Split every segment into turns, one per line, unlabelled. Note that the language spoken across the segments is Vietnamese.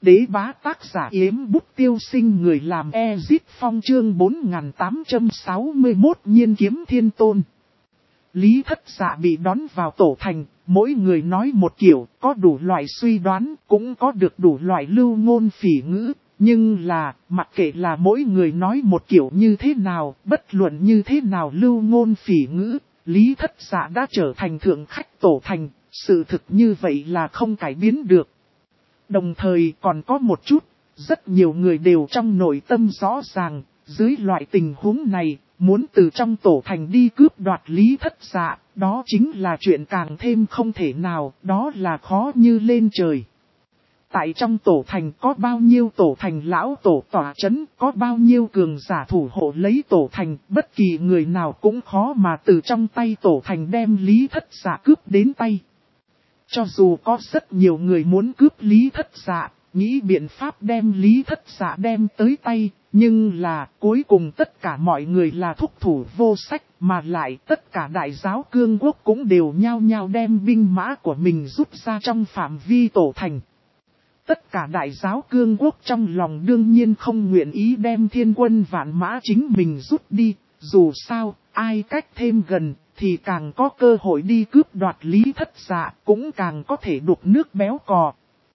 Đế bá tác giả Yếm Bút Tiêu Sinh, người làm Ezit Phong, chương 4861 Nhiên Kiếm Thiên Tôn. Lý Thất Dạ bị đón vào tổ thành, mỗi người nói một kiểu, có đủ loại suy đoán, cũng có được đủ loại lưu ngôn phỉ ngữ. Nhưng là, mặc kệ là mỗi người nói một kiểu như thế nào, bất luận như thế nào lưu ngôn phỉ ngữ, Lý Thất Dạ đã trở thành thượng khách tổ thành, sự thực như vậy là không cải biến được. Đồng thời còn có một chút, rất nhiều người đều trong nội tâm rõ ràng, dưới loại tình huống này, muốn từ trong tổ thành đi cướp đoạt Lý Thất Dạ, đó chính là chuyện càng thêm không thể nào, đó là khó như lên trời. Tại trong tổ thành có bao nhiêu tổ thành lão tổ tỏa chấn, có bao nhiêu cường giả thủ hộ lấy tổ thành, bất kỳ người nào cũng khó mà từ trong tay tổ thành đem Lý Thất Dạ cướp đến tay. Cho dù có rất nhiều người muốn cướp Lý Thất Dạ, nghĩ biện pháp đem Lý Thất Dạ đem tới tay, nhưng là cuối cùng tất cả mọi người là thúc thủ vô sách, mà lại tất cả đại giáo cương quốc cũng đều nhao nhao đem binh mã của mình rút ra trong phạm vi tổ thành. Tất cả đại giáo cương quốc trong lòng đương nhiên không nguyện ý đem thiên quân vạn mã chính mình rút đi, dù sao, ai cách thêm gần thì càng có cơ hội đi cướp đoạt Lý Thất Dạ, cũng càng có thể đục nước béo cò.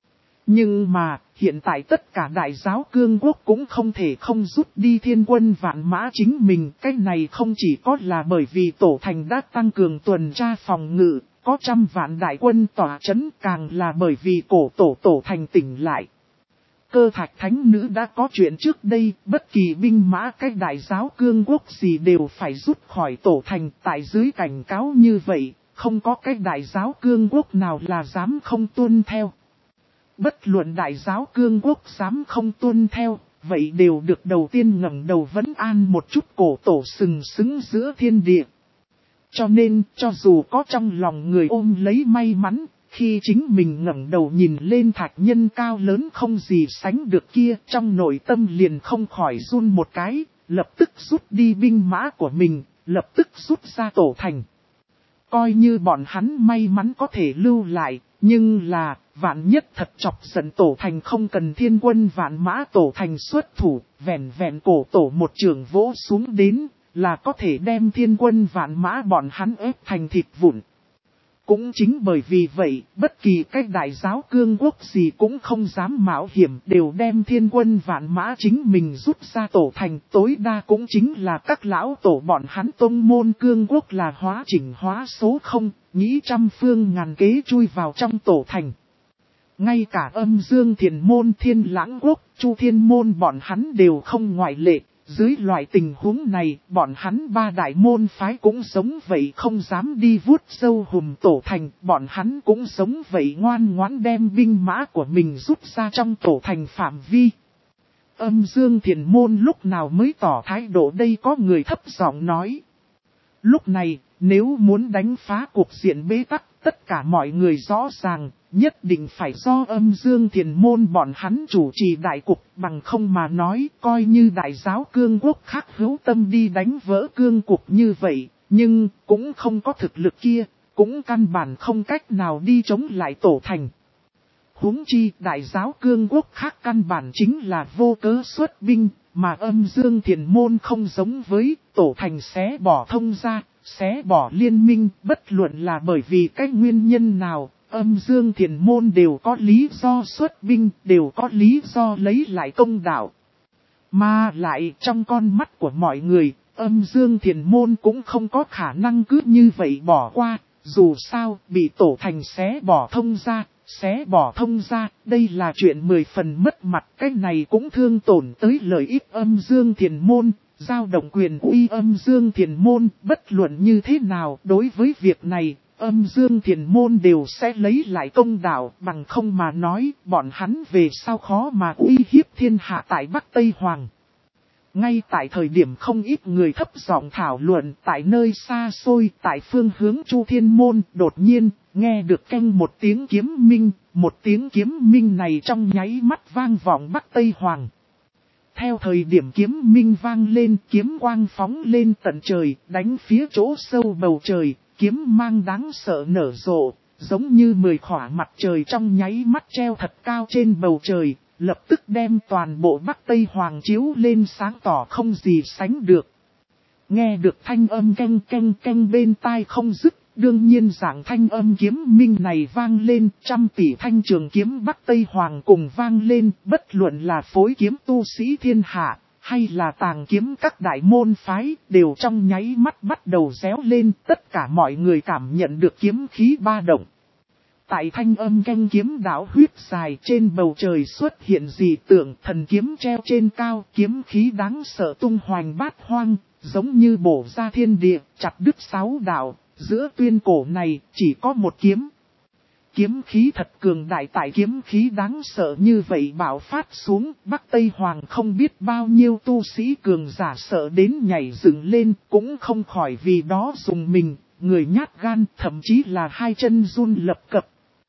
Nhưng mà, hiện tại tất cả đại giáo cương quốc cũng không thể không rút đi thiên quân vạn mã chính mình. Cái này không chỉ có là bởi vì tổ thành đã tăng cường tuần tra phòng ngự, có 100 vạn đại quân tỏa chấn, càng là bởi vì cổ tổ thành tỉnh lại. Cơ Thạch Thánh Nữ đã có chuyện trước đây, bất kỳ binh mã cách đại giáo cương quốc gì đều phải rút khỏi tổ thành. Tại dưới cảnh cáo như vậy, không có cách đại giáo cương quốc nào là dám không tuân theo. Bất luận đại giáo cương quốc dám không tuân theo, vậy đều được đầu tiên ngẩng đầu vấn an một chút cổ tổ sừng sững giữa thiên địa. Cho nên, cho dù có trong lòng người ôm lấy may mắn, khi chính mình ngẩng đầu nhìn lên thạch nhân cao lớn không gì sánh được kia, trong nội tâm liền không khỏi run một cái, lập tức rút đi binh mã của mình, lập tức rút ra tổ thành. Coi như bọn hắn may mắn có thể lưu lại, nhưng là, vạn nhất thật chọc giận tổ thành không cần thiên quân vạn mã tổ thành xuất thủ, vẹn cổ tổ một trường vỗ xuống đến, là có thể đem thiên quân vạn mã bọn hắn ép thành thịt vụn. Cũng chính bởi vì vậy, bất kỳ cách đại giáo cương quốc gì cũng không dám mạo hiểm, đều đem thiên quân vạn mã chính mình rút ra tổ thành, tối đa cũng chính là các lão tổ bọn hắn tông môn cương quốc là hóa chỉnh hóa số không, nghĩ trăm phương ngàn kế chui vào trong tổ thành. Ngay cả Âm Dương Thiền Môn, Thiên Lãng Quốc, Chu Thiên Môn bọn hắn đều không ngoại lệ. Dưới loại tình huống này, bọn hắn ba đại môn phái cũng giống vậy, không dám đi vuốt sâu hùm tổ thành, bọn hắn cũng giống vậy ngoan ngoãn đem binh mã của mình rút ra trong tổ thành phạm vi. Âm Dương Thiền Môn lúc nào mới tỏ thái độ đây, có người thấp giọng nói. Lúc này, nếu muốn đánh phá cuộc diện bế tắc, tất cả mọi người rõ ràng, nhất định phải do Âm Dương Thiền Môn bọn hắn chủ trì đại cục, bằng không mà nói, coi như đại giáo cương quốc khác hữu tâm đi đánh vỡ cương cục như vậy, nhưng cũng không có thực lực kia, cũng căn bản không cách nào đi chống lại tổ thành. Huống chi đại giáo cương quốc khác căn bản chính là vô cớ xuất binh, mà Âm Dương Thiền Môn không giống với tổ thành xé bỏ thông ra, xé bỏ liên minh, bất luận là bởi vì cái nguyên nhân nào, Âm Dương Thiền Môn đều có lý do xuất binh, đều có lý do lấy lại công đạo. Mà lại trong con mắt của mọi người, Âm Dương Thiền Môn cũng không có khả năng cứ như vậy bỏ qua, dù sao bị tổ thành xé bỏ thông ra, đây là chuyện 10 phần mất mặt, cái này cũng thương tổn tới lợi ích Âm Dương Thiền Môn, dao động quyền uy Âm Dương Thiền Môn, bất luận như thế nào đối với việc này, Âm Dương Thiền Môn đều sẽ lấy lại công đạo, bằng không mà nói, bọn hắn về sau khó mà uy hiếp thiên hạ tại Bắc Tây Hoàng. Ngay tại thời điểm không ít người thấp giọng thảo luận tại nơi xa xôi, tại phương hướng Chu Thiên Môn, đột nhiên, nghe được canh một tiếng kiếm minh này trong nháy mắt vang vọng Bắc Tây Hoàng. Theo thời điểm kiếm minh vang lên, kiếm quang phóng lên tận trời, đánh phía chỗ sâu bầu trời, kiếm mang đáng sợ nở rộ, giống như 10 khỏa mặt trời trong nháy mắt treo thật cao trên bầu trời, lập tức đem toàn bộ Bắc Tây Hoàng chiếu lên sáng tỏ không gì sánh được. Nghe được thanh âm canh canh canh bên tai không dứt, đương nhiên dạng thanh âm kiếm minh này vang lên, trăm tỷ thanh trường kiếm Bắc Tây Hoàng cùng vang lên, bất luận là phối kiếm tu sĩ thiên hạ, hay là tàng kiếm các đại môn phái, đều trong nháy mắt bắt đầu réo lên, tất cả mọi người cảm nhận được kiếm khí ba động. Tại thanh âm canh kiếm đảo huyết dài trên bầu trời xuất hiện dị tượng, thần kiếm treo trên cao, kiếm khí đáng sợ tung hoành bát hoang, giống như bổ ra thiên địa, chặt đứt sáu đạo, giữa tuyên cổ này chỉ có một kiếm. Kiếm khí thật cường đại, tại kiếm khí đáng sợ như vậy bạo phát xuống, Bắc Tây Hoàng không biết bao nhiêu tu sĩ cường giả sợ đến nhảy dựng lên, cũng không khỏi vì đó dùng mình, người nhát gan, thậm chí là hai chân run lập cập.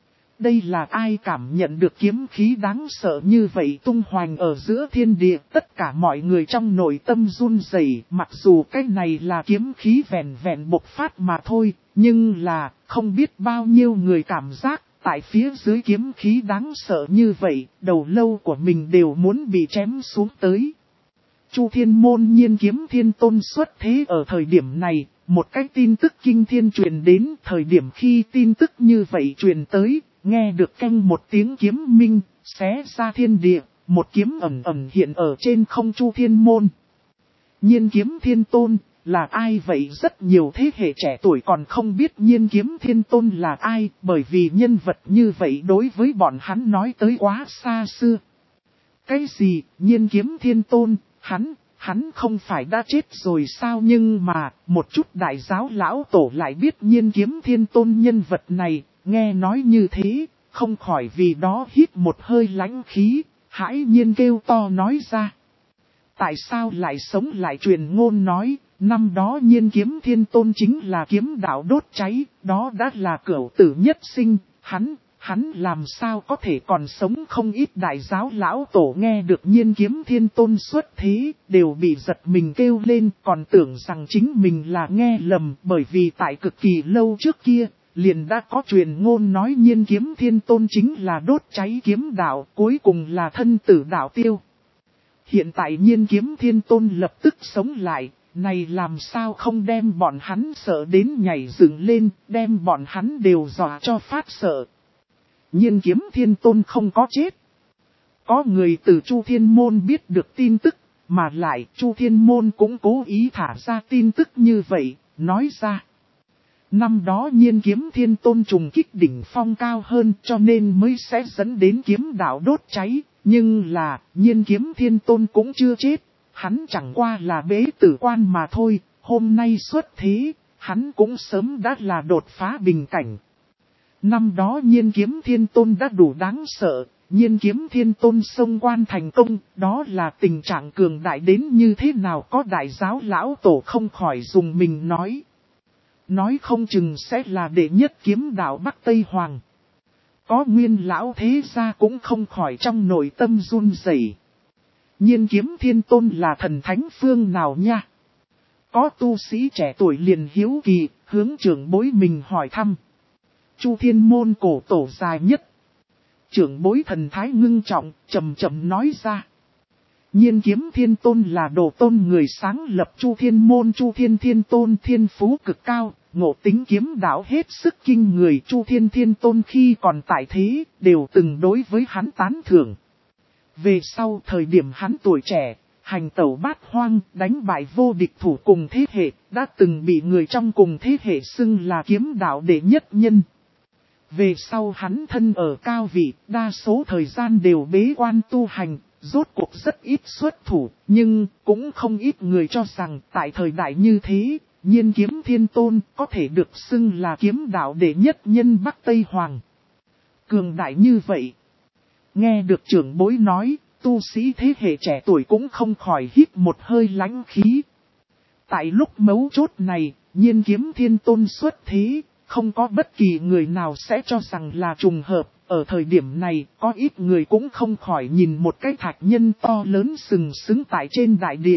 Đây là ai cảm nhận được kiếm khí đáng sợ như vậy tung hoành ở giữa thiên địa, tất cả mọi người trong nội tâm run rẩy, mặc dù cái này là kiếm khí vẹn vẹn bộc phát mà thôi, nhưng là không biết bao nhiêu người cảm giác, tại phía dưới kiếm khí đáng sợ như vậy, đầu lâu của mình đều muốn bị chém xuống tới. Chu Thiên Môn Nhiên Kiếm Thiên Tôn xuất thế ở thời điểm này, một cái tin tức kinh thiên truyền đến, thời điểm khi tin tức như vậy truyền tới, nghe được canh một tiếng kiếm minh, xé ra thiên địa, một kiếm ẩn ẩn hiện ở trên không Chu Thiên Môn. Nhiên Kiếm Thiên Tôn, là ai vậy? Rất nhiều thế hệ trẻ tuổi còn không biết Nhiên Kiếm Thiên Tôn là ai, bởi vì nhân vật như vậy đối với bọn hắn nói tới quá xa xưa. Cái gì, Nhiên Kiếm Thiên Tôn, hắn không phải đã chết rồi sao? Nhưng mà, một chút đại giáo lão tổ lại biết Nhiên Kiếm Thiên Tôn nhân vật này, nghe nói như thế, không khỏi vì đó hít một hơi lãnh khí, hãi nhiên kêu to nói ra. Tại sao lại sống lại? Truyền ngôn nói, năm đó Nhiên Kiếm Thiên Tôn chính là kiếm đạo đốt cháy, đó đã là cửu tử nhất sinh, hắn làm sao có thể còn sống? Không ít đại giáo lão tổ nghe được Nhiên Kiếm Thiên Tôn xuất thế, đều bị giật mình kêu lên, còn tưởng rằng chính mình là nghe lầm, bởi vì tại cực kỳ lâu trước kia, liền đã có truyền ngôn nói Nhiên Kiếm Thiên Tôn chính là đốt cháy kiếm đạo, cuối cùng là thân tử đạo tiêu. Hiện tại Nhiên Kiếm Thiên Tôn lập tức sống lại, này làm sao không đem bọn hắn sợ đến nhảy dựng lên, đem bọn hắn đều dọa cho phát sợ. Nhiên Kiếm Thiên Tôn không có chết. Có người từ Chu Thiên Môn biết được tin tức, mà lại Chu Thiên Môn cũng cố ý thả ra tin tức như vậy, nói ra. Năm đó Nhiên Kiếm Thiên Tôn trùng kích đỉnh phong cao hơn cho nên mới sẽ dẫn đến kiếm đạo đốt cháy, nhưng là Nhiên Kiếm Thiên Tôn cũng chưa chết, hắn chẳng qua là bế tử quan mà thôi, hôm nay xuất thế, hắn cũng sớm đã là đột phá bình cảnh. Năm đó Nhiên Kiếm Thiên Tôn đã đủ đáng sợ, Nhiên Kiếm Thiên Tôn xông quan thành công, đó là tình trạng cường đại đến như thế nào? Có đại giáo lão tổ không khỏi dùng mình nói. Nói không chừng sẽ là đệ nhất kiếm đạo Bắc Tây Hoàng. Có nguyên lão thế gia cũng không khỏi trong nội tâm run rẩy. Nhiên Kiếm Thiên Tôn là thần thánh phương nào nha? Có tu sĩ trẻ tuổi liền hiếu kỳ, hướng trưởng bối mình hỏi thăm. Chu Thiên Môn cổ tổ dài nhất. Trưởng bối thần thái ngưng trọng, trầm trầm nói ra. Nhiên Kiếm Thiên Tôn là đồ tôn người sáng lập Chu Thiên Môn. Chu Thiên Thiên Tôn thiên phú cực cao, ngộ tính kiếm đạo hết sức kinh người. Chu Thiên Thiên Tôn khi còn tại thế, đều từng đối với hắn tán thưởng. Về sau thời điểm hắn tuổi trẻ, hành tẩu bát hoang, đánh bại vô địch thủ cùng thế hệ, đã từng bị người trong cùng thế hệ xưng là kiếm đạo đệ nhất nhân. Về sau hắn thân ở cao vị, đa số thời gian đều bế quan tu hành, rốt cuộc rất ít xuất thủ, nhưng cũng không ít người cho rằng tại thời đại như thế, Nhiên Kiếm Thiên Tôn có thể được xưng là kiếm đạo đệ nhất nhân Bắc Tây Hoàng. Cường đại như vậy. Nghe được trưởng bối nói, tu sĩ thế hệ trẻ tuổi cũng không khỏi hít một hơi lãnh khí. Tại lúc mấu chốt này, Nhiên Kiếm Thiên Tôn xuất thế, không có bất kỳ người nào sẽ cho rằng là trùng hợp. Ở thời điểm này, có ít người cũng không khỏi nhìn một cái thạch nhân to lớn sừng sững tại trên đại địa.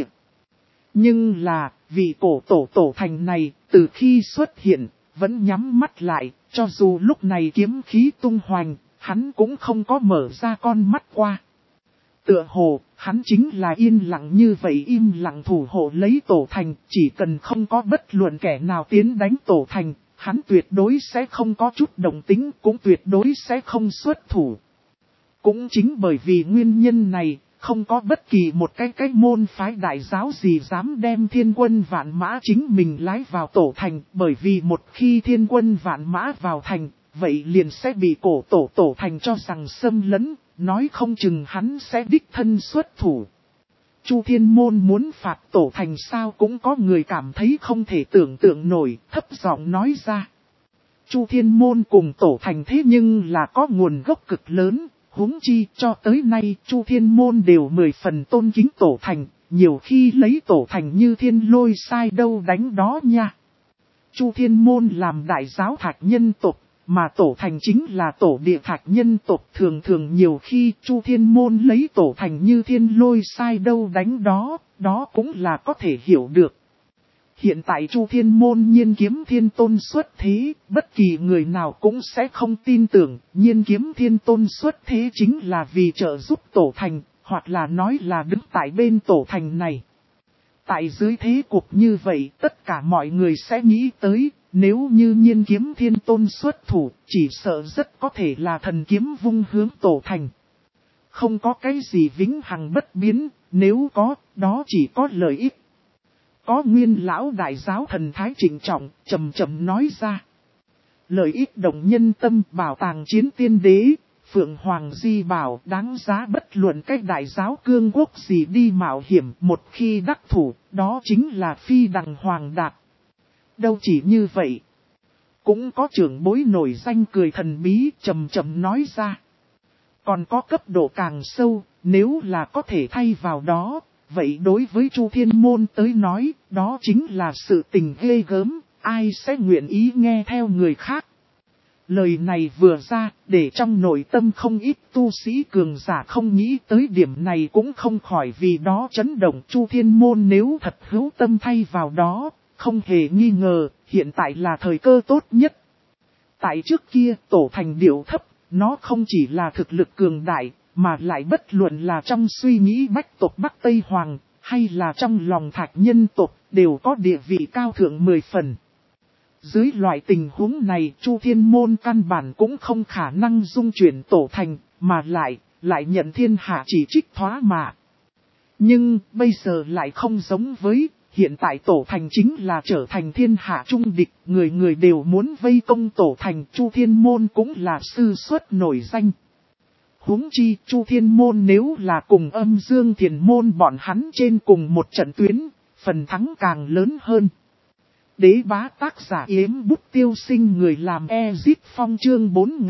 Nhưng là, vị cổ tổ thành này, từ khi xuất hiện, vẫn nhắm mắt lại, cho dù lúc này kiếm khí tung hoành, hắn cũng không có mở ra con mắt qua. Tựa hồ, hắn chính là yên lặng như vậy im lặng thủ hộ lấy tổ thành, chỉ cần không có bất luận kẻ nào tiến đánh tổ thành, hắn tuyệt đối sẽ không có chút động tính, cũng tuyệt đối sẽ không xuất thủ. Cũng chính bởi vì nguyên nhân này, không có bất kỳ một cái môn phái đại giáo gì dám đem thiên quân vạn mã chính mình lái vào tổ thành, bởi vì một khi thiên quân vạn mã vào thành, vậy liền sẽ bị cổ tổ thành cho rằng xâm lấn, nói không chừng hắn sẽ đích thân xuất thủ. Chu Thiên Môn muốn phạt tổ thành sao cũng có người cảm thấy không thể tưởng tượng nổi, thấp giọng nói ra. Chu Thiên Môn cùng tổ thành thế nhưng là có nguồn gốc cực lớn, huống chi cho tới nay Chu Thiên Môn đều 10 phần tôn kính tổ thành, nhiều khi lấy tổ thành như thiên lôi sai đâu đánh đó nha. Chu Thiên Môn làm đại giáo thạch nhân tộc, mà tổ thành chính là tổ địa thạch nhân tộc, thường thường nhiều khi Chu Thiên Môn lấy tổ thành như thiên lôi sai đâu đánh đó, đó cũng là có thể hiểu được. Hiện tại Chu Thiên Môn Nhiên Kiếm Thiên Tôn xuất thế, bất kỳ người nào cũng sẽ không tin tưởng, Nhiên Kiếm Thiên Tôn xuất thế chính là vì trợ giúp tổ thành, hoặc là nói là đứng tại bên tổ thành này. Tại dưới thế cục như vậy, tất cả mọi người sẽ nghĩ tới, nếu như Nhiên Kiếm Thiên Tôn xuất thủ, chỉ sợ rất có thể là thần kiếm vung hướng tổ thành. Không có cái gì vĩnh hằng bất biến, nếu có, đó chỉ có lợi ích. Có Nguyên lão đại giáo thần thái trịnh trọng, trầm trầm nói ra. Lợi ích động nhân tâm, bảo tàng chiến tiên đế, Phượng Hoàng Di bảo đáng giá bất luận cách đại giáo cương quốc gì đi mạo hiểm, một khi đắc thủ, đó chính là phi đằng hoàng đạt. Đâu chỉ như vậy. Cũng có trưởng bối nổi danh cười thần bí, trầm trầm nói ra. Còn có cấp độ càng sâu, nếu là có thể thay vào đó. Vậy đối với Chu Thiên Môn tới nói, đó chính là sự tình ghê gớm, ai sẽ nguyện ý nghe theo người khác. Lời này vừa ra, để trong nội tâm không ít tu sĩ cường giả không nghĩ tới điểm này cũng không khỏi vì đó chấn động. Chu Thiên Môn nếu thật hữu tâm thay vào đó, không hề nghi ngờ, hiện tại là thời cơ tốt nhất. Tại trước kia, tổ thành điệu thấp, nó không chỉ là thực lực cường đại, mà lại bất luận là trong suy nghĩ bách tộc Bắc Tây Hoàng, hay là trong lòng thạch nhân tộc, đều có địa vị cao thượng 10 phần. Dưới loại tình huống này, Chu Thiên Môn căn bản cũng không khả năng dung chuyển tổ thành, mà lại nhận thiên hạ chỉ trích thoá mạ. Nhưng, bây giờ lại không giống với, hiện tại tổ thành chính là trở thành thiên hạ trung địch, người người đều muốn vây công tổ thành, Chu Thiên Môn cũng là sư xuất nổi danh. Huống chi, Chu Thiên Môn nếu là cùng Âm Dương Thiền Môn bọn hắn trên cùng một trận tuyến, phần thắng càng lớn hơn. Đế bá tác giả Yếm Bút Tiêu Sinh, người làm Ezit Phong chương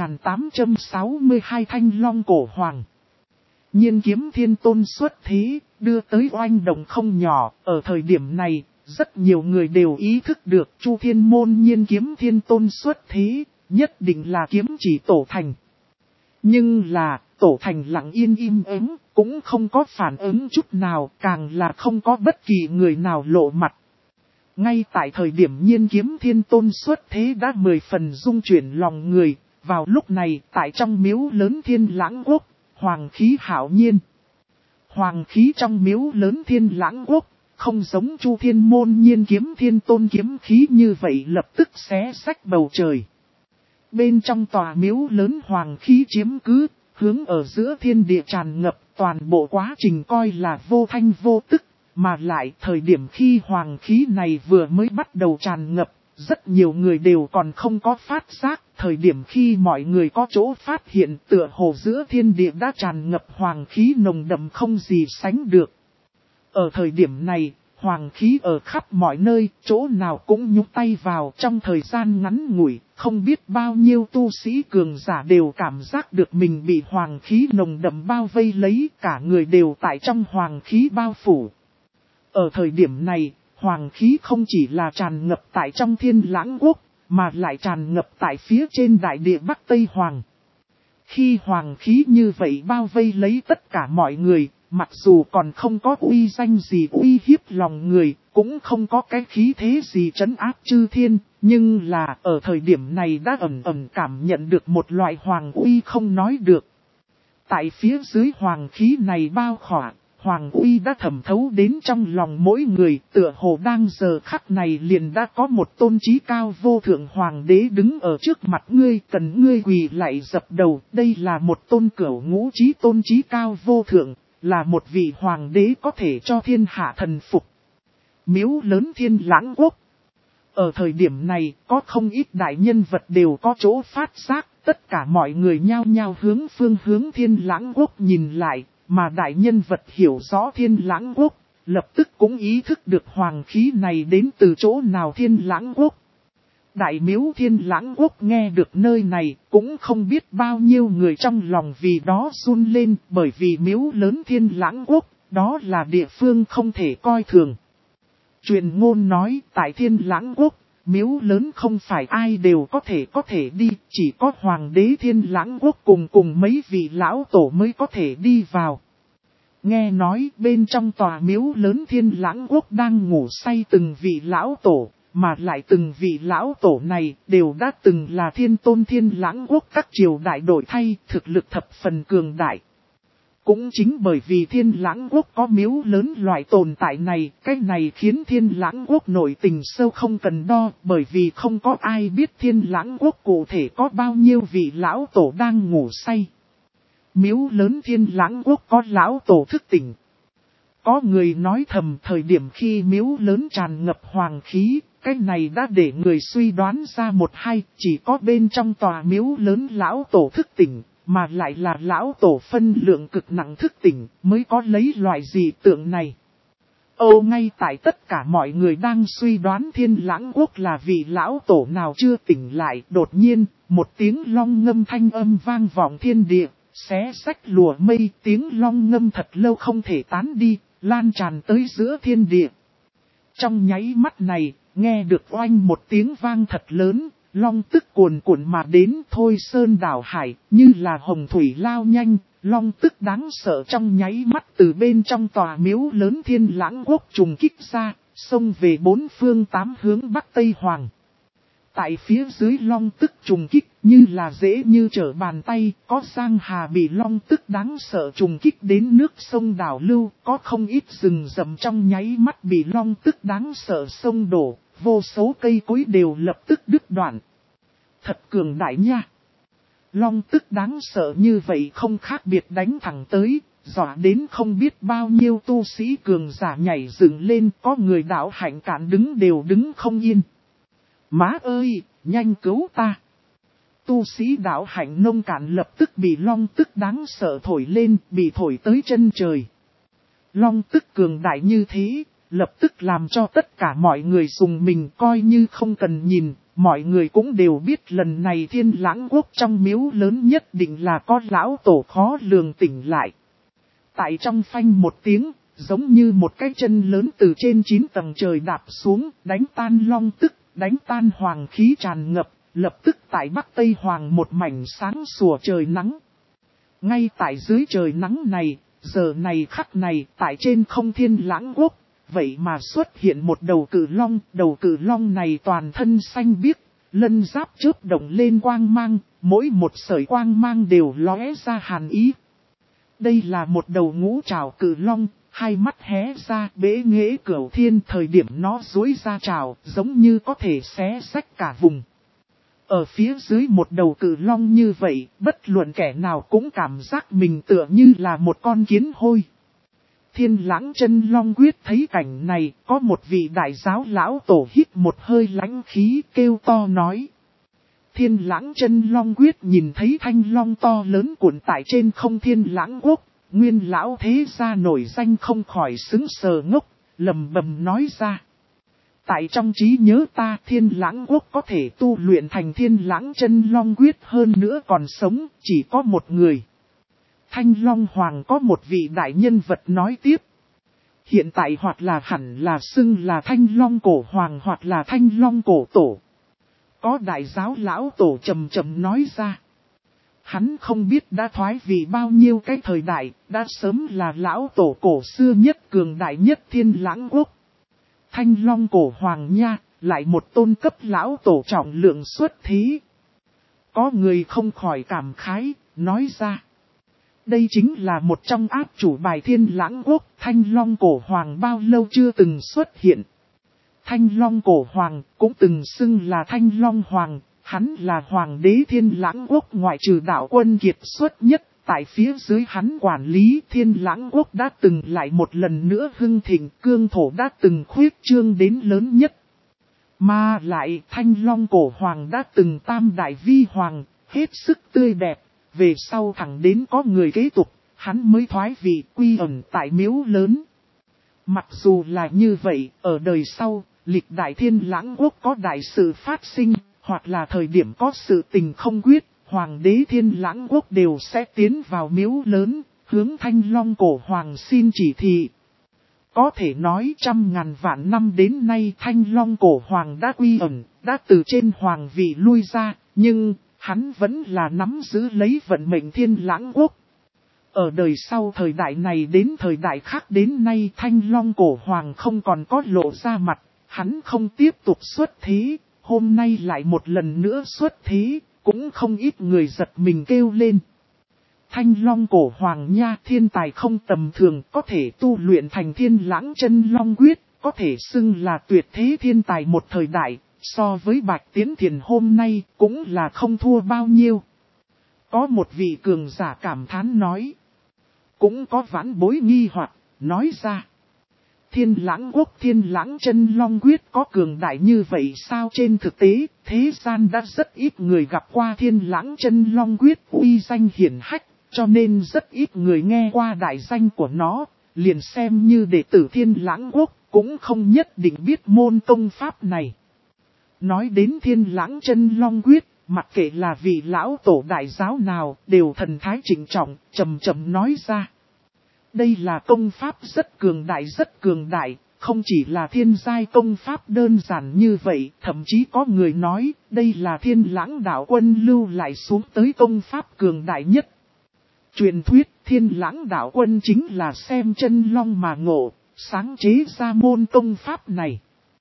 4862 Thanh Long Cổ Hoàng. Nhiên Kiếm Thiên Tôn xuất thế, đưa tới oanh động không nhỏ, ở thời điểm này, rất nhiều người đều ý thức được Chu Thiên Môn Nhiên Kiếm Thiên Tôn xuất thế, nhất định là kiếm chỉ tổ thành. Nhưng là, tổ thành lặng yên im ắng, cũng không có phản ứng chút nào, càng là không có bất kỳ người nào lộ mặt. Ngay tại thời điểm Nhiên Kiếm Thiên Tôn xuất thế đã 10 phần dung chuyển lòng người, vào lúc này tại trong miếu lớn Thiên Lãng Quốc, hoàng khí hạo nhiên. Hoàng khí trong miếu lớn Thiên Lãng Quốc, không giống Chu Thiên Môn Nhiên Kiếm Thiên Tôn kiếm khí như vậy lập tức xé rách bầu trời. Bên trong tòa miếu lớn hoàng khí chiếm cứ, hướng ở giữa thiên địa tràn ngập, toàn bộ quá trình coi là vô thanh vô tức, mà lại thời điểm khi hoàng khí này vừa mới bắt đầu tràn ngập, rất nhiều người đều còn không có phát giác, thời điểm khi mọi người có chỗ phát hiện tựa hồ giữa thiên địa đã tràn ngập hoàng khí nồng đậm không gì sánh được. Ở thời điểm này, hoàng khí ở khắp mọi nơi, chỗ nào cũng nhúc tay vào, trong thời gian ngắn ngủi, không biết bao nhiêu tu sĩ cường giả đều cảm giác được mình bị hoàng khí nồng đậm bao vây lấy, cả người đều tại trong hoàng khí bao phủ. Ở thời điểm này, hoàng khí không chỉ là tràn ngập tại trong Thiên Lãng Quốc, mà lại tràn ngập tại phía trên đại địa Bắc Tây Hoàng. Khi hoàng khí như vậy bao vây lấy tất cả mọi người, mặc dù còn không có uy danh gì uy hiếp lòng người, cũng không có cái khí thế gì trấn áp chư thiên, nhưng là ở thời điểm này đã ẩn ẩn cảm nhận được một loại hoàng uy không nói được. Tại phía dưới hoàng khí này bao khỏa, hoàng uy đã thẩm thấu đến trong lòng mỗi người, tựa hồ đang giờ khắc này liền đã có một tôn trí cao vô thượng hoàng đế đứng ở trước mặt ngươi, cần ngươi quỳ lại dập đầu. Đây là một tôn cửu ngũ trí tôn trí cao vô thượng, là một vị hoàng đế có thể cho thiên hạ thần phục. Miếu lớn Thiên Lãng Quốc. Ở thời điểm này, có không ít đại nhân vật đều có chỗ phát giác, tất cả mọi người nhao nhao hướng phương hướng Thiên Lãng Quốc nhìn lại, mà đại nhân vật hiểu rõ Thiên Lãng Quốc, lập tức cũng ý thức được hoàng khí này đến từ chỗ nào Thiên Lãng Quốc. Đại miếu Thiên Lãng Quốc nghe được nơi này, cũng không biết bao nhiêu người trong lòng vì đó run lên, bởi vì miếu lớn Thiên Lãng Quốc, đó là địa phương không thể coi thường. Truyền ngôn nói, tại Thiên Lãng Quốc, miếu lớn không phải ai đều có thể đi, chỉ có Hoàng đế Thiên Lãng Quốc cùng mấy vị lão tổ mới có thể đi vào. Nghe nói bên trong tòa miếu lớn Thiên Lãng Quốc đang ngủ say từng vị lão tổ, mà lại từng vị lão tổ này đều đã từng là thiên tôn Thiên Lãng Quốc các triều đại đổi thay, thực lực thập phần cường đại. Cũng chính bởi vì Thiên Lãng Quốc có miếu lớn loại tồn tại này, cái này khiến Thiên Lãng Quốc nổi tình sâu không cần đo, bởi vì không có ai biết Thiên Lãng Quốc cụ thể có bao nhiêu vị lão tổ đang ngủ say. Miếu lớn Thiên Lãng Quốc có lão tổ thức tỉnh. Có người nói thầm thời điểm khi miếu lớn tràn ngập hoàng khí, cái này đã để người suy đoán ra một hai, chỉ có bên trong tòa miếu lớn lão tổ thức tỉnh. Mà lại là lão tổ phân lượng cực nặng thức tỉnh mới có lấy loại dị tượng này. Ngay tại tất cả mọi người đang suy đoán Thiên Lãng Quốc là vị lão tổ nào chưa tỉnh lại. Đột nhiên, một tiếng long ngâm thanh âm vang vọng thiên địa, xé xách lùa mây. Tiếng long ngâm thật lâu không thể tán đi, lan tràn tới giữa thiên địa. Trong nháy mắt này, nghe được oanh một tiếng vang thật lớn. Long tức cuồn cuộn mà đến thôi sơn đảo hải, như là hồng thủy lao nhanh, long tức đáng sợ trong nháy mắt từ bên trong tòa miếu lớn Thiên Lãng Quốc trùng kích ra, xông về bốn phương tám hướng bắc tây hoàng. Tại phía dưới long tức trùng kích như là dễ như trở bàn tay, có giang hà bị long tức đáng sợ trùng kích đến nước sông đảo lưu, có không ít rừng rậm trong nháy mắt bị long tức đáng sợ sông đổ. Vô số cây cối đều lập tức đứt đoạn. Thật cường đại nha. Long tức đáng sợ như vậy không khác biệt đánh thẳng tới, dọa đến không biết bao nhiêu tu sĩ cường giả nhảy dựng lên, có người đạo hạnh cạn đứng đều đứng không yên. Má ơi, nhanh cứu ta. Tu sĩ đạo hạnh nông cạn lập tức bị long tức đáng sợ thổi lên, bị thổi tới chân trời. Long tức cường đại như thế. Lập tức làm cho tất cả mọi người dùng mình coi như không cần nhìn, mọi người cũng đều biết lần này Thiên Lãng Quốc trong miếu lớn nhất định là có lão tổ khó lường tỉnh lại. Tại trong phanh một tiếng, giống như một cái chân lớn từ trên 9 tầng trời đạp xuống, đánh tan long tức, đánh tan hoàng khí tràn ngập, lập tức tại Bắc Tây Hoàng một mảnh sáng sủa trời nắng. Ngay tại dưới trời nắng này, giờ này khắc này, tại trên không Thiên Lãng Quốc. Vậy mà xuất hiện một đầu cự long này toàn thân xanh biếc, lân giáp chớp động lên quang mang, mỗi một sợi quang mang đều lóe ra hàn ý. Đây là một đầu ngũ trảo cự long, hai mắt hé ra bế nghễ cửu thiên, thời điểm nó duỗi ra trảo, giống như có thể xé rách cả vùng. Ở phía dưới một đầu cự long như vậy, bất luận kẻ nào cũng cảm giác mình tựa như là một con kiến hôi. Thiên Lãng Chân Long Quyết thấy cảnh này, có một vị đại giáo lão tổ hít một hơi lãnh khí kêu to nói. Thiên Lãng Chân Long Quyết nhìn thấy thanh long to lớn cuộn tại trên không Thiên Lãng Quốc, nguyên lão thế gia nổi danh không khỏi sững sờ ngốc, lầm bầm nói ra. Tại trong trí nhớ ta Thiên Lãng Quốc có thể tu luyện thành Thiên Lãng Chân Long Quyết hơn nữa còn sống, chỉ có một người. Thanh Long Hoàng có một vị đại nhân vật nói tiếp. Hiện tại hoặc là hẳn là xưng là Thanh Long Cổ Hoàng hoặc là Thanh Long Cổ Tổ. Có đại giáo lão tổ trầm trầm nói ra. Hắn không biết đã thoái vì bao nhiêu cái thời đại, đã sớm là lão tổ cổ xưa nhất cường đại nhất Thiên Lãng Quốc. Thanh Long Cổ Hoàng nha, lại một tôn cấp lão tổ trọng lượng xuất thí. Có người không khỏi cảm khái, nói ra. Đây chính là một trong áp chủ bài Thiên Lãng Quốc, Thanh Long Cổ Hoàng bao lâu chưa từng xuất hiện. Thanh Long Cổ Hoàng cũng từng xưng là Thanh Long Hoàng, hắn là Hoàng đế Thiên Lãng Quốc ngoại trừ đạo quân kiệt xuất nhất, tại phía dưới hắn quản lý Thiên Lãng Quốc đã từng lại một lần nữa hưng thịnh, cương thổ đã từng khuyết trương đến lớn nhất. Mà lại Thanh Long Cổ Hoàng đã từng tam đại vi hoàng, hết sức tươi đẹp, về sau thẳng đến có người kế tục, hắn mới thoái vị quy ẩn tại miếu lớn. Mặc dù là như vậy, ở đời sau, lịch đại Thiên Lãng Quốc có đại sự phát sinh, hoặc là thời điểm có sự tình không quyết, Hoàng đế Thiên Lãng Quốc đều sẽ tiến vào miếu lớn, hướng Thanh Long Cổ Hoàng xin chỉ thị. Có thể nói trăm ngàn vạn năm đến nay Thanh Long Cổ Hoàng đã quy ẩn, đã từ trên hoàng vị lui ra, nhưng hắn vẫn là nắm giữ lấy vận mệnh Thiên Lãng Quốc. Ở đời sau thời đại này đến thời đại khác đến nay Thanh Long Cổ Hoàng không còn có lộ ra mặt, hắn không tiếp tục xuất thế, hôm nay lại một lần nữa xuất thế, cũng không ít người giật mình kêu lên. Thanh Long Cổ Hoàng nha, thiên tài không tầm thường, có thể tu luyện thành Thiên Lãng Chân Long Quyết, có thể xưng là tuyệt thế thiên tài một thời đại, so với Bạch Tiến Thiền hôm nay cũng là không thua bao nhiêu. Có một vị cường giả cảm thán nói, cũng có vãn bối nghi hoặc nói ra. Thiên Lãng Quốc Thiên Lãng Chân Long Quyết có cường đại như vậy sao? Trên thực tế, thế gian đã rất ít người gặp qua Thiên Lãng Chân Long Quyết uy danh hiển hách, cho nên rất ít người nghe qua đại danh của nó, liền xem như đệ tử Thiên Lãng Quốc, cũng không nhất định biết môn công pháp này. Nói đến Thiên Lãng Chân Long Quyết, mặc kệ là vị lão tổ đại giáo nào, đều thần thái trịnh trọng, trầm trầm nói ra. Đây là công pháp rất cường đại, không chỉ là thiên giai công pháp đơn giản như vậy, thậm chí có người nói, đây là Thiên Lãng đạo quân lưu lại xuống tới công pháp cường đại nhất. Truyền thuyết Thiên Lãng đạo quân chính là xem chân long mà ngộ, sáng chế ra môn công pháp này.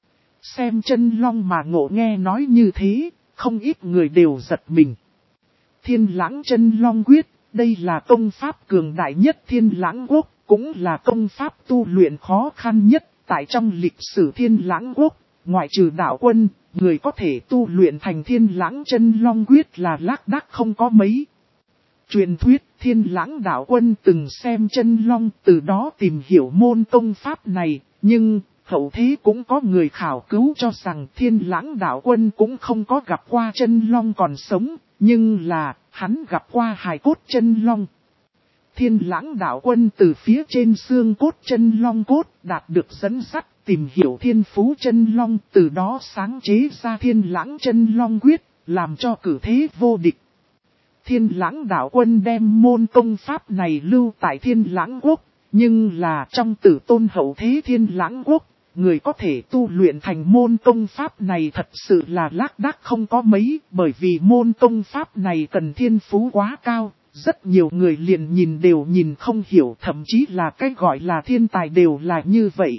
Xem chân long mà ngộ, nghe nói như thế, không ít người đều giật mình. Thiên Lãng Chân Long Quyết, đây là công pháp cường đại nhất Thiên Lãng Quốc, cũng là công pháp tu luyện khó khăn nhất tại trong lịch sử Thiên Lãng Quốc, ngoại trừ đạo quân, người có thể tu luyện thành Thiên Lãng Chân Long Quyết là lác đác không có mấy. Truyền thuyết Thiên Lãng đạo quân từng xem chân long, từ đó tìm hiểu môn công pháp này, nhưng hậu thế cũng có người khảo cứu cho rằng Thiên Lãng đạo quân cũng không có gặp qua chân long còn sống, nhưng là hắn gặp qua hài cốt chân long. Thiên Lãng đạo quân từ phía trên xương cốt chân long cốt đạt được dẫn dắt, tìm hiểu thiên phú chân long, từ đó sáng chế ra Thiên Lãng Chân Long Quyết, làm cho cử thế vô địch. Thiên Lãng đạo quân đem môn công pháp này lưu tại Thiên Lãng Quốc, nhưng là trong tử tôn hậu thế Thiên Lãng Quốc, người có thể tu luyện thành môn công pháp này thật sự là lác đác không có mấy, bởi vì môn công pháp này cần thiên phú quá cao, rất nhiều người liền nhìn đều nhìn không hiểu, thậm chí là cái gọi là thiên tài đều là như vậy.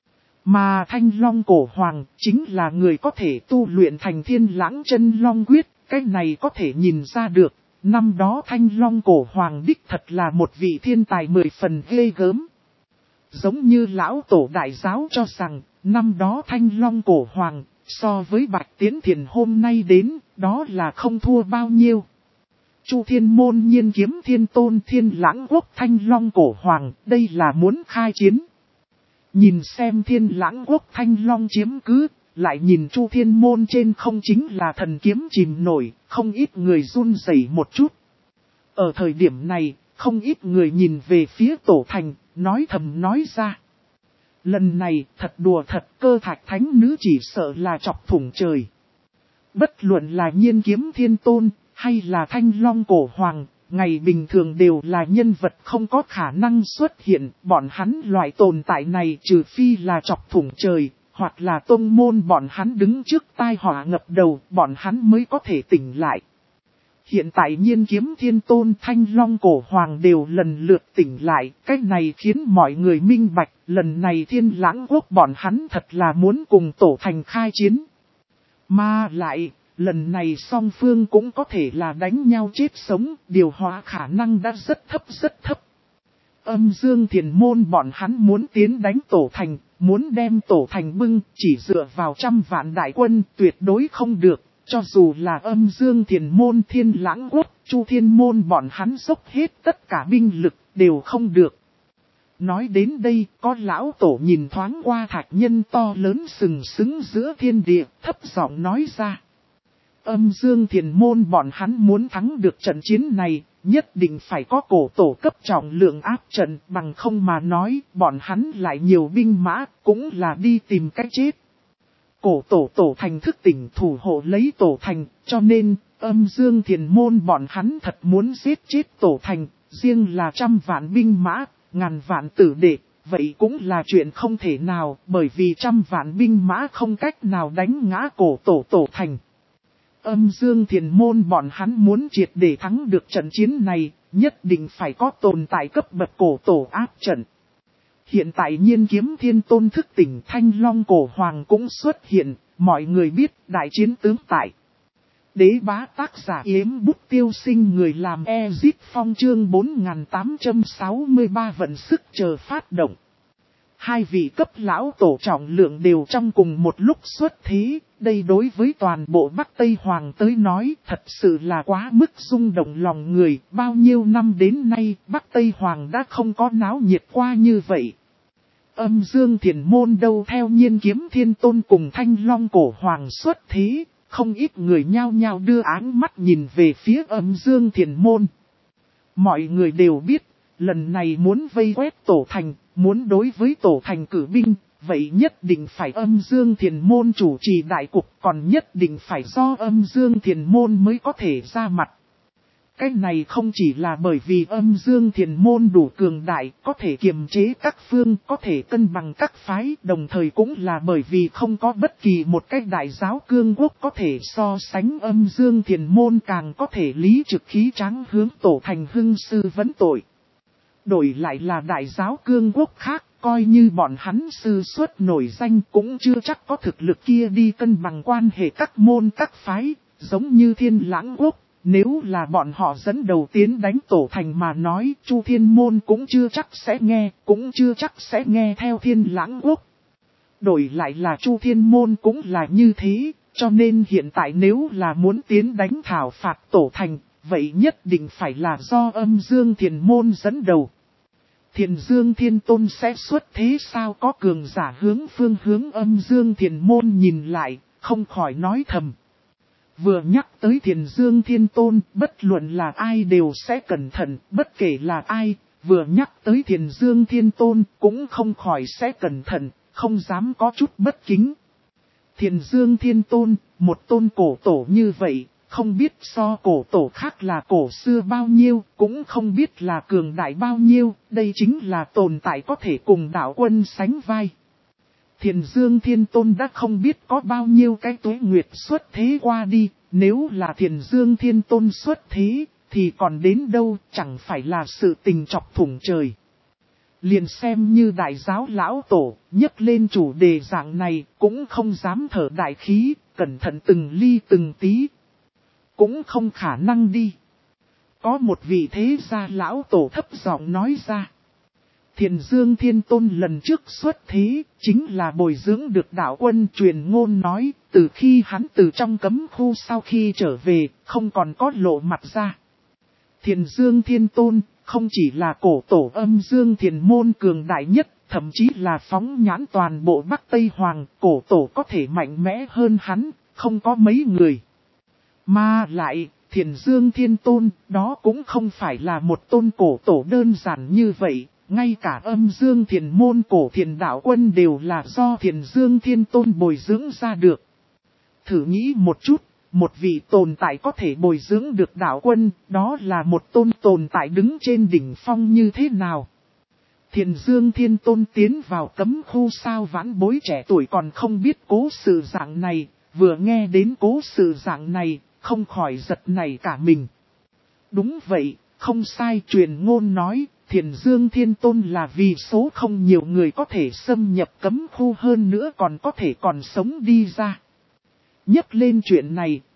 Mà Thanh Long Cổ Hoàng chính là người có thể tu luyện thành Thiên Lãng Chân Long Quyết, cái này có thể nhìn ra được. Năm đó Thanh Long Cổ Hoàng đích thật là một vị thiên tài 10 phần ghê gớm. Giống như lão tổ đại giáo cho rằng, năm đó Thanh Long Cổ Hoàng, so với Bạch Tiến Thiền hôm nay đến, đó là không thua bao nhiêu. Chu Thiên Môn Nhiên Kiếm Thiên Tôn Thiên Lãng Quốc Thanh Long Cổ Hoàng, đây là muốn khai chiến. Nhìn xem Thiên Lãng Quốc Thanh Long chiếm cứ, lại nhìn Chu Thiên Môn trên không chính là thần kiếm chìm nổi, không ít người run rẩy một chút. Ở thời điểm này, không ít người nhìn về phía Tổ Thành, nói thầm nói ra. Lần này, thật đùa thật, Cơ Thạch Thánh Nữ chỉ sợ là chọc thủng trời. Bất luận là Nhiên Kiếm Thiên Tôn, hay là Thanh Long Cổ Hoàng, ngày bình thường đều là nhân vật không có khả năng xuất hiện, bọn hắn loại tồn tại này trừ phi là chọc thủng trời, hoặc là tông môn bọn hắn đứng trước tai họa ngập đầu, bọn hắn mới có thể tỉnh lại. Hiện tại Nhiên Kiếm Thiên Tôn Thanh Long Cổ Hoàng đều lần lượt tỉnh lại, cách này khiến mọi người minh bạch, lần này Thiên Lãng Quốc bọn hắn thật là muốn cùng Tổ Thành khai chiến. Mà lại, lần này song phương cũng có thể là đánh nhau chết sống, điều hòa khả năng đã rất thấp. Âm Dương Thiền Môn bọn hắn muốn tiến đánh Tổ Thành, muốn đem Tổ Thành bưng, chỉ dựa vào 100 vạn đại quân tuyệt đối không được, cho dù là Âm Dương Thiền Môn Thiên Lãng Quốc, Chu Thiên Môn bọn hắn dốc hết tất cả binh lực, đều không được. Nói đến đây, có lão tổ nhìn thoáng qua thạch nhân to lớn sừng sững giữa thiên địa, thấp giọng nói ra. Âm Dương Thiền Môn bọn hắn muốn thắng được trận chiến này, nhất định phải có cổ tổ cấp trọng lượng áp trận, bằng không mà nói, bọn hắn lại nhiều binh mã, cũng là đi tìm cách chết. Cổ tổ thành thức tỉnh thủ hộ lấy Tổ Thành, cho nên, Âm Dương Thiền Môn bọn hắn thật muốn giết chết Tổ Thành, riêng là 100 vạn binh mã, ngàn vạn tử đệ, vậy cũng là chuyện không thể nào, bởi vì 100 vạn binh mã không cách nào đánh ngã cổ Tổ Thành. Âm Dương Thiền Môn bọn hắn muốn triệt để thắng được trận chiến này, nhất định phải có tồn tại cấp bậc cổ tổ áp trận. Hiện tại Nhiên Kiếm Thiên Tôn thức tỉnh Thanh Long Cổ Hoàng cũng xuất hiện, mọi người biết đại chiến tướng tại. Đế bá tác giả Yếm Bút Tiêu Sinh người làm Ezit Phong chương 4863 vận sức chờ phát động. Hai vị cấp lão tổ trọng lượng đều trong cùng một lúc xuất thế, đây đối với toàn bộ Bắc Tây Hoàng tới nói thật sự là quá mức rung động lòng người, bao nhiêu năm đến nay Bắc Tây Hoàng đã không có náo nhiệt qua như vậy. Âm Dương Thiền Môn đâu theo Nhiên Kiếm Thiên Tôn cùng Thanh Long Cổ Hoàng xuất thế, không ít người nhao nhao đưa áng mắt nhìn về phía Âm Dương Thiền Môn. Mọi người đều biết, lần này muốn vây quét Tổ Thành, muốn đối với Tổ Thành cử binh, vậy nhất định phải Âm Dương Thiền Môn chủ trì đại cục, còn nhất định phải do Âm Dương Thiền Môn mới có thể ra mặt. Cái này không chỉ là bởi vì Âm Dương Thiền Môn đủ cường đại, có thể kiềm chế các phương, có thể cân bằng các phái, đồng thời cũng là bởi vì không có bất kỳ một cái đại giáo cương quốc có thể so sánh Âm Dương Thiền Môn, càng có thể lý trực khí tráng hướng Tổ Thành hưng sư vấn tội. Đổi lại là đại giáo cương quốc khác, coi như bọn hắn sư xuất nổi danh cũng chưa chắc có thực lực kia đi cân bằng quan hệ các môn các phái, giống như Thiên Lãng Quốc. Nếu là bọn họ dẫn đầu tiến đánh Tổ Thành mà nói, Chu Thiên Môn cũng chưa chắc sẽ nghe theo Thiên Lãng Quốc. Đổi lại là Chu Thiên Môn cũng là như thế, cho nên hiện tại nếu là muốn tiến đánh thảo phạt Tổ Thành, vậy nhất định phải là do Âm Dương Thiền Môn dẫn đầu. Thiền Dương Thiên Tôn sẽ xuất thế sao, có cường giả hướng Âm Dương Thiền Môn nhìn lại, không khỏi nói thầm. Vừa nhắc tới Thiền Dương Thiên Tôn, bất luận là ai đều sẽ cẩn thận, bất kể là ai, vừa nhắc tới Thiền Dương Thiên Tôn cũng không khỏi sẽ cẩn thận, không dám có chút bất kính. Thiền Dương Thiên Tôn, một tôn cổ tổ như vậy, không biết so cổ tổ khác là cổ xưa bao nhiêu, cũng không biết là cường đại bao nhiêu, đây chính là tồn tại có thể cùng đạo quân sánh vai. Thiền Dương Thiên Tôn đã không biết có bao nhiêu cái tuế nguyệt xuất thế qua đi, nếu là Thiền Dương Thiên Tôn xuất thế, thì còn đến đâu, chẳng phải là sự tình chọc thủng trời. Liền xem như đại giáo lão tổ, nhấc lên chủ đề dạng này, cũng không dám thở đại khí, cẩn thận từng ly từng tí. Cũng không khả năng đi. Có một vị thế gia lão tổ thấp giọng nói ra. Thiền Dương Thiên Tôn lần trước xuất thế, chính là bồi dưỡng được đạo quân truyền ngôn nói, từ khi hắn từ trong cấm khu sau khi trở về, không còn có lộ mặt ra. Thiền Dương Thiên Tôn, không chỉ là cổ tổ Âm Dương Thiền Môn cường đại nhất, thậm chí là phóng nhãn toàn bộ Bắc Tây Hoàng, cổ tổ có thể mạnh mẽ hơn hắn, không có mấy người. Mà lại, Thiền Dương Thiên Tôn, đó cũng không phải là một tôn cổ tổ đơn giản như vậy. Ngay cả Âm Dương Thiền Môn cổ thiền đạo quân đều là do Thiền Dương Thiên Tôn bồi dưỡng ra được. Thử nghĩ một chút, một vị tồn tại có thể bồi dưỡng được đạo quân, đó là một tôn tồn tại đứng trên đỉnh phong như thế nào? Thiền Dương Thiên Tôn tiến vào cấm khu sao vãn bối trẻ tuổi còn không biết cố sự dạng này, vừa nghe đến cố sự dạng này, không khỏi giật nảy cả mình. Đúng vậy, không sai, truyền ngôn nói. Thiền Dương Thiên Tôn là vì số không nhiều người có thể xâm nhập cấm khu, hơn nữa còn có thể còn sống đi ra. Nhắc lên chuyện này,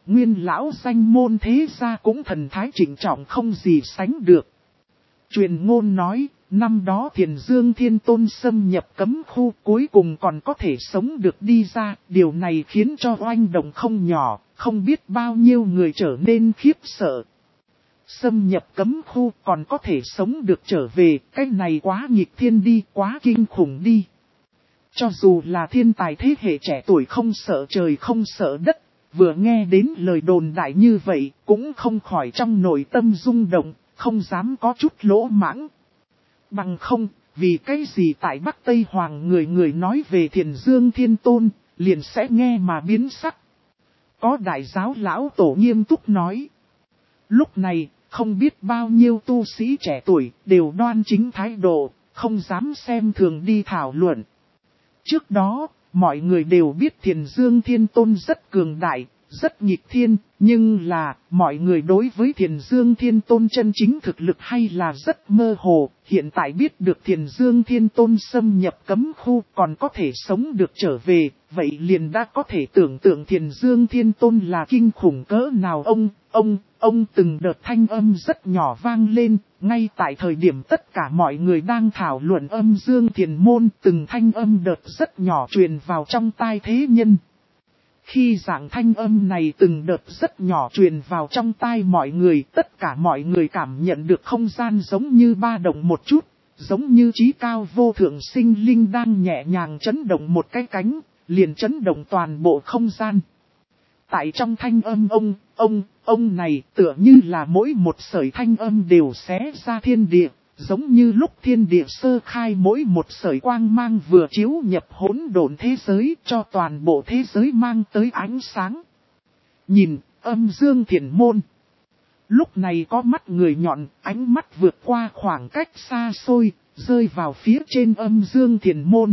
nguyên lão danh môn thế gia cũng thần thái trịnh trọng không gì sánh được. Truyền ngôn nói, năm đó Thiền Dương Thiên Tôn xâm nhập cấm khu cuối cùng còn có thể sống được đi ra, điều này khiến cho oanh động không nhỏ, không biết bao nhiêu người trở nên khiếp sợ. Xâm nhập cấm khu còn có thể sống được trở về, cái này quá nghịch thiên đi, quá kinh khủng đi. Cho dù là thiên tài thế hệ trẻ tuổi không sợ trời không sợ đất, vừa nghe đến lời đồn đại như vậy cũng không khỏi trong nội tâm rung động, không dám có chút lỗ mãng. Bằng không, vì cái gì tại Bắc Tây Hoàng người người nói về Thiền Dương Thiên Tôn, liền sẽ nghe mà biến sắc. Có đại giáo lão tổ nghiêm túc nói. Lúc này, không biết bao nhiêu tu sĩ trẻ tuổi đều đoan chính thái độ, không dám xem thường đi thảo luận. Trước đó, mọi người đều biết Thiền Dương Thiên Tôn rất cường đại, rất nghịch thiên, nhưng là, mọi người đối với Thiền Dương Thiên Tôn chân chính thực lực hay là rất mơ hồ, hiện tại biết được Thiền Dương Thiên Tôn xâm nhập cấm khu còn có thể sống được trở về, vậy liền đã có thể tưởng tượng Thiền Dương Thiên Tôn là kinh khủng cỡ nào. Ông từng đợt thanh âm rất nhỏ vang lên, ngay tại thời điểm tất cả mọi người đang thảo luận âm dương thiền môn, từng thanh âm đợt rất nhỏ truyền vào trong tai thế nhân. Khi dạng thanh âm này từng đợt rất nhỏ truyền vào trong tai mọi người, tất cả mọi người cảm nhận được không gian giống như ba động một chút, giống như chí cao vô thượng sinh linh đang nhẹ nhàng chấn động một cái cánh, liền chấn động toàn bộ không gian. Tại trong thanh âm ông này tựa như là mỗi một sợi thanh âm đều xé ra thiên địa, giống như lúc thiên địa sơ khai mỗi một sợi quang mang vừa chiếu nhập hỗn độn thế giới cho toàn bộ thế giới mang tới ánh sáng. Nhìn, âm dương thiền môn. Lúc này có mắt người nhọn, ánh mắt vượt qua khoảng cách xa xôi, rơi vào phía trên âm dương thiền môn.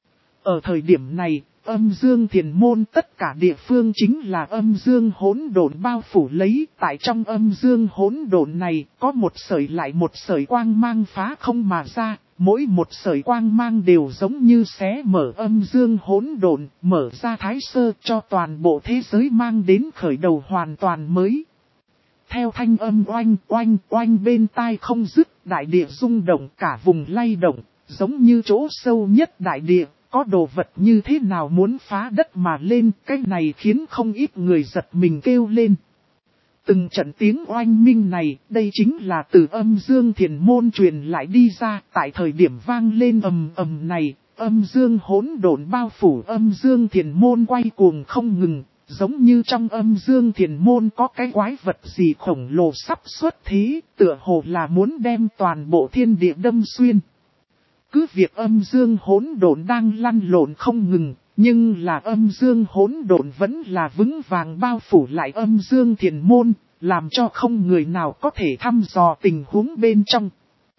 Ở thời điểm này, âm dương thiền môn tất cả địa phương chính là âm dương hỗn độn bao phủ lấy. Tại trong âm dương hỗn độn này, có một sợi lại một sợi quang mang phá không mà ra. Mỗi một sợi quang mang đều giống như xé mở âm dương hỗn độn, mở ra thái sơ cho toàn bộ thế giới mang đến khởi đầu hoàn toàn mới. Theo thanh âm oanh bên tai không dứt, đại địa rung động, cả vùng lay động, giống như chỗ sâu nhất đại địa. Có đồ vật như thế nào muốn phá đất mà lên, cái này khiến không ít người giật mình kêu lên. Từng trận tiếng oanh minh này, đây chính là từ âm dương thiền môn truyền lại đi ra, tại thời điểm vang lên ầm này, âm dương hỗn độn bao phủ âm dương thiền môn quay cuồng không ngừng, giống như trong âm dương thiền môn có cái quái vật gì khổng lồ sắp xuất thế, tựa hồ là muốn đem toàn bộ thiên địa đâm xuyên. Cứ việc âm dương hỗn độn đang lăn lộn không ngừng, nhưng là âm dương hỗn độn vẫn là vững vàng bao phủ lại âm dương thiền môn, làm cho không người nào có thể thăm dò tình huống bên trong.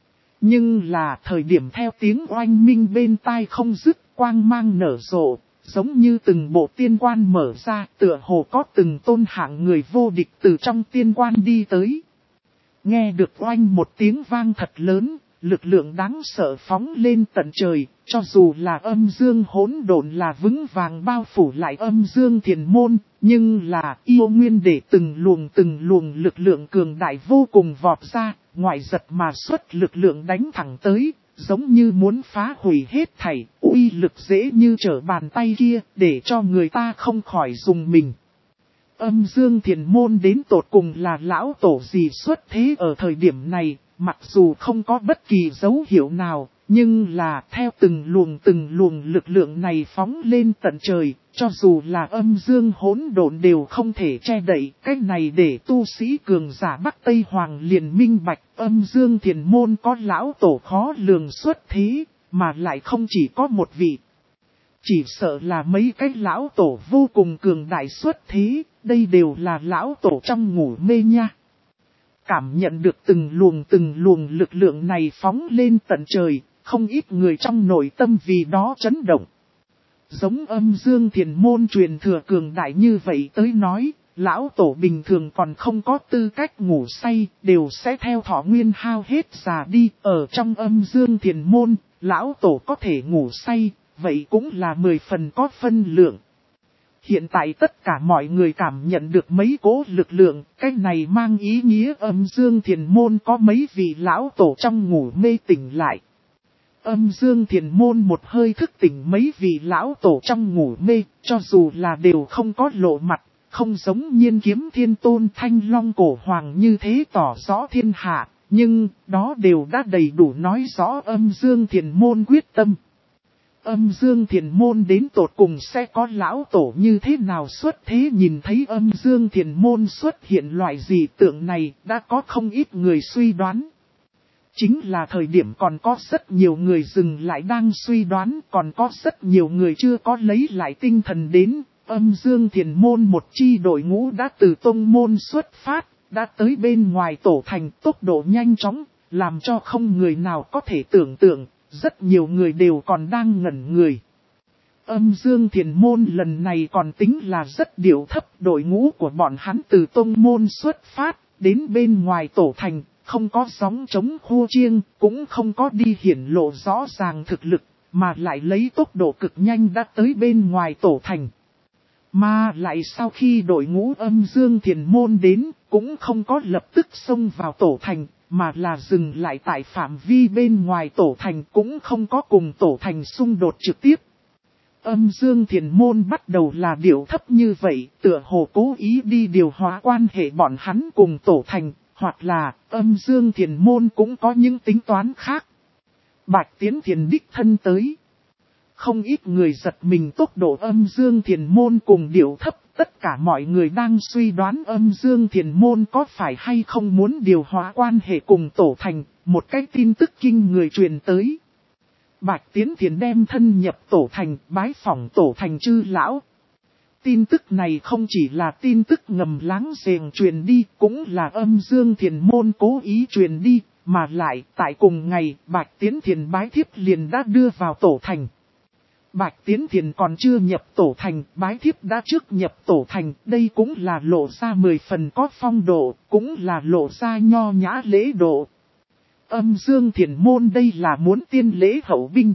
Nhưng là thời điểm theo tiếng oanh minh bên tai không dứt, quang mang nở rộ, giống như từng bộ tiên quan mở ra, tựa hồ có từng tôn hạng người vô địch từ trong tiên quan đi tới. Nghe được oanh một tiếng vang thật lớn. Lực lượng đáng sợ phóng lên tận trời, cho dù là âm dương hỗn độn là vững vàng bao phủ lại âm dương thiền môn, nhưng là yêu nguyên để từng luồng lực lượng cường đại vô cùng vọt ra, ngoại giật mà xuất lực lượng đánh thẳng tới, giống như muốn phá hủy hết thảy, uy lực dễ như trở bàn tay kia, để cho người ta không khỏi dùng mình. Âm dương thiền môn đến tột cùng là lão tổ gì xuất thế ở thời điểm này. Mặc dù không có bất kỳ dấu hiệu nào, nhưng là theo từng luồng lực lượng này phóng lên tận trời, cho dù là âm dương hỗn độn đều không thể che đậy. Cái này để tu sĩ cường giả Bắc Tây Hoàng liền minh bạch, âm dương thiền môn có lão tổ khó lường xuất thế, mà lại không chỉ có một vị. Chỉ sợ là mấy cái lão tổ vô cùng cường đại xuất thế, đây đều là lão tổ trong ngủ mê nha. Cảm nhận được từng luồng lực lượng này phóng lên tận trời, không ít người trong nội tâm vì đó chấn động. Giống âm dương thiền môn truyền thừa cường đại như vậy tới nói, lão tổ bình thường còn không có tư cách ngủ say, đều sẽ theo thọ nguyên hao hết già đi. Ở trong âm dương thiền môn, lão tổ có thể ngủ say, vậy cũng là 10 phần có phân lượng. Hiện tại tất cả mọi người cảm nhận được mấy cỗ lực lượng, cái này mang ý nghĩa Âm Dương Thiền Môn có mấy vị lão tổ trong ngủ mê tỉnh lại. Âm Dương Thiền Môn một hơi thức tỉnh mấy vị lão tổ trong ngủ mê, cho dù là đều không có lộ mặt, không giống Nhiên Kiếm Thiên Tôn Thanh Long Cổ Hoàng như thế tỏ rõ thiên hạ, nhưng đó đều đã đầy đủ nói rõ Âm Dương Thiền Môn quyết tâm. Âm Dương Thiền Môn đến tột cùng sẽ có lão tổ như thế nào xuất thế, nhìn thấy Âm Dương Thiền Môn xuất hiện loại dị tượng này đã có không ít người suy đoán. Chính là thời điểm còn có rất nhiều người dừng lại đang suy đoán, còn có rất nhiều người chưa có lấy lại tinh thần đến. Âm Dương Thiền Môn một chi đội ngũ đã từ tông môn xuất phát, đã tới bên ngoài tổ thành, tốc độ nhanh chóng, làm cho không người nào có thể tưởng tượng, rất nhiều người đều còn đang ngẩn người. Âm Dương Thiền Môn lần này còn tính là rất điệu thấp, đội ngũ của bọn hắn từ tông môn xuất phát, đến bên ngoài tổ thành, không có sóng chống khua chiêng, cũng không có đi hiển lộ rõ ràng thực lực, mà lại lấy tốc độ cực nhanh đã tới bên ngoài tổ thành. Mà lại sau khi đội ngũ Âm Dương Thiền Môn đến, cũng không có lập tức xông vào tổ thành, mà là dừng lại tại phạm vi bên ngoài tổ thành, cũng không có cùng tổ thành xung đột trực tiếp. Âm Dương Thiền Môn bắt đầu là điệu thấp như vậy, tựa hồ cố ý đi điều hóa quan hệ bọn hắn cùng tổ thành, hoặc là Âm Dương Thiền Môn cũng có những tính toán khác. Bạch Tiến Thiền đích thân tới. Không ít người giật mình tốc độ Âm Dương Thiền Môn cùng điệu thấp, tất cả mọi người đang suy đoán Âm Dương Thiền Môn có phải hay không muốn điều hóa quan hệ cùng tổ thành, một cái tin tức kinh người truyền tới. Bạch Tiến Thiền đem thân nhập tổ thành, bái phỏng tổ thành chư lão. Tin tức này không chỉ là tin tức ngầm láng giềng truyền đi, cũng là Âm Dương Thiền Môn cố ý truyền đi, mà lại tại cùng ngày Bạch Tiến Thiền bái thiếp liền đã đưa vào tổ thành. Bạch Tiến Thiền còn chưa nhập tổ thành, bái thiếp đã trước nhập tổ thành, đây cũng là lộ ra 10 phần có phong độ, cũng là lộ ra nho nhã lễ độ. Âm Dương Thiền Môn đây là muốn tiên lễ hậu binh.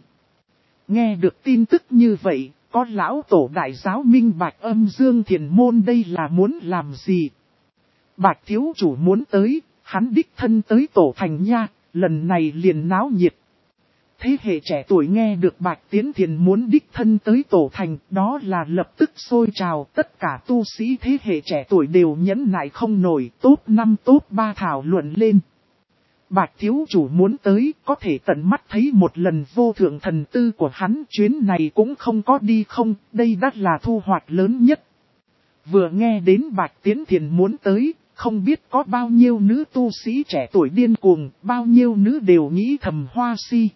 Nghe được tin tức như vậy, có lão tổ đại giáo minh bạch Âm Dương Thiền Môn đây là muốn làm gì? Bạch thiếu chủ muốn tới, hắn đích thân tới tổ thành nha, lần này liền náo nhiệt. Thế hệ trẻ tuổi nghe được Bạch Tiến Thiền muốn đích thân tới tổ thành, đó là lập tức sôi trào, tất cả tu sĩ thế hệ trẻ tuổi đều nhẫn nại không nổi, top 5 top 3 thảo luận lên. Bạch thiếu chủ muốn tới, có thể tận mắt thấy một lần vô thượng thần tư của hắn, chuyến này cũng không có đi không, đây đã là thu hoạch lớn nhất. Vừa nghe đến Bạch Tiến Thiền muốn tới, không biết có bao nhiêu nữ tu sĩ trẻ tuổi điên cuồng, bao nhiêu nữ đều nghĩ thầm hoa si.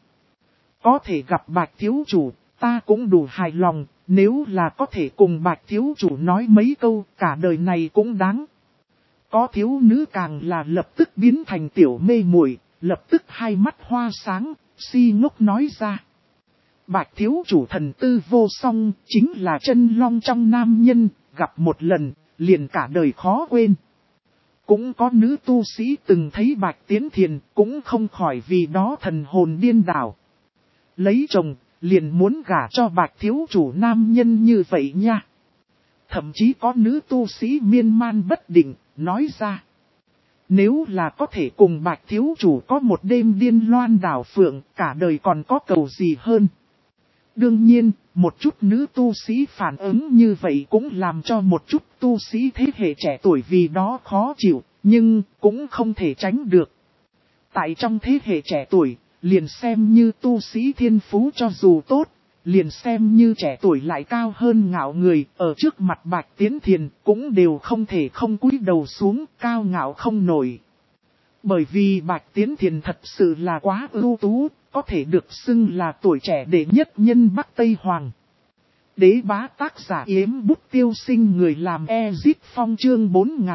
Có thể gặp Bạch thiếu chủ, ta cũng đủ hài lòng, nếu là có thể cùng Bạch thiếu chủ nói mấy câu, cả đời này cũng đáng. Có thiếu nữ càng là lập tức biến thành tiểu mê muội, lập tức hai mắt hoa sáng, si ngốc nói ra. Bạch thiếu chủ thần tư vô song, chính là chân long trong nam nhân, gặp một lần, liền cả đời khó quên. Cũng có nữ tu sĩ từng thấy Bạch Tiến Thiền, cũng không khỏi vì đó thần hồn điên đảo. Lấy chồng, liền muốn gả cho Bạch thiếu chủ nam nhân như vậy nha. Thậm chí có nữ tu sĩ miên man bất định, nói ra. Nếu là có thể cùng Bạch thiếu chủ có một đêm điên loan đảo phượng, cả đời còn có cầu gì hơn. Đương nhiên, một chút nữ tu sĩ phản ứng như vậy cũng làm cho một chút tu sĩ thế hệ trẻ tuổi vì đó khó chịu, nhưng cũng không thể tránh được. Tại trong thế hệ trẻ tuổi, liền xem như tu sĩ thiên phú cho dù tốt, liền xem như trẻ tuổi lại cao hơn ngạo người, ở trước mặt Bạch Tiến Thiền cũng đều không thể không cúi đầu xuống, cao ngạo không nổi. Bởi vì Bạch Tiến Thiền thật sự là quá ưu tú, có thể được xưng là tuổi trẻ đệ nhất nhân Bắc Tây Hoàng. Đế bá tác giả Yếm Bút Tiêu Sinh, người làm Ezit Phong, chương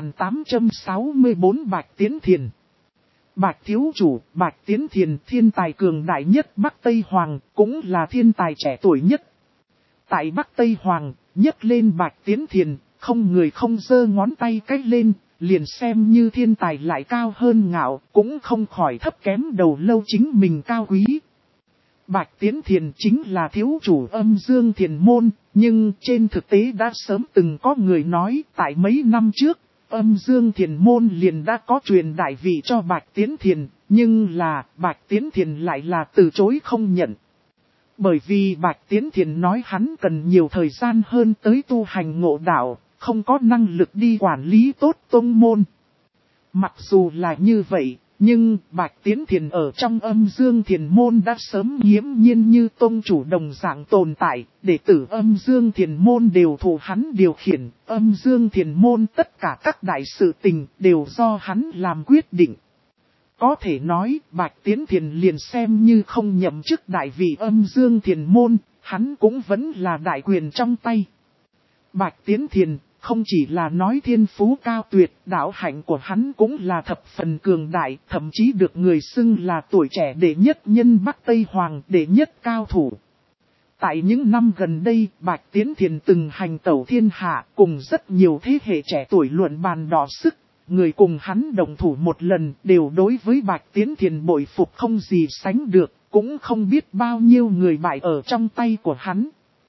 4864 Bạch Tiến Thiền. Bạch thiếu chủ, Bạch Tiến Thiền, thiên tài cường đại nhất Bắc Tây Hoàng, cũng là thiên tài trẻ tuổi nhất. Tại Bắc Tây Hoàng, nhấc lên Bạch Tiến Thiền, không người không giơ ngón tay cách lên, liền xem như thiên tài lại cao hơn ngạo, cũng không khỏi thấp kém đầu lâu chính mình cao quý. Bạch Tiến Thiền chính là thiếu chủ Âm Dương Thiền Môn, nhưng trên thực tế đã sớm từng có người nói tại mấy năm trước, Âm Dương Thiền Môn liền đã có truyền đại vị cho Bạch Tiến Thiền, nhưng là Bạch Tiến Thiền lại là từ chối không nhận. Bởi vì Bạch Tiến Thiền nói hắn cần nhiều thời gian hơn tới tu hành ngộ đạo, không có năng lực đi quản lý tốt tông môn. Mặc dù là như vậy, nhưng Bạch Tiến Thiền ở trong Âm Dương Thiền Môn đã sớm nghiễm nhiên như tông chủ đồng dạng tồn tại, đệ tử Âm Dương Thiền Môn đều thuộc hắn điều khiển, Âm Dương Thiền Môn tất cả các đại sự tình đều do hắn làm quyết định. Có thể nói, Bạch Tiến Thiền liền xem như không nhậm chức đại vị Âm Dương Thiền Môn, hắn cũng vẫn là đại quyền trong tay. Bạch Tiến Thiền không chỉ là nói thiên phú cao tuyệt, đạo hạnh của hắn cũng là thập phần cường đại, thậm chí được người xưng là tuổi trẻ đệ nhất nhân Bắc Tây Hoàng, đệ nhất cao thủ. Tại những năm gần đây, Bạch Tiến Thiền từng hành tẩu thiên hạ, cùng rất nhiều thế hệ trẻ tuổi luận bàn đọ sức. Người cùng hắn đồng thủ một lần đều đối với Bạch Tiến Thiền bội phục không gì sánh được, cũng không biết bao nhiêu người bại ở trong tay của hắn.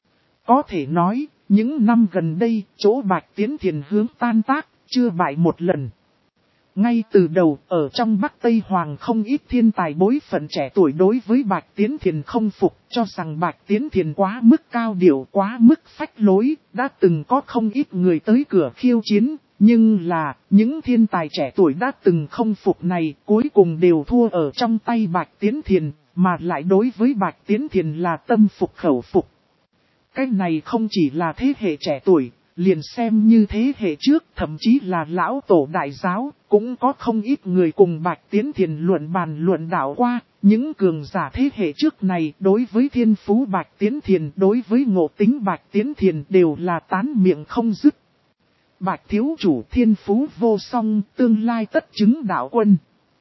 Có thể nói, những năm gần đây, chỗ Bạch Tiến Thiền hướng tan tác, chưa bại một lần. Ngay từ đầu, ở trong Bắc Tây Hoàng không ít thiên tài bối phận trẻ tuổi đối với Bạch Tiến Thiền không phục, cho rằng Bạch Tiến Thiền quá mức cao điệu, quá mức phách lối, đã từng có không ít người tới cửa khiêu chiến. Nhưng là, những thiên tài trẻ tuổi đã từng không phục này, cuối cùng đều thua ở trong tay Bạch Tiến Thiền, mà lại đối với Bạch Tiến Thiền là tâm phục khẩu phục. Cái này không chỉ là thế hệ trẻ tuổi, liền xem như thế hệ trước, thậm chí là lão tổ đại giáo, cũng có không ít người cùng Bạch Tiến Thiền luận bàn luận đạo qua. Những cường giả thế hệ trước này đối với thiên phú Bạch Tiến Thiền, đối với ngộ tính Bạch Tiến Thiền đều là tán miệng không dứt. Bạch thiếu chủ thiên phú vô song, tương lai tất chứng đạo quân.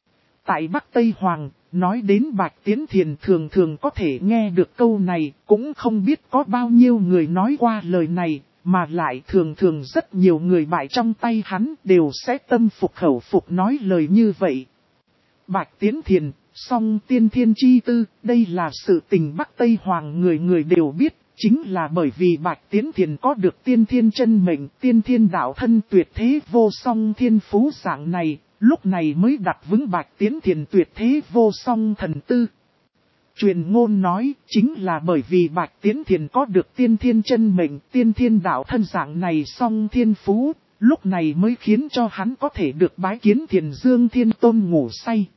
Tại Bắc Tây Hoàng, nói đến Bạch Tiến Thiền thường thường có thể nghe được câu này, cũng không biết có bao nhiêu người nói qua lời này, mà lại thường thường rất nhiều người bại trong tay hắn đều sẽ tâm phục khẩu phục nói lời như vậy. Bạch Tiến Thiền, song tiên thiên chi tư, đây là sự tình Bắc Tây Hoàng người người đều biết. Chính là bởi vì Bạch Tiến Thiền có được tiên thiên chân mệnh, tiên thiên đạo thân tuyệt thế vô song thiên phú dạng này, lúc này mới đặt vững Bạch Tiến Thiền tuyệt thế vô song thần tư. Truyền ngôn nói, chính là bởi vì Bạch Tiến Thiền có được tiên thiên chân mệnh, tiên thiên đạo thân dạng này song thiên phú, lúc này mới khiến cho hắn có thể được bái kiến Thiền Dương Thiên Tôn ngủ say.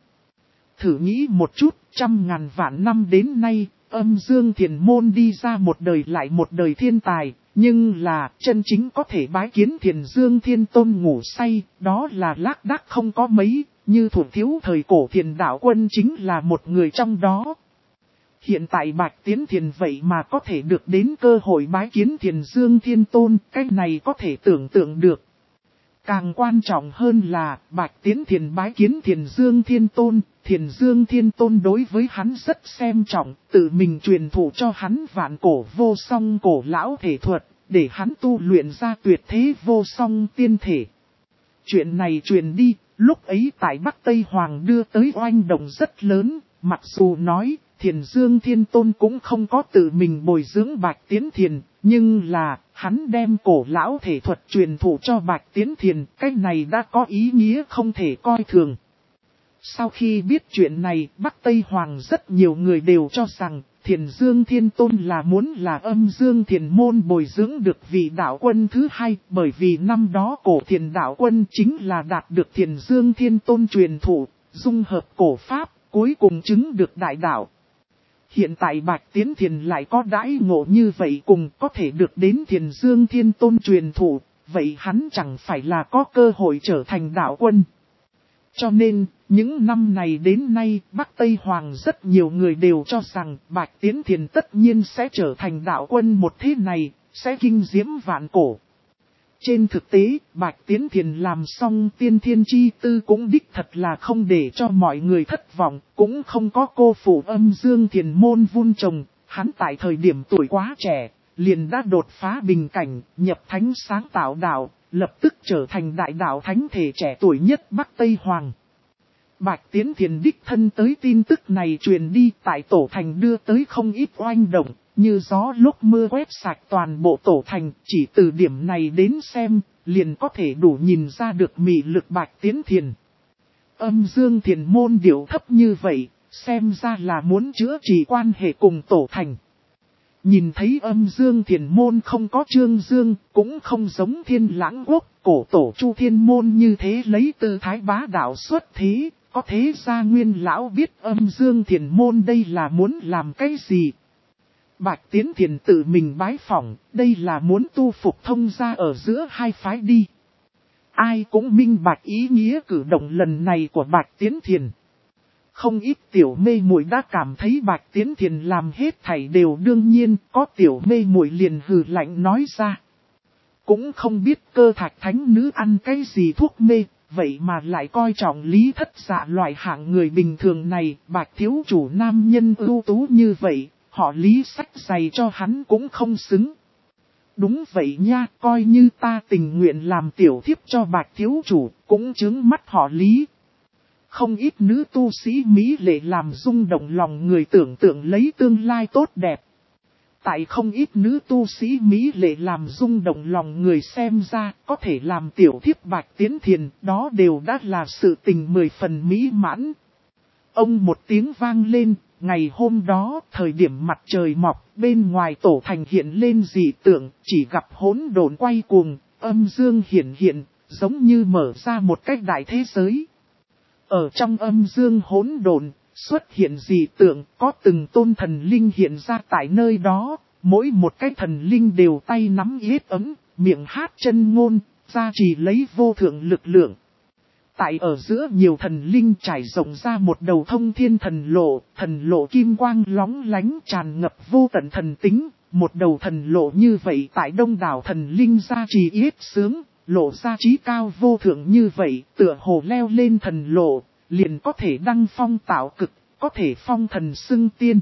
Thử nghĩ một chút, 100.000 vạn năm đến nay, Âm Dương Thiền Môn đi ra một đời lại một đời thiên tài, nhưng là chân chính có thể bái kiến Thiền Dương Thiên Tôn ngủ say, đó là lác đác không có mấy, như thủ thiếu thời cổ Thiền Đạo Quân chính là một người trong đó. Hiện tại Bạch Tiến Thiền vậy mà có thể được đến cơ hội bái kiến Thiền Dương Thiên Tôn, cái này có thể tưởng tượng được. Càng quan trọng hơn là Bạch Tiến Thiền bái kiến Thiền Dương Thiên Tôn, Thiền Dương Thiên Tôn đối với hắn rất xem trọng, tự mình truyền thụ cho hắn vạn cổ vô song cổ lão thể thuật, để hắn tu luyện ra tuyệt thế vô song tiên thể. Chuyện này truyền đi, lúc ấy tại Bắc Tây Hoàng đưa tới oanh động rất lớn, mặc dù nói Thiền Dương Thiên Tôn cũng không có tự mình bồi dưỡng Bạch Tiến Thiền, nhưng là hắn đem cổ lão thể thuật truyền thụ cho Bạch Tiến Thiền, cái này đã có ý nghĩa không thể coi thường. Sau khi biết chuyện này, Bắc Tây Hoàng rất nhiều người đều cho rằng Thiền Dương Thiên Tôn là muốn là Âm Dương Thiền Môn bồi dưỡng được vị đạo quân thứ hai, bởi vì năm đó cổ Thiền đạo quân chính là đạt được Thiền Dương Thiên Tôn truyền thụ, dung hợp cổ pháp, cuối cùng chứng được đại đạo. Hiện tại Bạch Tiến Thiền lại có đãi ngộ như vậy cùng có thể được đến Thiền Dương Thiên Tôn truyền thụ, vậy hắn chẳng phải là có cơ hội trở thành đạo quân. Cho nên, những năm này đến nay, Bắc Tây Hoàng rất nhiều người đều cho rằng Bạch Tiến Thiền tất nhiên sẽ trở thành đạo quân một thế này, sẽ kinh diễm vạn cổ. Trên thực tế, Bạch Tiến Thiền làm xong tiên thiên chi tư cũng đích thật là không để cho mọi người thất vọng, cũng không có cô phụ Âm Dương Thiền Môn vun trồng, hắn tại thời điểm tuổi quá trẻ, liền đã đột phá bình cảnh, nhập thánh sáng tạo đạo, lập tức trở thành đại đạo thánh thể trẻ tuổi nhất Bắc Tây Hoàng. Bạch Tiến Thiền đích thân tới tin tức này truyền đi tại tổ thành đưa tới không ít oanh động, như gió lúc mưa quét sạch toàn bộ tổ thành, chỉ từ điểm này đến xem, liền có thể đủ nhìn ra được mị lực Bạch Tiến Thiền. Âm Dương Thiền môn điệu thấp như vậy, xem ra là muốn chữa trị quan hệ cùng tổ thành. Nhìn thấy Âm Dương Thiền môn không có Trương Dương, cũng không giống Thiên Lãng Quốc, cổ tổ Chu Thiên môn như thế lấy tư thái bá đạo xuất thế, có thế gia nguyên lão biết Âm Dương Thiền môn đây là muốn làm cái gì. Bạch Tiến Thiền tự mình bái phỏng, đây là muốn tu phục thông gia ở giữa hai phái đi. Ai cũng minh bạch ý nghĩa cử động lần này của Bạch Tiến Thiền. Không ít tiểu mê muội đã cảm thấy Bạch Tiến Thiền làm hết thảy đều đương nhiên, có tiểu mê muội liền hừ lạnh nói ra. Cũng không biết Cơ Thạch thánh nữ ăn cái gì thuốc mê, vậy mà lại coi trọng Lý Thất Dạ loại hạng người bình thường này. Bạch thiếu chủ nam nhân ưu tú như vậy, họ Lý sách giày cho hắn cũng không xứng. Đúng vậy nha, coi như ta tình nguyện làm tiểu thiếp cho Bạch thiếu chủ, cũng chướng mắt họ Lý. Không ít nữ tu sĩ mỹ lệ làm rung động lòng người tưởng tượng lấy tương lai tốt đẹp. Tại không ít nữ tu sĩ mỹ lệ làm rung động lòng người xem ra, có thể làm tiểu thiếp Bạch Tiến Thiền, đó đều đã là sự tình 10 phần mỹ mãn. Ông một tiếng vang lên, ngày hôm đó, thời điểm mặt trời mọc, bên ngoài tổ thành hiện lên dị tượng, chỉ gặp hỗn độn quay cuồng, âm dương hiện hiện, giống như mở ra một cách đại thế giới. Ở trong âm dương hỗn độn, xuất hiện dị tượng, có từng tôn thần linh hiện ra tại nơi đó, mỗi một cái thần linh đều tay nắm yết ấm, miệng hát chân ngôn, gia trì lấy vô thượng lực lượng. Tại ở giữa nhiều thần linh trải rộng ra một đầu thông thiên thần lộ kim quang lóng lánh tràn ngập vô tận thần tính, một đầu thần lộ như vậy tại đông đảo thần linh gia trì yết sướng, lộ ra trí cao vô thượng như vậy, tựa hồ leo lên thần lộ, liền có thể đăng phong tạo cực, có thể phong thần xưng tiên.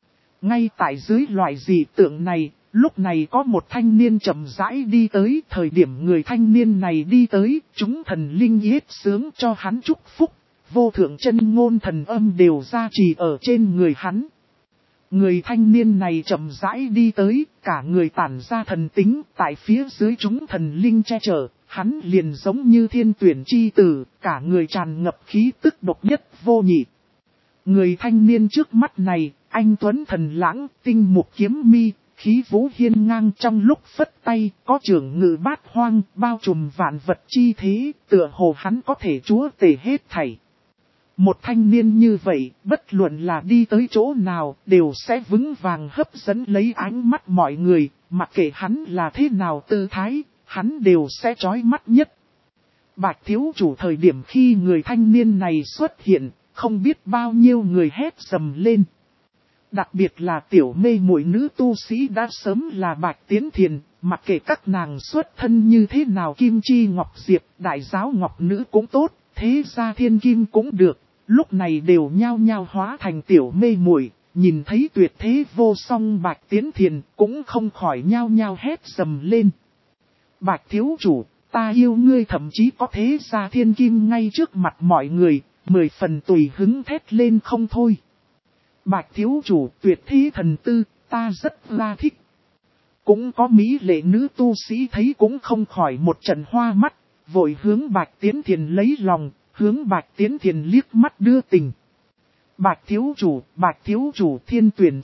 Ngay tại dưới loại dị tượng này, lúc này có một thanh niên chậm rãi đi tới, thời điểm người thanh niên này đi tới, chúng thần linh yết sướng cho hắn chúc phúc, vô thượng chân ngôn thần âm đều gia trì ở trên người hắn. Người thanh niên này chậm rãi đi tới, cả người tản ra thần tính, tại phía dưới chúng thần linh che chở, hắn liền giống như thiên tuyển chi tử, cả người tràn ngập khí tức độc nhất vô nhị. Người thanh niên trước mắt này, anh tuấn thần lãng, tinh mục kiếm mi, khí vũ hiên ngang trong lúc phất tay, có trưởng ngự bát hoang, bao trùm vạn vật chi thế, tựa hồ hắn có thể chúa tể hết thảy. Một thanh niên như vậy, bất luận là đi tới chỗ nào, đều sẽ vững vàng hấp dẫn lấy ánh mắt mọi người, mặc kệ hắn là thế nào tư thái, hắn đều sẽ chói mắt nhất. Bạch thiếu chủ thời điểm khi người thanh niên này xuất hiện, không biết bao nhiêu người hét rầm lên. Đặc biệt là tiểu mê muội nữ tu sĩ đã sớm là Bạch Tiến Thiền, mặc kệ các nàng xuất thân như thế nào Kim Chi Ngọc Diệp, đại giáo Ngọc Nữ cũng tốt, thế gia Thiên Kim cũng được, lúc này đều nhao nhao hóa thành tiểu mê muội, nhìn thấy tuyệt thế vô song Bạch Tiến Thiền cũng không khỏi nhao nhao hét rầm lên. Bạch thiếu chủ, ta yêu ngươi, thậm chí có thế gia Thiên Kim ngay trước mặt mọi người, 10 phần tùy hứng thét lên không thôi. Bạch thiếu chủ tuyệt thế thần tư, ta rất là thích. Cũng có mỹ lệ nữ tu sĩ thấy cũng không khỏi một trận hoa mắt, vội hướng Bạch Tiến Thiền lấy lòng, hướng Bạch Tiến Thiền liếc mắt đưa tình. Bạch thiếu chủ thiên tuyển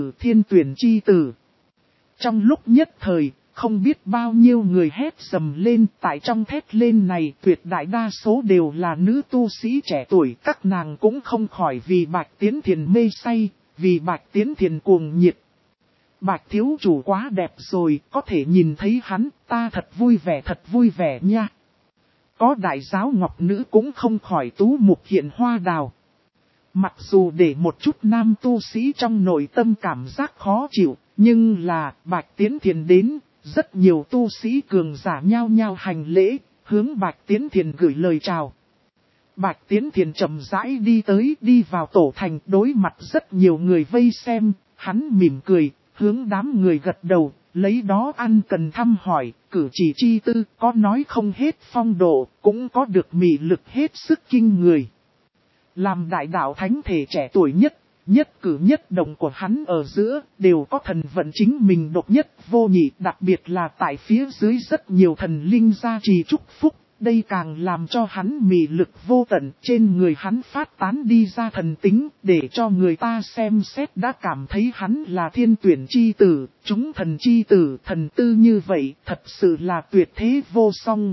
chi tử. Trong lúc nhất thời, không biết bao nhiêu người hét rầm lên, tại trong thét lên này tuyệt đại đa số đều là nữ tu sĩ trẻ tuổi, các nàng cũng không khỏi vì Bạch Tiến Thiền mê say, vì Bạch Tiến Thiền cuồng nhiệt. Bạch thiếu chủ quá đẹp rồi, có thể nhìn thấy hắn, ta thật vui vẻ nha. Có đại giáo Ngọc Nữ cũng không khỏi tú mục hiện hoa đào. Mặc dù để một chút nam tu sĩ trong nội tâm cảm giác khó chịu, nhưng là Bạch Tiến Thiền đến, rất nhiều tu sĩ cường giả nhao nhao hành lễ, hướng Bạch Tiến Thiền gửi lời chào. Bạch Tiến Thiền chậm rãi đi tới, đi vào tổ thành, đối mặt rất nhiều người vây xem, hắn mỉm cười, hướng đám người gật đầu, lấy đó ăn cần thăm hỏi, cử chỉ chi tư, có nói không hết phong độ, cũng có được mị lực hết sức kinh người. Làm đại đạo thánh thể trẻ tuổi nhất, nhất cử nhất động của hắn ở giữa đều có thần vận chính mình độc nhất vô nhị, đặc biệt là tại phía dưới rất nhiều thần linh gia trì chúc phúc. Đây càng làm cho hắn mị lực vô tận, trên người hắn phát tán đi ra thần tính, để cho người ta xem xét đã cảm thấy hắn là thiên tuyển chi tử, chúng thần chi tử, thần tư như vậy, thật sự là tuyệt thế vô song.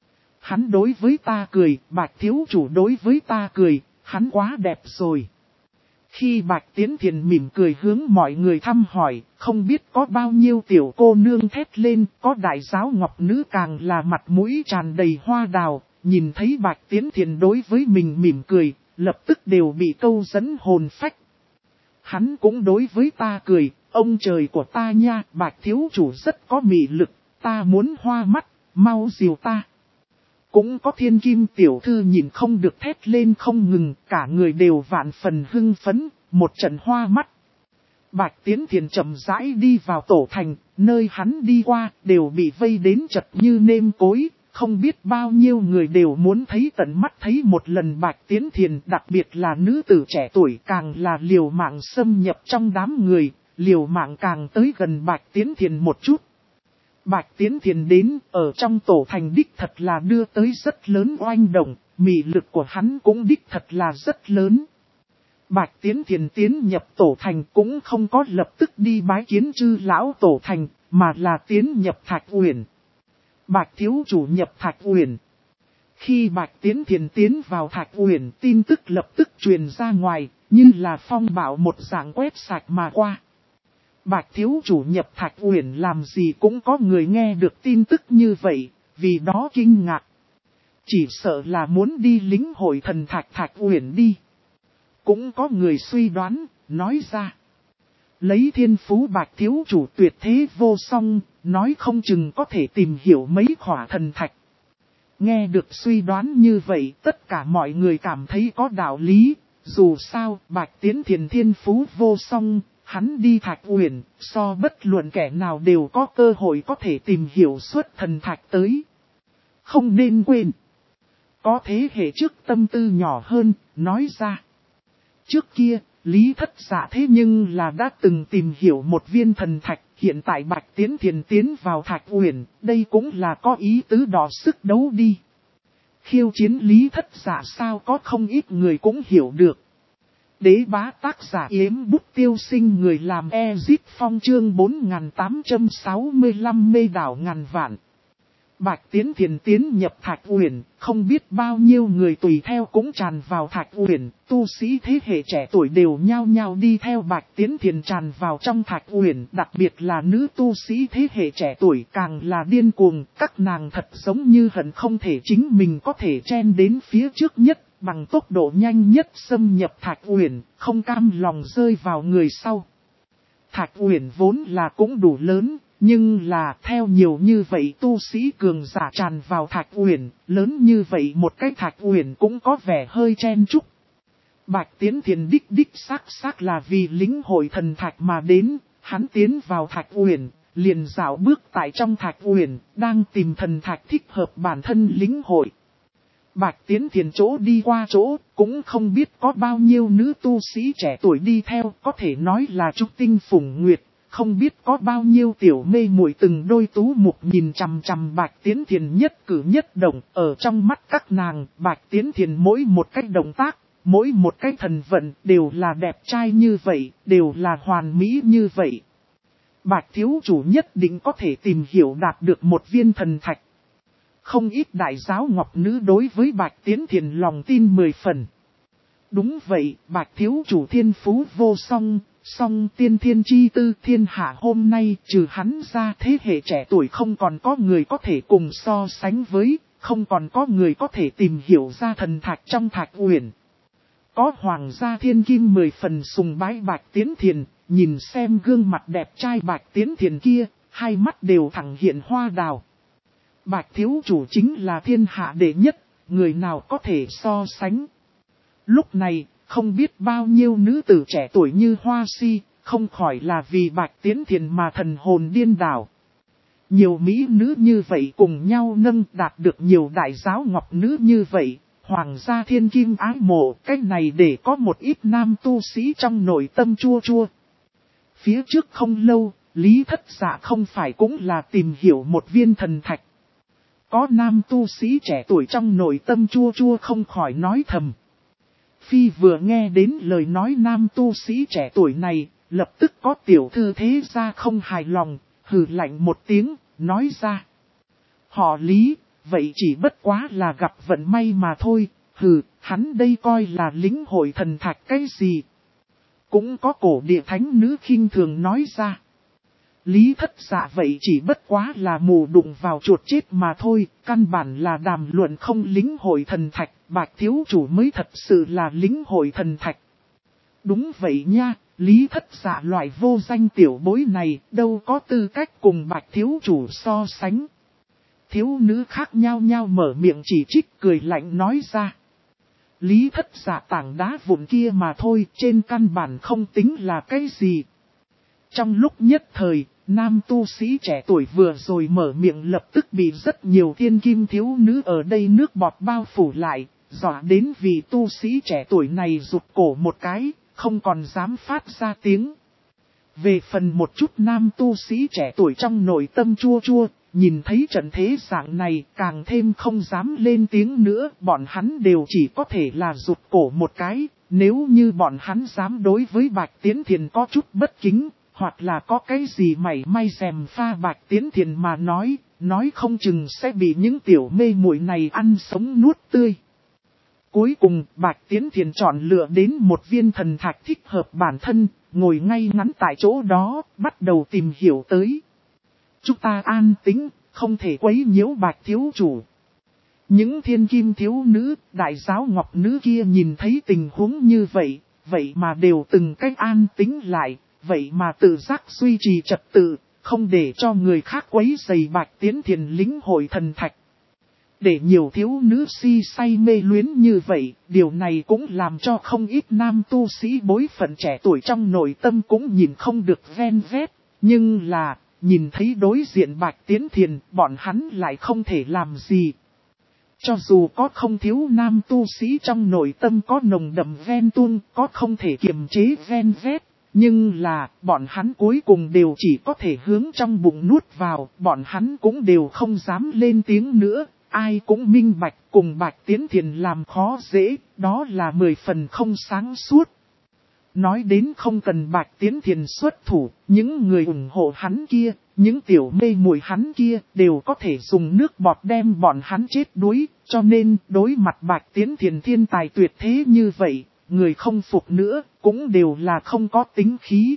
Hắn đối với ta cười, Bạch thiếu chủ đối với ta cười, hắn quá đẹp rồi. Khi Bạch Tiến Thiền mỉm cười hướng mọi người thăm hỏi, không biết có bao nhiêu tiểu cô nương thét lên, có đại giáo ngọc nữ càng là mặt mũi tràn đầy hoa đào, nhìn thấy Bạch Tiến Thiền đối với mình mỉm cười, lập tức đều bị câu dẫn hồn phách. Hắn cũng đối với ta cười, ông trời của ta nha, Bạch thiếu chủ rất có mị lực, ta muốn hoa mắt, mau dìu ta. Cũng có thiên kim tiểu thư nhìn không được thét lên không ngừng, cả người đều vạn phần hưng phấn, một trận hoa mắt. Bạch Tiến Thiền chậm rãi đi vào tổ thành, nơi hắn đi qua đều bị vây đến chật như nêm cối, không biết bao nhiêu người đều muốn thấy tận mắt thấy một lần Bạch Tiến Thiền, đặc biệt là nữ tử trẻ tuổi càng là liều mạng xâm nhập trong đám người, liều mạng càng tới gần Bạch Tiến Thiền một chút. Bạch Tiến Thiền đến, ở trong tổ thành đích thật là đưa tới rất lớn oanh động, mị lực của hắn cũng đích thật là rất lớn. Bạch Tiến Thiền tiến nhập tổ thành cũng không có lập tức đi bái kiến chư lão tổ thành, mà là tiến nhập Thạch Uyển. Bạch thiếu chủ nhập Thạch Uyển. Khi Bạch Tiến Thiền tiến vào Thạch Uyển, tin tức lập tức truyền ra ngoài, như là phong bạo một dạng quét sạch mà qua. Bạch thiếu chủ nhập Thạch Uyển làm gì cũng có người nghe được tin tức như vậy, vì đó kinh ngạc. Chỉ sợ là muốn đi lính hội thần Thạch Uyển đi. Cũng có người suy đoán, nói ra. Lấy thiên phú Bạch thiếu chủ tuyệt thế vô song, nói không chừng có thể tìm hiểu mấy khỏa thần thạch. Nghe được suy đoán như vậy, tất cả mọi người cảm thấy có đạo lý. Dù sao, Bạch Tiến Thiền thiên phú vô song, hắn đi Thạch Uyển, so bất luận kẻ nào đều có cơ hội có thể tìm hiểu suốt thần thạch tới. Không nên quên. Có thế hệ trước tâm tư nhỏ hơn, nói ra. Trước kia, Lý Thất Dạ thế nhưng là đã từng tìm hiểu một viên thần thạch, hiện tại Bạch Tiến Thiền tiến vào Thạch Uyển, đây cũng là có ý tứ đọ sức đấu đi. Khiêu chiến Lý Thất Dạ sao có không ít người cũng hiểu được. Đế bá tác giả Yếm Bút Tiêu Sinh người làm Ezit Phong chương 4865 mê đảo ngàn vạn. Bạch Tiến Thiền tiến nhập Thạch Uyển, không biết bao nhiêu người tùy theo cũng tràn vào Thạch Uyển, tu sĩ thế hệ trẻ tuổi đều nhao nhao đi theo Bạch Tiến Thiền tràn vào trong Thạch Uyển, đặc biệt là nữ tu sĩ thế hệ trẻ tuổi càng là điên cuồng, các nàng thật giống như hận không thể chính mình có thể chen đến phía trước nhất, bằng tốc độ nhanh nhất xâm nhập Thạch Uyển, không cam lòng rơi vào người sau. Thạch Uyển vốn là cũng đủ lớn. Nhưng là theo nhiều như vậy tu sĩ cường giả tràn vào Thạch Uyển, lớn như vậy một cái Thạch Uyển cũng có vẻ hơi chen chúc. Bạch Tiến Thiền đích xác là vì lính hội thần Thạch mà đến, hắn tiến vào Thạch Uyển, liền dạo bước tại trong Thạch Uyển, đang tìm thần Thạch thích hợp bản thân lính hội. Bạch Tiến Thiền chỗ đi qua chỗ, cũng không biết có bao nhiêu nữ tu sĩ trẻ tuổi đi theo, có thể nói là trúc tinh phủng nguyệt. Không biết có bao nhiêu tiểu mê muội từng đôi tú mục nhìn chằm chằm Bạch Tiến Thiền nhất cử nhất động, ở trong mắt các nàng, Bạch Tiến Thiền mỗi một cách động tác, mỗi một cách thần vận đều là đẹp trai như vậy, đều là hoàn mỹ như vậy. Bạch thiếu chủ nhất định có thể tìm hiểu đạt được một viên thần thạch. Không ít đại giáo ngọc nữ đối với Bạch Tiến Thiền lòng tin 10 phần. Đúng vậy, Bạch thiếu chủ thiên phú vô song. Song tiên thiên chi tư thiên hạ hôm nay trừ hắn ra thế hệ trẻ tuổi không còn có người có thể cùng so sánh với, không còn có người có thể tìm hiểu ra thần thạch trong Thạch Uyển. Có hoàng gia thiên kim 10 phần sùng bái Bạch Tiến Thiền, nhìn xem gương mặt đẹp trai Bạch Tiến Thiền kia, hai mắt đều thẳng hiện hoa đào. Bạch thiếu chủ chính là thiên hạ đệ nhất, người nào có thể so sánh. Lúc này, không biết bao nhiêu nữ tử trẻ tuổi như Hoa Si, không khỏi là vì Bạch Tiến Thiền mà thần hồn điên đảo. Nhiều mỹ nữ như vậy cùng nhau nâng đạt được nhiều đại giáo ngọc nữ như vậy, Hoàng gia thiên kim ái mộ, cái này để có một ít nam tu sĩ trong nội tâm chua chua. Phía trước không lâu, Lý Thất Dạ không phải cũng là tìm hiểu một viên thần thạch. Có nam tu sĩ trẻ tuổi trong nội tâm chua chua không khỏi nói thầm. Phi vừa nghe đến lời nói nam tu sĩ trẻ tuổi này, lập tức có tiểu thư thế gia không hài lòng, hừ lạnh một tiếng, nói ra. Họ Lý, vậy chỉ bất quá là gặp vận may mà thôi, hừ, hắn đây coi là lĩnh hội thần thạch cái gì. Cũng có cổ địa thánh nữ khinh thường nói ra. Lý Thất Dạ vậy chỉ bất quá là mù đụng vào chuột chết mà thôi, căn bản là đàm luận không lĩnh hội thần thạch, Bạch thiếu chủ mới thật sự là lĩnh hội thần thạch. Đúng vậy nha, Lý Thất Dạ loại vô danh tiểu bối này đâu có tư cách cùng Bạch thiếu chủ so sánh. Thiếu nữ khác nhau nhau mở miệng chỉ trích cười lạnh nói ra. Lý Thất Dạ tảng đá vụn kia mà thôi, trên căn bản không tính là cái gì. Trong lúc nhất thời, nam tu sĩ trẻ tuổi vừa rồi mở miệng lập tức bị rất nhiều thiên kim thiếu nữ ở đây nước bọt bao phủ lại, dọa đến vì tu sĩ trẻ tuổi này rụt cổ một cái, không còn dám phát ra tiếng. Về phần một chút nam tu sĩ trẻ tuổi trong nội tâm chua chua, nhìn thấy trận thế dạng này càng thêm không dám lên tiếng nữa, bọn hắn đều chỉ có thể là rụt cổ một cái, nếu như bọn hắn dám đối với Bạch Tiến Thiền có chút bất kính, hoặc là có cái gì mảy may rèm pha Bạch Tiến Thiền mà nói không chừng sẽ bị những tiểu mê muội này ăn sống nuốt tươi. Cuối cùng, Bạch Tiến Thiền chọn lựa đến một viên thần thạch thích hợp bản thân, ngồi ngay ngắn tại chỗ đó, bắt đầu tìm hiểu tới. Chúng ta an tĩnh, không thể quấy nhiễu Bạch thiếu chủ. Những thiên kim thiếu nữ, đại giáo ngọc nữ kia nhìn thấy tình huống như vậy, vậy mà đều từng cách an tĩnh lại, vậy mà tự giác duy trì trật tự, không để cho người khác quấy rầy Bạch Tiến Thiền lĩnh hội thần thạch. Để nhiều thiếu nữ si say mê luyến như vậy, điều này cũng làm cho không ít nam tu sĩ bối phận trẻ tuổi trong nội tâm cũng nhìn không được ven vét, nhưng là, nhìn thấy đối diện Bạch Tiến Thiền, bọn hắn lại không thể làm gì. Cho dù có không thiếu nam tu sĩ trong nội tâm có nồng đậm ven tuông, có không thể kiềm chế ven vét, nhưng là, bọn hắn cuối cùng đều chỉ có thể hướng trong bụng nuốt vào, bọn hắn cũng đều không dám lên tiếng nữa. Ai cũng minh bạch cùng Bạch Tiến Thiền làm khó dễ, đó là 10 phần không sáng suốt. Nói đến không cần Bạch Tiến Thiền xuất thủ, những người ủng hộ hắn kia, những tiểu mê muội hắn kia đều có thể dùng nước bọt đem bọn hắn chết đuối, cho nên đối mặt Bạch Tiến Thiền thiên tài tuyệt thế như vậy, người không phục nữa, cũng đều là không có tính khí.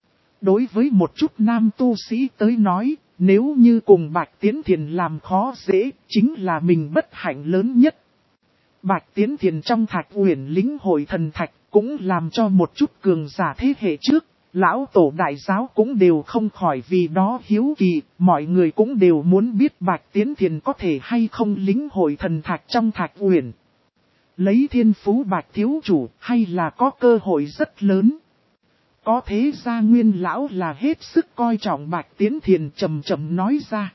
Đối với một chút nam tu sĩ tới nói, nếu như cùng Bạch Tiến Thiền làm khó dễ, chính là mình bất hạnh lớn nhất. Bạch Tiến Thiền trong Thạch Uyển lĩnh hội thần thạch cũng làm cho một chút cường giả thế hệ trước, lão tổ đại giáo cũng đều không khỏi vì đó hiếu kỳ, mọi người cũng đều muốn biết Bạch Tiến Thiền có thể hay không lĩnh hội thần thạch trong Thạch Uyển. Lấy thiên phú Bạch thiếu chủ hay là có cơ hội rất lớn. Có thế gia Nguyên lão là hết sức coi trọng Bạch Tiến Thiền trầm trầm nói ra.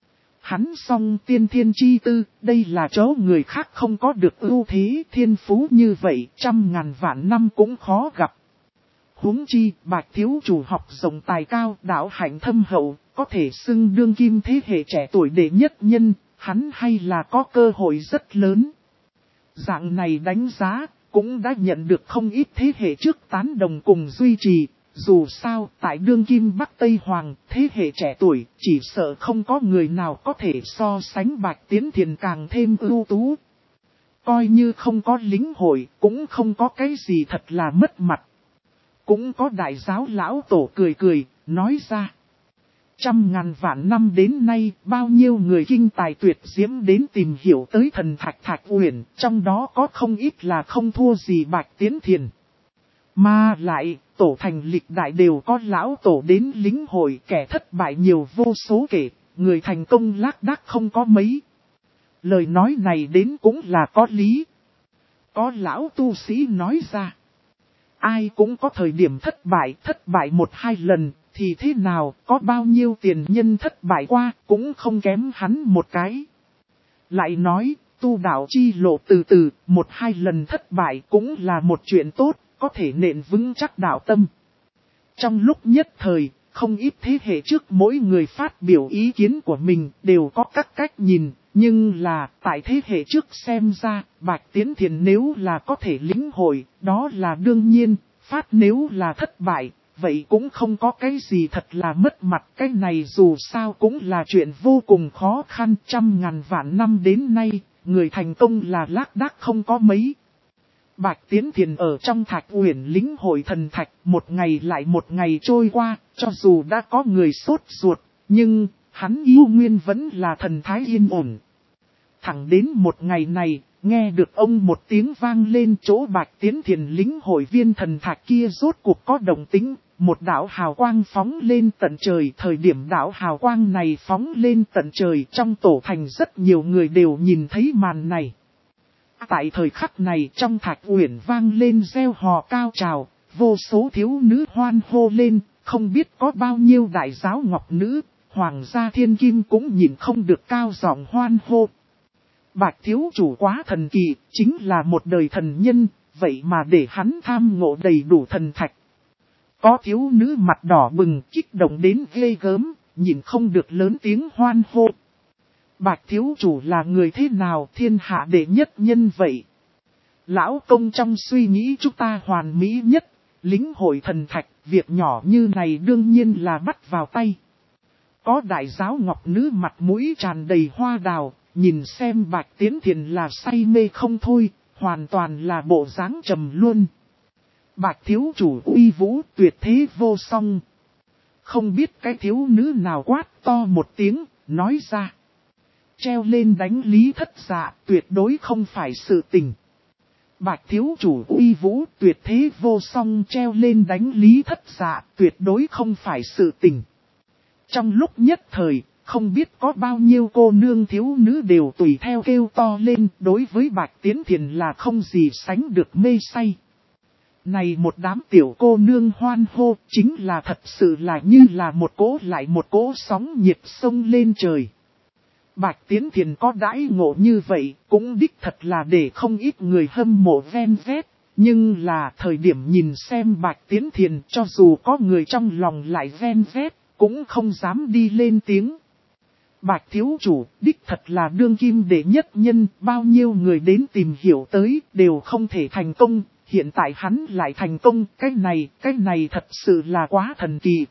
Hắn song tiên thiên chi tư, đây là chỗ người khác không có được ưu thế thiên phú như vậy, 100.000 vạn năm cũng khó gặp. Huống chi, Bạch thiếu chủ học rộng tài cao, đạo hạnh thâm hậu, có thể xưng đương kim thế hệ trẻ tuổi đệ nhất nhân, hắn hay là có cơ hội rất lớn. Dạng này đánh giá, cũng đã nhận được không ít thế hệ trước tán đồng cùng duy trì. Dù sao, tại đương kim Bắc Tây Hoàng, thế hệ trẻ tuổi, chỉ sợ không có người nào có thể so sánh Bạch Tiến Thiền càng thêm ưu tú. Coi như không có lính hội, cũng không có cái gì thật là mất mặt. Cũng có đại giáo lão tổ cười cười, nói ra. 100.000 vạn năm đến nay, bao nhiêu người kinh tài tuyệt diễm đến tìm hiểu tới thần thạch Thạch Uyển, trong đó có không ít là không thua gì Bạch Tiến Thiền. Mà lại, tổ thành lịch đại đều có lão tổ đến lính hội, kẻ thất bại nhiều vô số kể, người thành công lác đác không có mấy. Lời nói này đến cũng là có lý. Có lão tu sĩ nói ra. Ai cũng có thời điểm thất bại 1-2 lần, thì thế nào, có bao nhiêu tiền nhân thất bại qua, cũng không kém hắn một cái. Lại nói, tu đạo chi lộ từ từ, một hai lần thất bại cũng là một chuyện tốt, có thể nện vững chắc đạo tâm. Trong lúc nhất thời, không ít thế hệ trước mỗi người phát biểu ý kiến của mình đều có các cách nhìn, nhưng là tại thế hệ trước xem ra, Bạch Tiến Thiền nếu là có thể lĩnh hội, đó là đương nhiên, phát nếu là thất bại, vậy cũng không có cái gì thật là mất mặt. Cái này dù sao cũng là chuyện vô cùng khó khăn, trăm ngàn vạn năm đến nay, người thành công là lác đác không có mấy. Bạch Tiến Thiền ở trong Thạch Uyển lĩnh hội thần thạch, một ngày lại một ngày trôi qua, cho dù đã có người sốt ruột, nhưng hắn yêu nguyên vẫn là thần thái yên ổn. Thẳng đến một ngày này, nghe được ông một tiếng vang lên chỗ Bạch Tiến Thiền lĩnh hội viên thần thạch kia rốt cuộc có động tĩnh, một đạo hào quang phóng lên tận trời. Thời điểm đạo hào quang này phóng lên tận trời, trong tổ thành rất nhiều người đều nhìn thấy màn này. Tại thời khắc này trong Thạch Uyển vang lên reo hò cao trào, vô số thiếu nữ hoan hô lên, không biết có bao nhiêu đại giáo ngọc nữ, hoàng gia thiên kim cũng nhìn không được cao giọng hoan hô. Bạch thiếu chủ quá thần kỳ, chính là một đời thần nhân, vậy mà để hắn tham ngộ đầy đủ thần thạch. Có thiếu nữ mặt đỏ bừng kích động đến ghê gớm, nhìn không được lớn tiếng hoan hô. Bạch thiếu chủ là người thế nào thiên hạ đệ nhất nhân vậy? Lão công trong suy nghĩ chúng ta hoàn mỹ nhất, lĩnh hội thần thạch, việc nhỏ như này đương nhiên là bắt vào tay. Có đại giáo ngọc nữ mặt mũi tràn đầy hoa đào, nhìn xem Bạch Tiến Thiền là say mê không thôi, hoàn toàn là bộ dáng trầm luôn. Bạch thiếu chủ uy vũ tuyệt thế vô song. Không biết cái thiếu nữ nào quát to một tiếng, nói ra. Treo lên đánh Lý Thất Dạ tuyệt đối không phải sự tình. Bạch thiếu chủ uy vũ tuyệt thế vô song treo lên đánh Lý Thất Dạ tuyệt đối không phải sự tình. Trong lúc nhất thời, không biết có bao nhiêu cô nương thiếu nữ đều tùy theo kêu to lên, đối với Bạch Tiến Thiền là không gì sánh được mê say. Này một đám tiểu cô nương hoan hô chính là thật sự là như là một cỗ lại một cỗ sóng nhiệt sông lên trời. Bạch Tiến Thiền có đãi ngộ như vậy cũng đích thật là để không ít người hâm mộ ven vét. Nhưng là thời điểm nhìn xem Bạch Tiến Thiền cho dù có người trong lòng lại ven vét cũng không dám đi lên tiếng. Bạch thiếu chủ đích thật là đương kim đệ nhất nhân, bao nhiêu người đến tìm hiểu tới đều không thể thành công. Hiện tại hắn lại thành công, cái này thật sự là quá thần kỳ.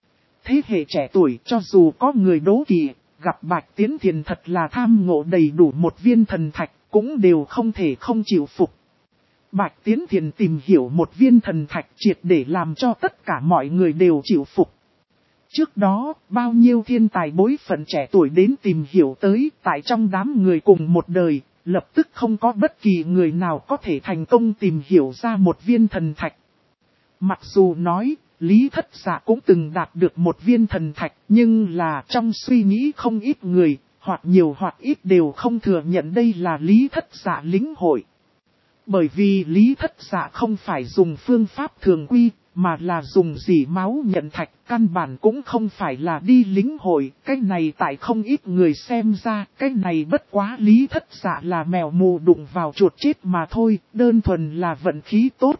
Thế hệ trẻ tuổi cho dù có người đố kỵ, gặp Bạch Tiến Thiền thật là tham ngộ đầy đủ một viên thần thạch, cũng đều không thể không chịu phục. Bạch Tiến Thiền tìm hiểu một viên thần thạch triệt để làm cho tất cả mọi người đều chịu phục. Trước đó, bao nhiêu thiên tài bối phận trẻ tuổi đến tìm hiểu tới, tại trong đám người cùng một đời, lập tức không có bất kỳ người nào có thể thành công tìm hiểu ra một viên thần thạch. Mặc dù nói, Lý Thất Dạ cũng từng đạt được một viên thần thạch, nhưng là trong suy nghĩ không ít người, hoặc nhiều hoặc ít đều không thừa nhận đây là Lý Thất Dạ lĩnh hội. Bởi vì Lý Thất Dạ không phải dùng phương pháp thường quy, mà là dùng dỉ máu nhận thạch, căn bản cũng không phải là đi lĩnh hội. Cái này tại không ít người xem ra, cái này bất quá Lý Thất Dạ là mèo mù đụng vào chuột chết mà thôi, đơn thuần là vận khí tốt.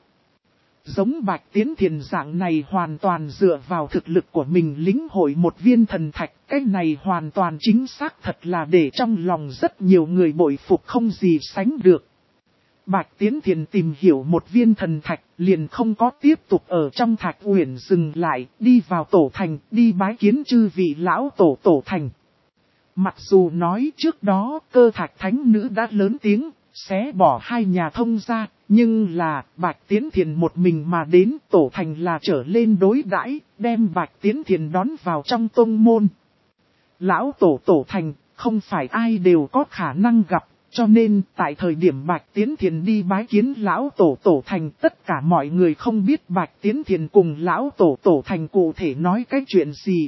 Giống Bạch Tiến Thiền dạng này hoàn toàn dựa vào thực lực của mình lĩnh hội một viên thần thạch, cái này hoàn toàn chính xác thật là để trong lòng rất nhiều người bội phục không gì sánh được. Bạch Tiến Thiền tìm hiểu một viên thần thạch, liền không có tiếp tục ở trong Thạch Uyển dừng lại, đi vào tổ thành, đi bái kiến chư vị lão tổ thành. Mặc dù nói trước đó Cơ Thạch thánh nữ đã lớn tiếng, xé bỏ hai nhà thông ra, nhưng là Bạch Tiến Thiền một mình mà đến tổ thành là trở lên đối đãi, đem Bạch Tiến Thiền đón vào trong tông môn. Lão tổ thành, không phải ai đều có khả năng gặp. Cho nên, tại thời điểm Bạch Tiến Thiền đi bái kiến lão tổ thành, tất cả mọi người không biết Bạch Tiến Thiền cùng lão tổ thành cụ thể nói cái chuyện gì.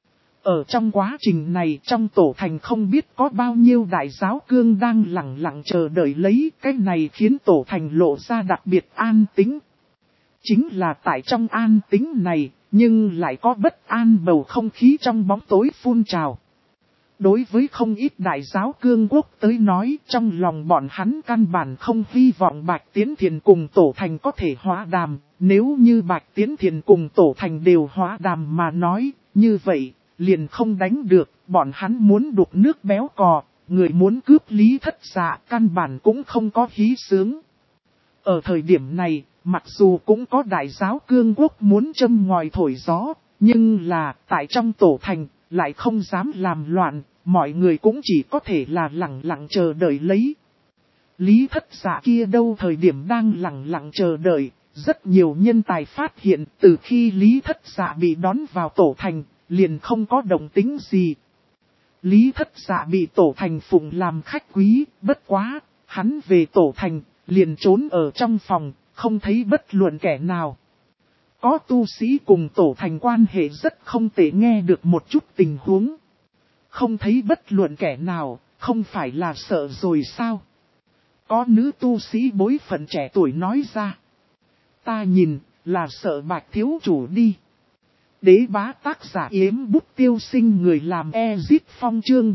Ở trong quá trình này, trong tổ thành không biết có bao nhiêu đại giáo cương đang lặng lặng chờ đợi lấy, cái này khiến tổ thành lộ ra đặc biệt an tĩnh. Chính là tại trong an tĩnh này, nhưng lại có bất an bầu không khí trong bóng tối phun trào. Đối với không ít đại giáo cương quốc tới nói, trong lòng bọn hắn căn bản không hy vọng Bạch Tiến Thiền cùng Tổ Thành có thể hóa đàm. Nếu như Bạch Tiến Thiền cùng Tổ Thành đều hóa đàm mà nói, như vậy, liền không đánh được, bọn hắn muốn đục nước béo cò, người muốn cướp Lý Thất Dạ căn bản cũng không có hí sướng. Ở thời điểm này, mặc dù cũng có đại giáo cương quốc muốn châm ngòi thổi gió, nhưng là tại trong Tổ Thành, lại không dám làm loạn, mọi người cũng chỉ có thể là lặng lặng chờ đợi lấy. Lý Thất Dạ kia đâu thời điểm đang lặng lặng chờ đợi, rất nhiều nhân tài phát hiện từ khi Lý Thất Dạ bị đón vào Tổ Thành, liền không có động tính gì. Lý Thất Dạ bị Tổ Thành phụng làm khách quý, bất quá, hắn về Tổ Thành, liền trốn ở trong phòng, không thấy bất luận kẻ nào. Có tu sĩ cùng Tổ Thành quan hệ rất không tệ nghe được một chút tình huống. Không thấy bất luận kẻ nào, không phải là sợ rồi sao? Có nữ tu sĩ bối phận trẻ tuổi nói ra. Ta nhìn, là sợ Bạch thiếu chủ đi. Đế bá tác giả Yếm Bút Tiêu Sinh người làm Ezit Phong chương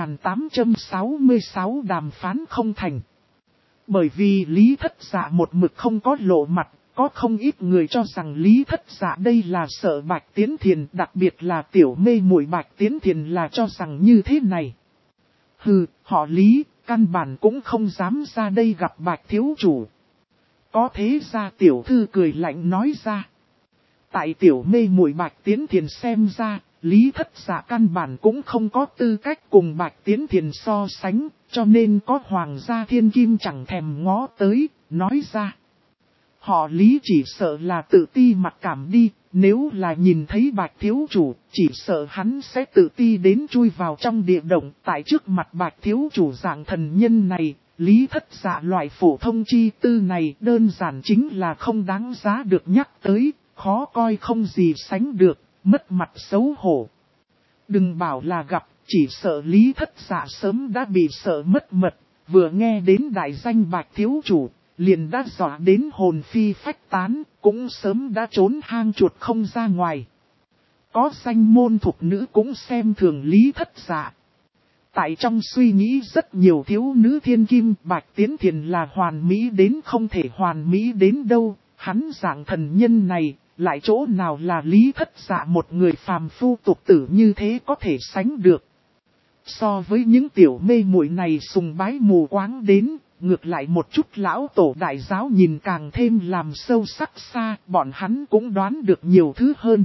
4866 đàm phán không thành. Bởi vì Lý Thất Dạ một mực không có lộ mặt, có không ít người cho rằng Lý Thất Dạ đây là sợ Bạch Tiến Thiền, đặc biệt là tiểu mê muội Bạch Tiến Thiền là cho rằng như thế này. Hừ, họ Lý, căn bản cũng không dám ra đây gặp Bạch thiếu chủ. Có thế ra tiểu thư cười lạnh nói ra. Tại tiểu mê muội Bạch Tiến Thiền xem ra, Lý Thất Dạ căn bản cũng không có tư cách cùng Bạch Tiến Thiền so sánh, cho nên có hoàng gia thiên kim chẳng thèm ngó tới, nói ra. Họ Lý chỉ sợ là tự ti mặc cảm đi, nếu là nhìn thấy Bạch thiếu chủ, chỉ sợ hắn sẽ tự ti đến chui vào trong địa động. Tại trước mặt Bạch thiếu chủ dạng thần nhân này, Lý Thất Dạ loại phổ thông chi tư này đơn giản chính là không đáng giá được nhắc tới, khó coi không gì sánh được, mất mặt xấu hổ. Đừng bảo là gặp, chỉ sợ Lý Thất Dạ sớm đã bị sợ mất mật, vừa nghe đến đại danh Bạch thiếu chủ, liền đã dọa đến hồn phi phách tán, cũng sớm đã trốn hang chuột không ra ngoài. Có danh môn thục nữ cũng xem thường Lý Thất Dạ. Tại trong suy nghĩ rất nhiều thiếu nữ thiên kim, Bạch Tiến Thiền là hoàn mỹ đến không thể hoàn mỹ đến đâu, hắn dạng thần nhân này, lại chỗ nào là Lý Thất Dạ một người phàm phu tục tử như thế có thể sánh được. So với những tiểu mê muội này sùng bái mù quáng đến, ngược lại một chút lão tổ đại giáo nhìn càng thêm làm sâu sắc xa, bọn hắn cũng đoán được nhiều thứ hơn.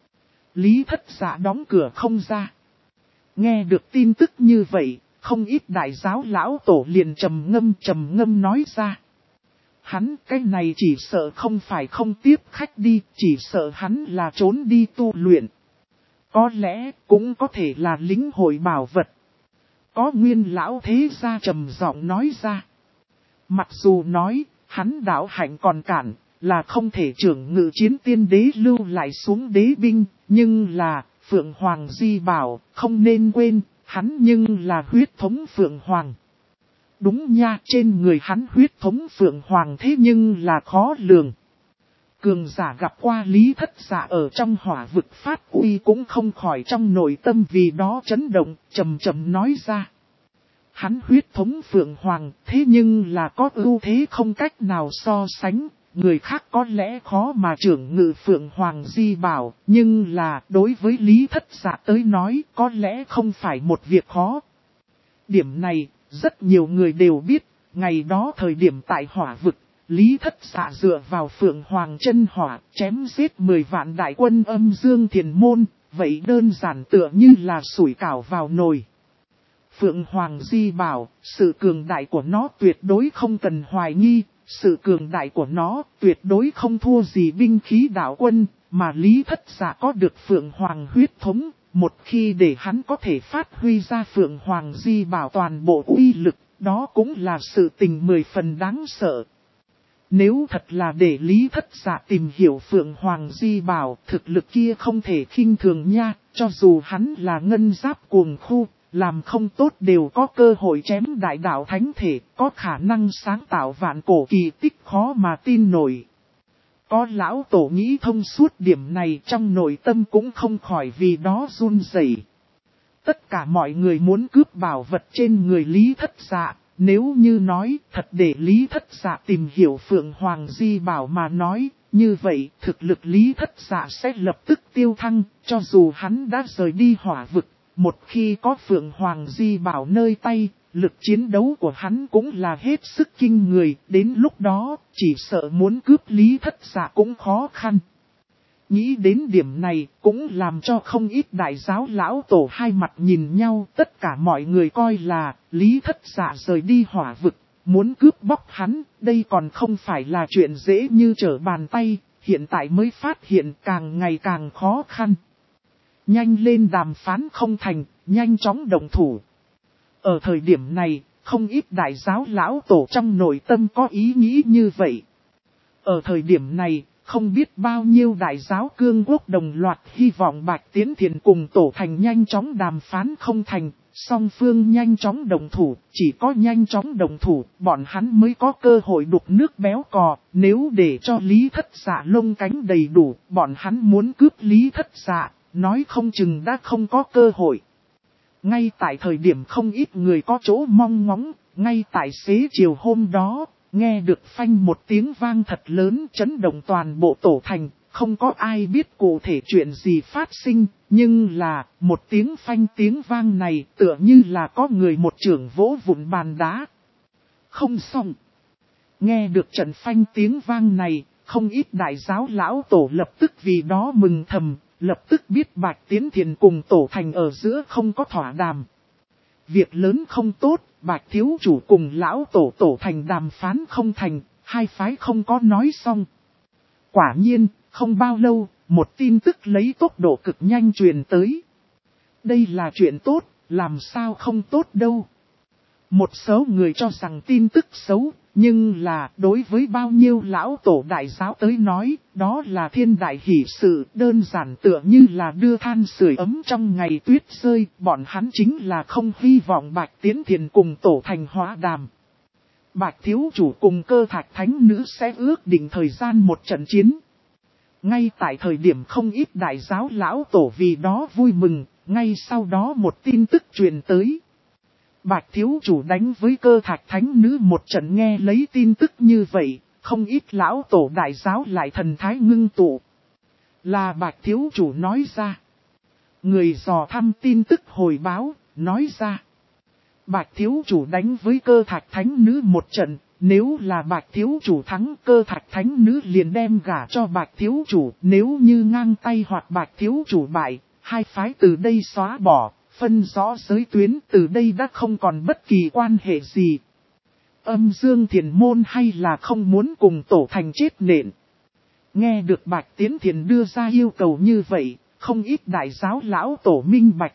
Lý Thất Dạ đóng cửa không ra. Nghe được tin tức như vậy, không ít đại giáo lão tổ liền trầm ngâm nói ra. Hắn cái này chỉ sợ không phải không tiếp khách đi, chỉ sợ hắn là trốn đi tu luyện. Có lẽ cũng có thể là lính hội bảo vật. Có nguyên lão thế gia trầm giọng nói ra. Mặc dù nói, hắn đạo hạnh còn cản, là không thể trưởng ngự chiến tiên đế lưu lại xuống đế binh, nhưng là, Phượng Hoàng Di bảo, không nên quên, hắn nhưng là huyết thống Phượng Hoàng. Đúng nha, trên người hắn huyết thống Phượng Hoàng thế nhưng là khó lường. Cường giả gặp qua Lý Thất Dạ ở trong hỏa vực phát uy cũng không khỏi trong nội tâm vì đó chấn động, trầm nói ra. Hắn huyết thống Phượng Hoàng, thế nhưng là có ưu thế không cách nào so sánh, người khác có lẽ khó mà trưởng ngự Phượng Hoàng Di bảo, nhưng là đối với Lý Thất Dạ tới nói có lẽ không phải một việc khó. Điểm này, rất nhiều người đều biết, ngày đó thời điểm tại hỏa vực, Lý Thất Dạ dựa vào Phượng Hoàng chân hỏa, chém giết 10 vạn đại quân âm dương thiền môn, vậy đơn giản tựa như là sủi cảo vào nồi. Phượng Hoàng Di bảo, sự cường đại của nó tuyệt đối không cần hoài nghi, sự cường đại của nó tuyệt đối không thua gì binh khí đạo quân, mà Lý Thất Dạ có được Phượng Hoàng huyết thống, một khi để hắn có thể phát huy ra Phượng Hoàng Di bảo toàn bộ uy lực, đó cũng là sự tình 10 phần đáng sợ. Nếu thật là để Lý Thất Dạ tìm hiểu Phượng Hoàng Di bảo, thực lực kia không thể khinh thường nha, cho dù hắn là ngân giáp cuồng khu, làm không tốt đều có cơ hội chém đại đạo thánh thể, có khả năng sáng tạo vạn cổ kỳ tích khó mà tin nổi. Có lão tổ nghĩ thông suốt điểm này trong nội tâm cũng không khỏi vì đó run rẩy. tất cả mọi người muốn cướp bảo vật trên người Lý Thất Dạ. Nếu như nói thật để Lý Thất Dạ tìm hiểu Phượng Hoàng Di Bảo mà nói, như vậy thực lực Lý Thất Dạ sẽ lập tức tiêu thăng, cho dù hắn đã rời đi hỏa vực. Một khi có Phượng Hoàng Di Bảo nơi tay, lực chiến đấu của hắn cũng là hết sức kinh người, đến lúc đó chỉ sợ muốn cướp Lý Thất Dạ cũng khó khăn. Nghĩ đến điểm này cũng làm cho không ít đại giáo lão tổ hai mặt nhìn nhau, tất cả mọi người coi là Lý Thất Dạ rời đi hỏa vực, muốn cướp bóc hắn, đây còn không phải là chuyện dễ như trở bàn tay, hiện tại mới phát hiện càng ngày càng khó khăn. Nhanh lên đàm phán không thành, nhanh chóng động thủ. Ở thời điểm này, không ít đại giáo lão tổ trong nội tâm có ý nghĩ như vậy. Ở thời điểm này, không biết bao nhiêu đại giáo cương quốc đồng loạt hy vọng Bạch Tiến Thiền cùng Tổ Thành nhanh chóng đàm phán không thành, song phương nhanh chóng đồng thủ, chỉ có nhanh chóng đồng thủ, bọn hắn mới có cơ hội đục nước béo cò, nếu để cho Lý Thất Dạ lông cánh đầy đủ, bọn hắn muốn cướp Lý Thất Dạ, nói không chừng đã không có cơ hội. Ngay tại thời điểm không ít người có chỗ mong ngóng, ngay tại xế chiều hôm đó, nghe được phanh một tiếng vang thật lớn chấn động toàn bộ Tổ Thành, không có ai biết cụ thể chuyện gì phát sinh, nhưng là một tiếng phanh tiếng vang này tựa như là có người một chưởng vỗ vụn bàn đá. Không xong. Nghe được trận phanh tiếng vang này, không ít đại giáo lão tổ lập tức vì đó mừng thầm, lập tức biết Bạch Tiến Thiền cùng Tổ Thành ở giữa không có thỏa đàm. Việc lớn không tốt, Bạch Thiếu Chủ cùng lão tổ Tổ Thành đàm phán không thành, hai phái không có nói xong. Quả nhiên, không bao lâu, một tin tức lấy tốc độ cực nhanh truyền tới. Đây là chuyện tốt, làm sao không tốt đâu. Một số người cho rằng tin tức xấu, nhưng là đối với bao nhiêu lão tổ đại giáo tới nói, đó là thiên đại hỷ sự, đơn giản tựa như là đưa than sưởi ấm trong ngày tuyết rơi, bọn hắn chính là không hy vọng Bạch Tiến Thiền cùng Tổ Thành hóa đàm. Bạch Thiếu Chủ cùng Cơ Thạch Thánh Nữ sẽ ước định thời gian một trận chiến. Ngay tại thời điểm không ít đại giáo lão tổ vì đó vui mừng, ngay sau đó một tin tức truyền tới. Bạch Thiếu Chủ đánh với Cơ Thạch Thánh Nữ một trận, nghe lấy tin tức như vậy, không ít lão tổ đại giáo lại thần thái ngưng tụ. Là Bạch Thiếu Chủ nói ra. Người dò thăm tin tức hồi báo, nói ra. Bạch Thiếu Chủ đánh với Cơ Thạch Thánh Nữ một trận, nếu là Bạch Thiếu Chủ thắng, Cơ Thạch Thánh Nữ liền đem gả cho Bạch Thiếu Chủ, nếu như ngang tay hoặc Bạch Thiếu Chủ bại, hai phái từ đây xóa bỏ. Phân rõ giới tuyến, từ đây đã không còn bất kỳ quan hệ gì. Âm Dương Thiền Môn hay là không muốn cùng Tổ Thành chết nện. Nghe được Bạch Tiến Thiền đưa ra yêu cầu như vậy, không ít đại giáo lão tổ minh bạch.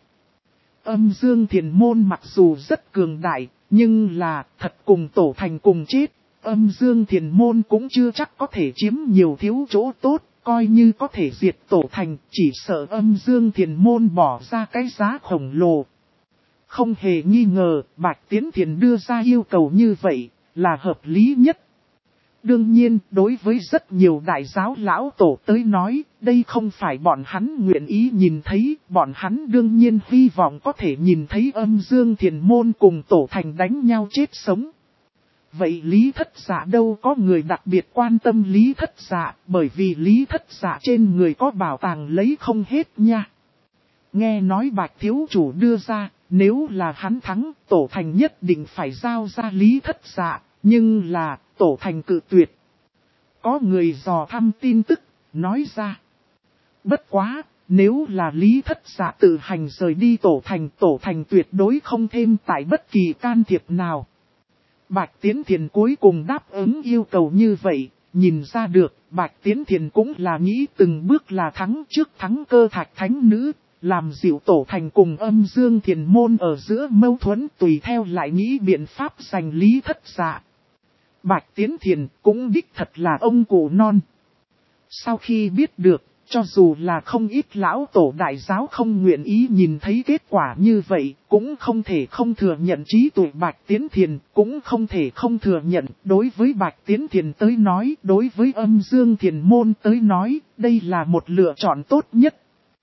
Âm Dương Thiền Môn mặc dù rất cường đại, nhưng là thật cùng Tổ Thành cùng chết. Âm Dương Thiền Môn cũng chưa chắc có thể chiếm nhiều thiếu chỗ tốt. Coi như có thể diệt Tổ Thành, chỉ sợ Âm Dương Thiền Môn bỏ ra cái giá khổng lồ. Không hề nghi ngờ, Bạch Tiến Thiền đưa ra yêu cầu như vậy, là hợp lý nhất. Đương nhiên, đối với rất nhiều đại giáo lão tổ tới nói, đây không phải bọn hắn nguyện ý nhìn thấy, bọn hắn đương nhiên hy vọng có thể nhìn thấy Âm Dương Thiền Môn cùng Tổ Thành đánh nhau chết sống. Vậy Lý Thất Dạ đâu có người đặc biệt quan tâm Lý Thất Dạ, bởi vì Lý Thất Dạ trên người có bảo tàng lấy không hết nha. Nghe nói Bạch Thiếu Chủ đưa ra, nếu là hắn thắng, Tổ Thành nhất định phải giao ra Lý Thất Dạ, nhưng là Tổ Thành cự tuyệt. Có người dò thăm tin tức, nói ra. Bất quá, nếu là Lý Thất Dạ tự hành rời đi Tổ Thành tuyệt đối không thêm tại bất kỳ can thiệp nào. Bạch Tiến Thiền cuối cùng đáp ứng yêu cầu như vậy, nhìn ra được, Bạch Tiến Thiền cũng là nghĩ từng bước là thắng trước thắng Cơ Thạch Thánh Nữ, làm dịu Tổ Thành cùng Âm Dương Thiền Môn ở giữa mâu thuẫn, tùy theo lại nghĩ biện pháp giành Lý Thất Dạ. Bạch Tiến Thiền cũng đích thật là ông cụ non. Sau khi biết được, cho dù là không ít lão tổ đại giáo không nguyện ý nhìn thấy kết quả như vậy, cũng không thể không thừa nhận trí tuệ Bạch Tiến Thiền, cũng không thể không thừa nhận đối với Bạch Tiến Thiền tới nói, đối với Âm Dương Thiền Môn tới nói, đây là một lựa chọn tốt nhất.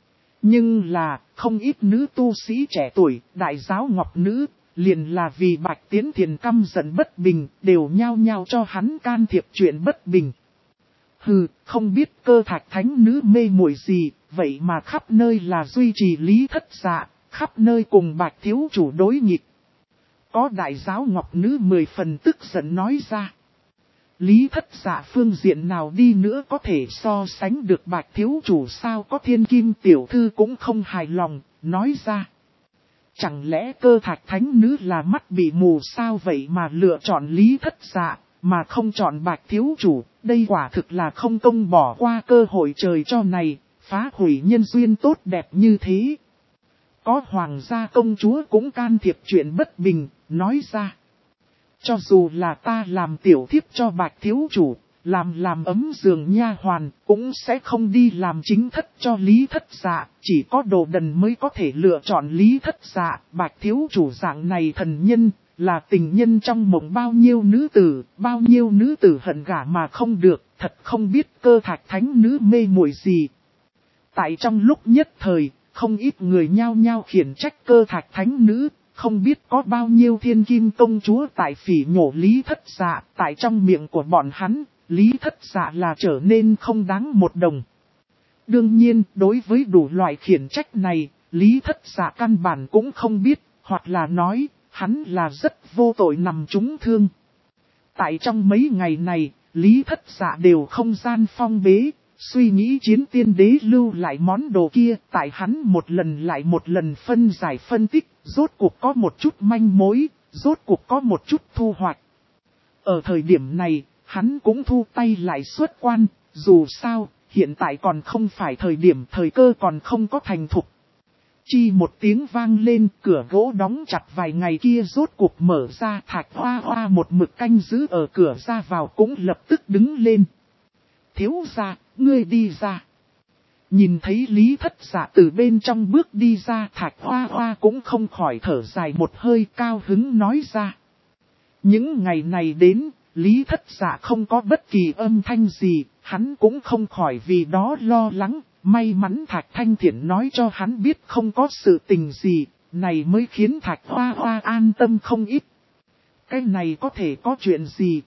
Nhưng là, không ít nữ tu sĩ trẻ tuổi, đại giáo ngọc nữ, liền là vì Bạch Tiến Thiền căm giận bất bình, đều nhao nhao cho hắn can thiệp chuyện bất bình. Hừ, không biết Cơ Thạch thánh nữ mê muội gì, vậy mà khắp nơi là duy trì Lý Thất Dạ, khắp nơi cùng Bạch thiếu chủ đối nghịch. Có đại giáo ngọc nữ 10 phần tức giận nói ra. Lý Thất Dạ phương diện nào đi nữa có thể so sánh được Bạch thiếu chủ sao, có thiên kim tiểu thư cũng không hài lòng, nói ra. Chẳng lẽ Cơ Thạch thánh nữ là mắt bị mù sao vậy mà lựa chọn Lý Thất Dạ, mà không chọn Bạch thiếu chủ, đây quả thực là không công bỏ qua cơ hội trời cho này, phá hủy nhân duyên tốt đẹp như thế. Có hoàng gia công chúa cũng can thiệp chuyện bất bình, nói ra. Cho dù là ta làm tiểu thiếp cho Bạch thiếu chủ, làm ấm giường nha hoàn, cũng sẽ không đi làm chính thất cho Lý Thất Dạ, chỉ có đồ đần mới có thể lựa chọn Lý Thất Dạ. Bạch thiếu chủ dạng này thần nhân, là tình nhân trong mộng bao nhiêu nữ tử hận gả mà không được, thật không biết Cơ Thạch thánh nữ mê muội gì. Tại trong lúc nhất thời, không ít người nhao nhao khiển trách Cơ Thạch thánh nữ, không biết có bao nhiêu thiên kim công chúa tại phỉ nhổ Lý Thất Dạ, tại trong miệng của bọn hắn, Lý Thất Dạ là trở nên không đáng một đồng. Đương nhiên, đối với đủ loại khiển trách này, Lý Thất Dạ căn bản cũng không biết, hoặc là nói, hắn là rất vô tội nằm trúng thương. Tại trong mấy ngày này, Lý Thất Dạ đều không gian phong bế, suy nghĩ chiến tiên đế lưu lại món đồ kia, tại hắn một lần lại một lần phân giải phân tích, rốt cuộc có một chút manh mối, rốt cuộc có một chút thu hoạch. Ở thời điểm này, hắn cũng thu tay lại xuất quan, dù sao, hiện tại còn không phải thời điểm, thời cơ còn không có thành thục. Chi một tiếng vang lên, cửa gỗ đóng chặt vài ngày kia rốt cuộc mở ra, Thạch Hoa Hoa một mực canh giữ ở cửa ra vào cũng lập tức đứng lên. Thiếu gia, ngươi đi ra. Nhìn thấy Lý Thất Dạ từ bên trong bước đi ra, Thạch Hoa Hoa cũng không khỏi thở dài một hơi, cao hứng nói ra. Những ngày này đến, Lý Thất Dạ không có bất kỳ âm thanh gì, hắn cũng không khỏi vì đó lo lắng. May mắn Thạch Thanh Thiển nói cho hắn biết không có sự tình gì, này mới khiến Thạch Hoa Hoa an tâm không ít. Cái này có thể có chuyện gì?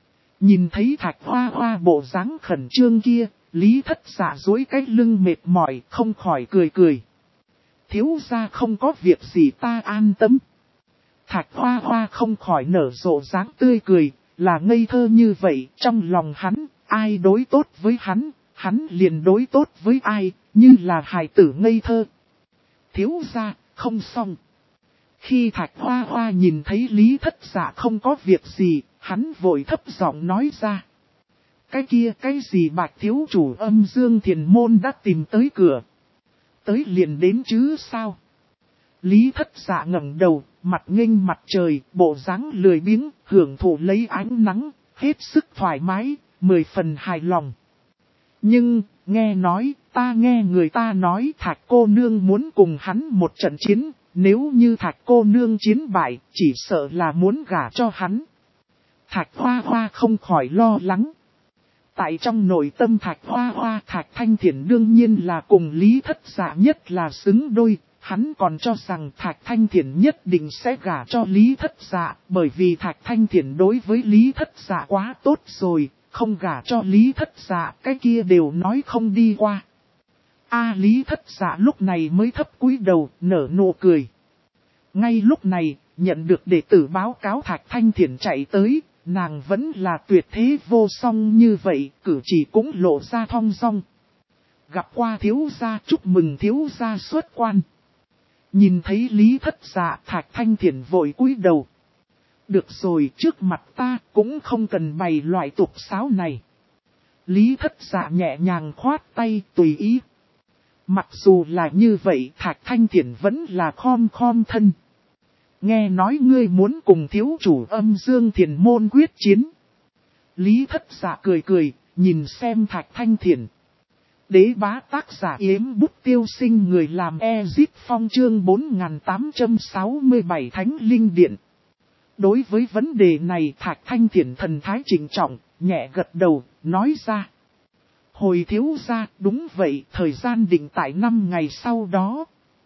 Nhìn thấy Thạch Hoa Hoa bộ dáng khẩn trương kia, Lý Thất Dạ duỗi cái lưng mệt mỏi, không khỏi cười cười. Thiếu gia không có việc gì ta an tâm. Thạch Hoa Hoa không khỏi nở rộ dáng tươi cười, là ngây thơ như vậy, trong lòng hắn, ai đối tốt với hắn liền đối tốt với ai, như là hài tử ngây thơ. Thiếu gia, không xong. Khi Thạch Hoa Hoa nhìn thấy Lý Thất Dạ không có việc gì, hắn vội thấp giọng nói ra. Cái kia cái gì Bạch thiếu chủ Âm Dương Thiền Môn đã tìm tới cửa. Tới liền đến chứ sao? Lý Thất Dạ ngẩng đầu, mặt nghênh mặt trời, bộ dáng lười biếng, hưởng thụ lấy ánh nắng, hết sức thoải mái, 10 phần hài lòng. Nhưng, nghe nói, ta nghe người ta nói Thạch cô nương muốn cùng hắn một trận chiến, nếu như Thạch cô nương chiến bại, chỉ sợ là muốn gả cho hắn. Thạch Hoa Hoa không khỏi lo lắng. Tại trong nội tâm Thạch Hoa Hoa, Thạch Thanh Thiển đương nhiên là cùng Lý Thất Dạ nhất là xứng đôi. Hắn còn cho rằng Thạch Thanh Thiển nhất định sẽ gả cho Lý Thất Dạ, bởi vì Thạch Thanh Thiển đối với Lý Thất Dạ quá tốt rồi, không gả cho Lý Thất Dạ, cái kia đều nói không đi qua. Lý Thất Dạ lúc này mới thấp cúi đầu, nở nụ cười. Ngay lúc này, nhận được đệ tử báo cáo Thạch Thanh Thiển chạy tới, nàng vẫn là tuyệt thế vô song như vậy, cử chỉ cũng lộ ra thong dong. Gặp qua thiếu gia, chúc mừng thiếu gia xuất quan. Nhìn thấy Lý Thất Dạ, Thạch Thanh Thiển vội cúi đầu. Được rồi, trước mặt ta cũng không cần bày loại tục sáo này. Lý Thất Dạ nhẹ nhàng khoát tay tùy ý. Mặc dù là như vậy, Thạch Thanh Thiển vẫn là khom thân. Nghe nói ngươi muốn cùng thiếu chủ Âm Dương Thiền Môn quyết chiến. Lý Thất Dạ cười, nhìn xem Thạch Thanh Thiển. Đế bá tác giả Yếm Bút Tiêu Sinh, người làm Ezip Phong, chương 4867 Thánh Linh Điện. Đối với vấn đề này Thạch Thanh Thiển thần thái trịnh trọng, nhẹ gật đầu, nói ra. Hồi thiếu gia, đúng vậy, thời gian định tại 5 ngày sau đó.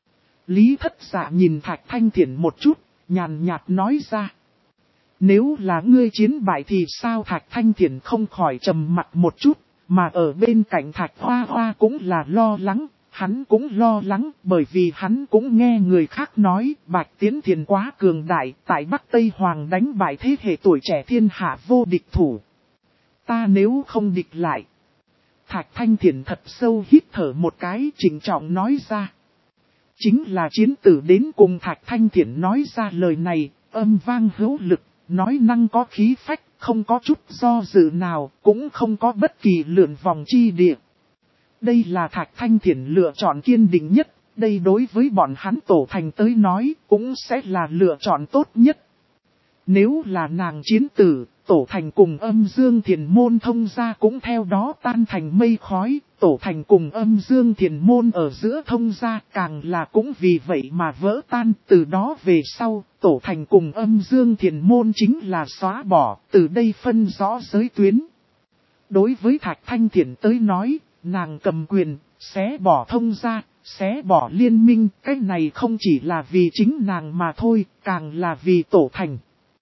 Lý Thất Dạ nhìn Thạch Thanh Thiển một chút, nhàn nhạt nói ra. Nếu là ngươi chiến bại thì sao? Thạch Thanh Thiển không khỏi trầm mặt một chút, mà ở bên cạnh Thạch Hoa Hoa cũng là lo lắng. Hắn cũng lo lắng bởi vì hắn cũng nghe người khác nói Bạch Tiến Thiền quá cường đại, tại Bắc Tây Hoàng đánh bại thế hệ tuổi trẻ thiên hạ vô địch thủ. Ta nếu không địch lại. Thạch Thanh Thiển thật sâu hít thở một cái, trịnh trọng nói ra. Chính là chiến tử đến cùng. Thạch Thanh Thiển nói ra lời này, âm vang hữu lực, nói năng có khí phách, không có chút do dự nào, cũng không có bất kỳ lượn vòng chi địa. Đây là Thạch Thanh Thiển lựa chọn kiên định nhất, đây đối với bọn hắn tổ thành tới nói cũng sẽ là lựa chọn tốt nhất. Nếu là nàng chiến tử, tổ thành cùng Âm Dương Thiền Môn thông gia cũng theo đó tan thành mây khói, tổ thành cùng Âm Dương Thiền Môn ở giữa thông gia càng là cũng vì vậy mà vỡ tan. Từ đó về sau, tổ thành cùng Âm Dương Thiền Môn chính là xóa bỏ, từ đây phân rõ giới tuyến. Đối với Thạch Thanh Thiển tới nói, nàng cầm quyền, xé bỏ thông gia, xé bỏ liên minh, cái này không chỉ là vì chính nàng mà thôi, càng là vì tổ thành.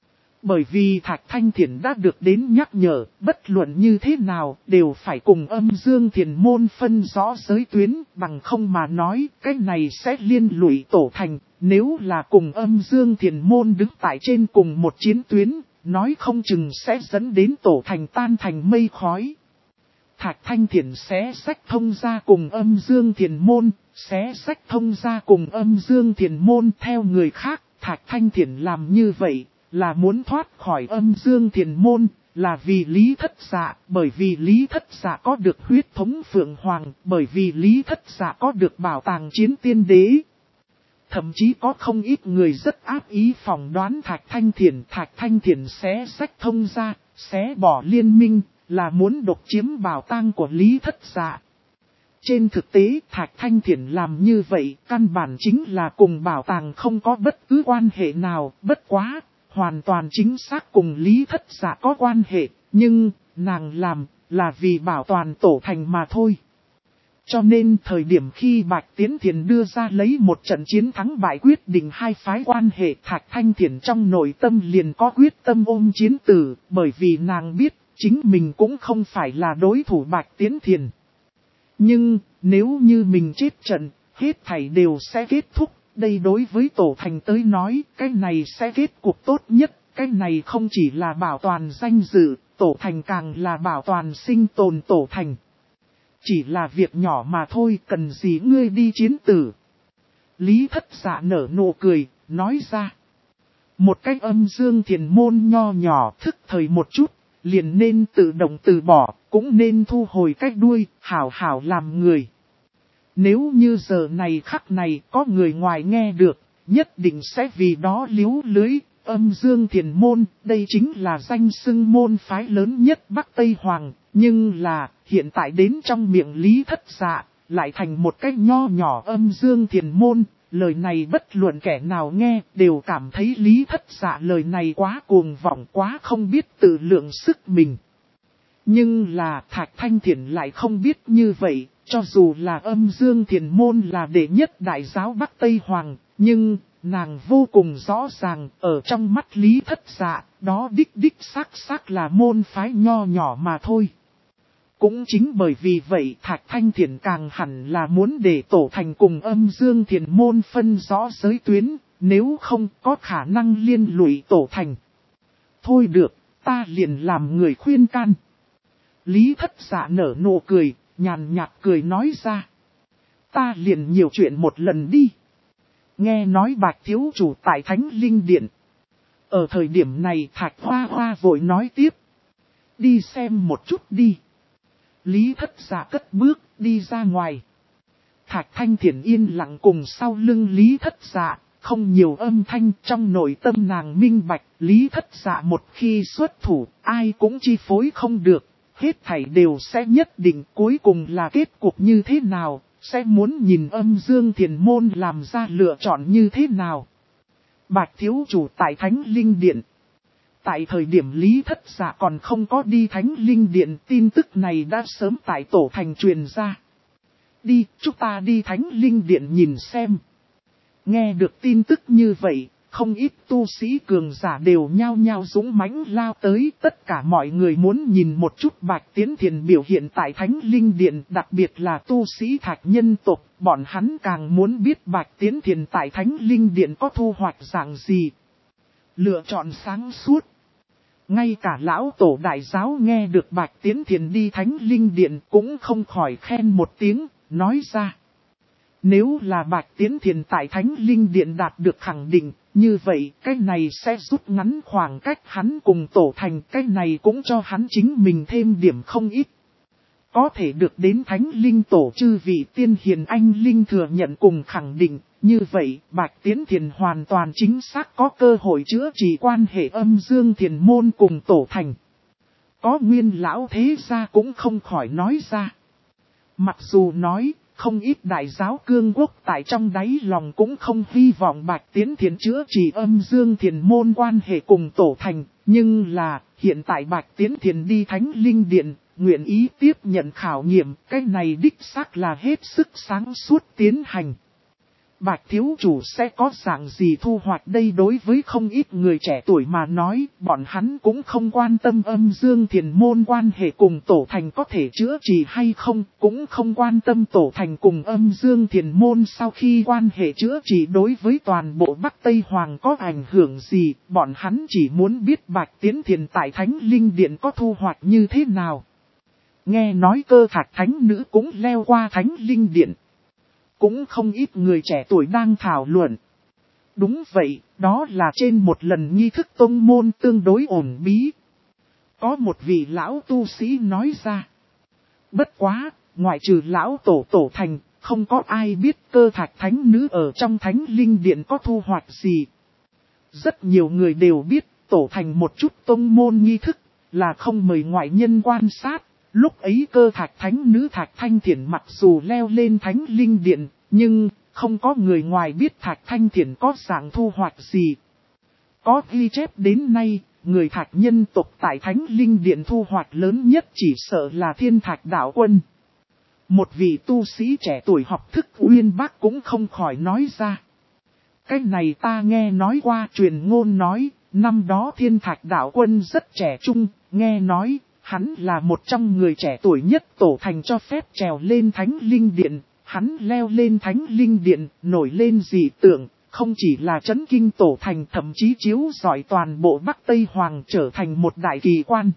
Bởi vì Thạch Thanh Thiển đã được đến nhắc nhở, bất luận như thế nào, đều phải cùng Âm Dương Thiền Môn phân rõ giới tuyến, bằng không mà nói, cái này sẽ liên lụy tổ thành, nếu là cùng Âm Dương Thiền Môn đứng tại trên cùng một chiến tuyến, nói không chừng sẽ dẫn đến tổ thành tan thành mây khói. Thạch Thanh Thiển xé sách thông gia cùng Âm Dương Thiền Môn, xé sách thông gia cùng Âm Dương Thiền Môn theo người khác, Thạch Thanh Thiển làm như vậy, là muốn thoát khỏi Âm Dương Thiền Môn, là vì Lý Thất Dạ, bởi vì Lý Thất Dạ có được huyết thống Phượng Hoàng, bởi vì Lý Thất Dạ có được bảo tàng chiến tiên đế. Thậm chí có không ít người rất áp ý phỏng đoán Thạch Thanh Thiển xé sách thông gia, xé bỏ liên minh, là muốn độc chiếm bảo tàng của Lý Thất Dạ. Trên thực tế, Thạch Thanh Thiển làm như vậy, căn bản chính là cùng bảo tàng không có bất cứ quan hệ nào, bất quá, hoàn toàn chính xác cùng Lý Thất Dạ có quan hệ, nhưng, nàng làm, là vì bảo toàn tổ thành mà thôi. Cho nên thời điểm khi Bạch Tiến Thiền đưa ra lấy một trận chiến thắng bại quyết định hai phái quan hệ, Thạch Thanh Thiển trong nội tâm liền có quyết tâm ôm chiến tử, bởi vì nàng biết, chính mình cũng không phải là đối thủ Bạch Tiến Thiền. Nhưng, nếu như mình chết trận, hết thảy đều sẽ kết thúc, đây đối với tổ thành tới nói, cái này sẽ kết cục tốt nhất, cái này không chỉ là bảo toàn danh dự, tổ thành càng là bảo toàn sinh tồn tổ thành. Chỉ là việc nhỏ mà thôi, cần gì ngươi đi chiến tử. Lý Thất Dạ nở nụ cười, nói ra. Một cái Âm Dương Thiền Môn nho nhỏ thức thời một chút, liền nên tự động từ bỏ, cũng nên thu hồi cái đuôi, hảo hảo làm người. Nếu như giờ này khắc này có người ngoài nghe được, nhất định sẽ vì đó liếu lưới. Âm Dương Thiền Môn, đây chính là danh xưng môn phái lớn nhất Bắc Tây Hoàng, nhưng là, hiện tại đến trong miệng Lý Thất Dạ, lại thành một cái nho nhỏ Âm Dương Thiền Môn, lời này bất luận kẻ nào nghe, đều cảm thấy Lý Thất Dạ lời này quá cuồng vọng, quá không biết tự lượng sức mình. Nhưng là Thạch Thanh Thiển lại không biết như vậy, cho dù là Âm Dương Thiền Môn là đệ nhất đại giáo Bắc Tây Hoàng, nhưng nàng vô cùng rõ ràng, ở trong mắt Lý Thất Dạ, đó đích xác là môn phái nho nhỏ mà thôi. Cũng chính bởi vì vậy Thạch Thanh Thiển càng hẳn là muốn để tổ thành cùng Âm Dương Thiền Môn phân rõ giới tuyến, nếu không có khả năng liên lụy tổ thành. Thôi được, ta liền làm người khuyên can. Lý Thất Dạ nở nụ cười, nhàn nhạt cười nói ra. Ta liền nhiều chuyện một lần đi. Nghe nói Bạch thiếu chủ tại Thánh Linh Điện. Ở thời điểm này Thạch Hoa Hoa vội nói tiếp. Đi xem một chút đi. Lý Thất Dạ cất bước đi ra ngoài. Thạch Thanh Thiển yên lặng cùng sau lưng Lý Thất Dạ, không nhiều âm thanh, trong nội tâm nàng minh bạch. Lý Thất Dạ một khi xuất thủ, ai cũng chi phối không được. Hết thảy đều sẽ nhất định cuối cùng là kết cục như thế nào, sẽ muốn nhìn Âm Dương Thiền Môn làm ra lựa chọn như thế nào. Bạch thiếu chủ tại Thánh Linh Điện. Tại thời điểm Lý Thất Dạ còn không có đi Thánh Linh Điện, tin tức này đã sớm tại tổ thành truyền ra. Đi, chúng ta đi Thánh Linh Điện nhìn xem. Nghe được tin tức như vậy, không ít tu sĩ cường giả đều nhao nhao dũng mãnh lao tới. Tất cả mọi người muốn nhìn một chút Bạch Tiến Thiền biểu hiện tại Thánh Linh Điện, đặc biệt là tu sĩ Thạch nhân tộc. Bọn hắn càng muốn biết Bạch Tiến Thiền tại Thánh Linh Điện có thu hoạch dạng gì. Lựa chọn sáng suốt. Ngay cả lão tổ đại giáo nghe được Bạch Tiến Thiền đi Thánh Linh Điện cũng không khỏi khen một tiếng, nói ra. Nếu là Bạch Tiến Thiền tại Thánh Linh Điện đạt được khẳng định, như vậy cái này sẽ rút ngắn khoảng cách hắn cùng tổ thành, cái này cũng cho hắn chính mình thêm điểm không ít. Có thể được đến Thánh Linh Tổ chư vị tiên hiền anh Linh thừa nhận cùng khẳng định, như vậy Bạch Tiến Thiền hoàn toàn chính xác có cơ hội chữa trị quan hệ âm dương thiền môn cùng tổ thành. Có nguyên lão thế gia cũng không khỏi nói ra. Mặc dù nói, không ít đại giáo cương quốc tại trong đáy lòng cũng không hy vọng Bạch Tiến Thiền chữa trị âm dương thiền môn quan hệ cùng tổ thành, nhưng là hiện tại Bạch Tiến Thiền đi Thánh Linh Điện, nguyện ý tiếp nhận khảo nghiệm, cái này đích xác là hết sức sáng suốt tiến hành. Bạch thiếu chủ sẽ có dạng gì thu hoạch đây đối với không ít người trẻ tuổi mà nói, bọn hắn cũng không quan tâm âm dương thiền môn quan hệ cùng tổ thành có thể chữa trị hay không, cũng không quan tâm tổ thành cùng âm dương thiền môn sau khi quan hệ chữa trị đối với toàn bộ Bắc Tây Hoàng có ảnh hưởng gì, bọn hắn chỉ muốn biết Bạch Tiến Thiền tại Thánh Linh Điện có thu hoạch như thế nào. Nghe nói Cơ Thạch Thánh Nữ cũng leo qua Thánh Linh Điện. Cũng không ít người trẻ tuổi đang thảo luận. Đúng vậy, đó là trên một lần nghi thức tông môn tương đối ổn bí. Có một vị lão tu sĩ nói ra. Bất quá, ngoại trừ lão tổ thành, không có ai biết Cơ Thạch Thánh Nữ ở trong Thánh Linh Điện có thu hoạch gì. Rất nhiều người đều biết tổ thành một chút tông môn nghi thức, là không mời ngoại nhân quan sát. Lúc ấy Cơ Thạch Thánh Nữ Thạch Thanh Thiển mặc dù leo lên Thánh Linh Điện, nhưng không có người ngoài biết Thạch Thanh Thiển có dạng thu hoạch gì. Có ghi chép đến nay, người Thạch nhân tộc tại Thánh Linh Điện thu hoạch lớn nhất chỉ sợ là Thiên Thạch Đạo Quân. Một vị tu sĩ trẻ tuổi học thức uyên bác cũng không khỏi nói ra. Cái này ta nghe nói qua truyền ngôn nói, năm đó Thiên Thạch Đạo Quân rất trẻ trung, nghe nói. Hắn là một trong người trẻ tuổi nhất tổ thành cho phép trèo lên Thánh Linh Điện, hắn leo lên Thánh Linh Điện, nổi lên dị tượng, không chỉ là chấn kinh tổ thành thậm chí chiếu rọi toàn bộ Bắc Tây Hoàng trở thành một đại kỳ quan.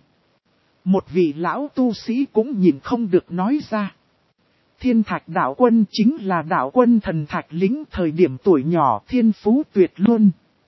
Một vị lão tu sĩ cũng nhìn không được nói ra. Thiên Thạch Đạo Quân chính là đạo quân thần Thạch Lĩnh thời điểm tuổi nhỏ thiên phú tuyệt luôn.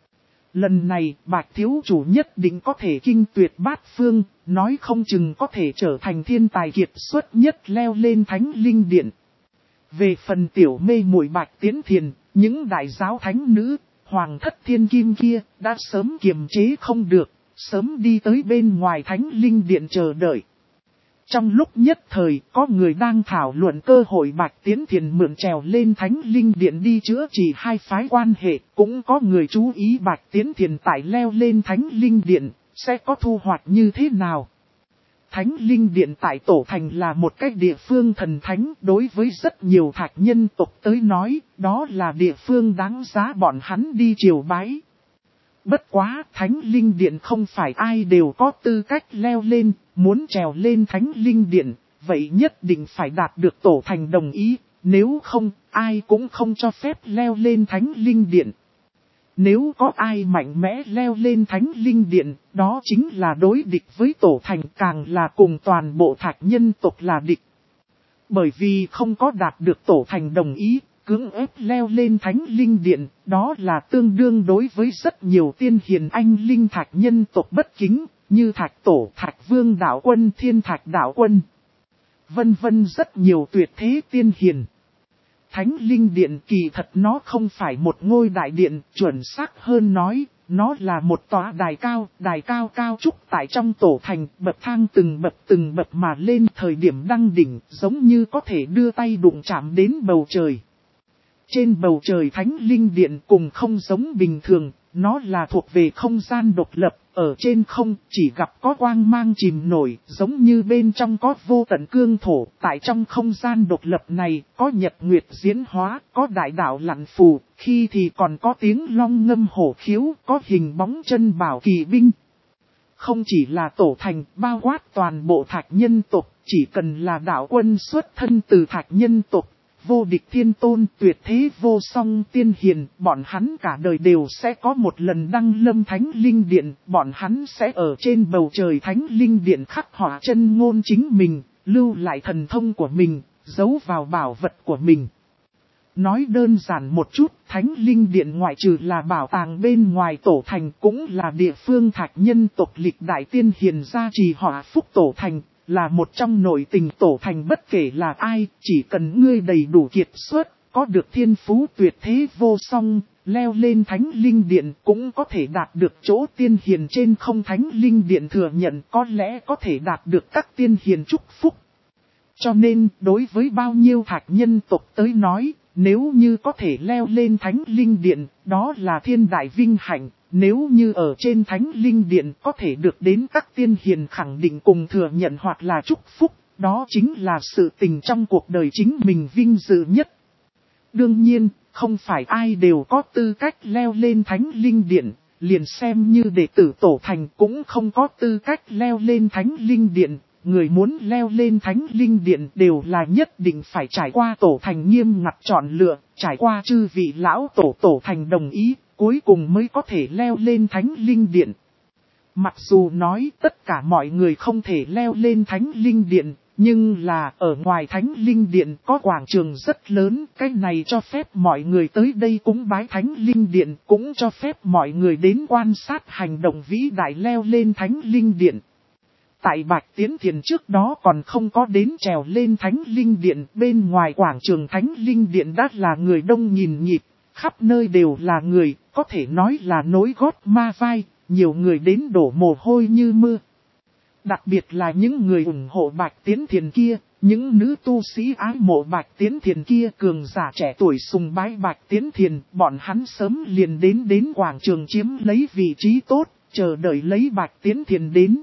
Lần này Bạch thiếu chủ nhất định có thể kinh tuyệt bát phương, nói không chừng có thể trở thành thiên tài kiệt xuất nhất leo lên Thánh Linh Điện. Về phần tiểu mê muội Bạch Tiến Thiền, những đại giáo thánh nữ, hoàng thất thiên kim kia đã sớm kiềm chế không được, sớm đi tới bên ngoài Thánh Linh Điện chờ đợi. Trong lúc nhất thời, có người đang thảo luận cơ hội Bạch Tiến Thiền mượn trèo lên Thánh Linh Điện đi chữa trị hai phái quan hệ. Cũng có người chú ý Bạch Tiến Thiền tại leo lên Thánh Linh Điện, sẽ có thu hoạch như thế nào. Thánh Linh Điện tại Tổ Thành là một cái địa phương thần thánh đối với rất nhiều Thạch nhân tộc tới nói, đó là địa phương đáng giá bọn hắn đi triều bái. Bất quá, Thánh Linh Điện không phải ai đều có tư cách leo lên, muốn trèo lên Thánh Linh Điện, vậy nhất định phải đạt được Tổ Thành đồng ý, nếu không, ai cũng không cho phép leo lên Thánh Linh Điện. Nếu có ai mạnh mẽ leo lên Thánh Linh Điện, đó chính là đối địch với Tổ Thành, càng là cùng toàn bộ Thạch nhân tộc là địch. Bởi vì không có đạt được Tổ Thành đồng ý, cưỡng ép leo lên Thánh Linh Điện, đó là tương đương đối với rất nhiều tiên hiền anh linh Thạch nhân tộc bất kính, như Thạch Tổ, Thạch Vương Đạo Quân, Thiên Thạch Đạo Quân. Vân vân rất nhiều tuyệt thế tiên hiền. Thánh Linh Điện kỳ thật nó không phải một ngôi đại điện, chuẩn xác hơn nói, nó là một tòa đài cao cao trúc tại trong Tổ Thành, bậc thang từng bậc mà lên thời điểm đăng đỉnh, giống như có thể đưa tay đụng chạm đến bầu trời. Trên bầu trời Thánh Linh Điện cùng không giống bình thường, nó là thuộc về không gian độc lập, ở trên không chỉ gặp có quang mang chìm nổi, giống như bên trong có vô tận cương thổ. Tại trong không gian độc lập này, có nhật nguyệt diễn hóa, có đại đạo lặn phù, khi thì còn có tiếng long ngâm hổ khiếu, có hình bóng chân bảo kỳ binh. Không chỉ là tổ thành, bao quát toàn bộ thạch nhân tộc, chỉ cần là đạo quân xuất thân từ thạch nhân tộc, vô địch thiên tôn, tuyệt thế vô song tiên hiền, bọn hắn cả đời đều sẽ có một lần đăng lâm thánh linh điện, bọn hắn sẽ ở trên bầu trời thánh linh điện khắc họa chân ngôn chính mình, lưu lại thần thông của mình, giấu vào bảo vật của mình. Nói đơn giản một chút, thánh linh điện ngoại trừ là bảo tàng bên ngoài tổ thành cũng là địa phương thạch nhân tộc lịch đại tiên hiền gia trì họa phúc tổ thành. Là một trong nội tình tổ thành bất kể là ai, chỉ cần ngươi đầy đủ kiệt xuất, có được thiên phú tuyệt thế vô song, leo lên thánh linh điện cũng có thể đạt được chỗ tiên hiền trên không thánh linh điện thừa nhận, có lẽ có thể đạt được các tiên hiền chúc phúc. Cho nên, đối với bao nhiêu thạch nhân tộc tới nói, nếu như có thể leo lên thánh linh điện, đó là thiên đại vinh hạnh. Nếu như ở trên thánh linh điện có thể được đến các tiên hiền khẳng định cùng thừa nhận hoặc là chúc phúc, đó chính là sự tình trong cuộc đời chính mình vinh dự nhất. Đương nhiên, không phải ai đều có tư cách leo lên thánh linh điện, liền xem như đệ tử tổ thành cũng không có tư cách leo lên thánh linh điện. Người muốn leo lên thánh linh điện đều là nhất định phải trải qua tổ thành nghiêm ngặt chọn lựa, trải qua chư vị lão tổ thành đồng ý, cuối cùng mới có thể leo lên thánh linh điện. Mặc dù nói tất cả mọi người không thể leo lên thánh linh điện, nhưng là ở ngoài thánh linh điện có quảng trường rất lớn, cái này cho phép mọi người tới đây cúng bái thánh linh điện, cũng cho phép mọi người đến quan sát hành động vĩ đại leo lên thánh linh điện. Tại Bạch Tiến Thiền trước đó còn không có đến trèo lên thánh linh điện, bên ngoài quảng trường thánh linh điện đã là người đông nghìn nghịt, khắp nơi đều là người, có thể nói là nối gót ma vai, nhiều người đến đổ mồ hôi như mưa. Đặc biệt là những người ủng hộ Bạch Tiến Thiền kia, những nữ tu sĩ ái mộ Bạch Tiến Thiền kia, cường giả trẻ tuổi sùng bái Bạch Tiến Thiền, bọn hắn sớm liền đến quảng trường chiếm lấy vị trí tốt, chờ đợi lấy Bạch Tiến Thiền đến.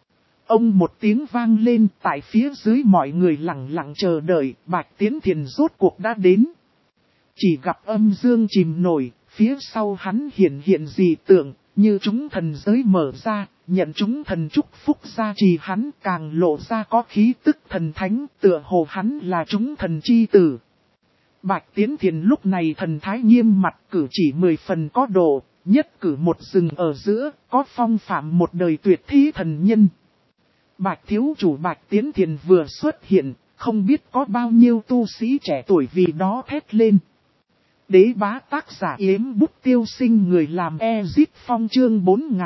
Ông một tiếng vang lên, tại phía dưới mọi người lặng lặng chờ đợi, Bạch Tiến Thiền rốt cuộc đã đến. Chỉ gặp âm dương chìm nổi, phía sau hắn hiện dị tượng, như chúng thần giới mở ra, nhận chúng thần chúc phúc gia trì hắn, càng lộ ra có khí tức thần thánh, tựa hồ hắn là chúng thần chi tử. Bạch Tiến Thiền lúc này thần thái nghiêm mặt, cử chỉ 10 phần có độ, nhất cử một dừng ở giữa, có phong phạm một đời tuyệt thế thần nhân. Bạch thiếu chủ Bạch Tiến Thiền vừa xuất hiện, không biết có bao nhiêu tu sĩ trẻ tuổi vì đó thét lên. Đế bá tác giả Yếm Bút Tiêu Sinh, người làm Ezit Phong chương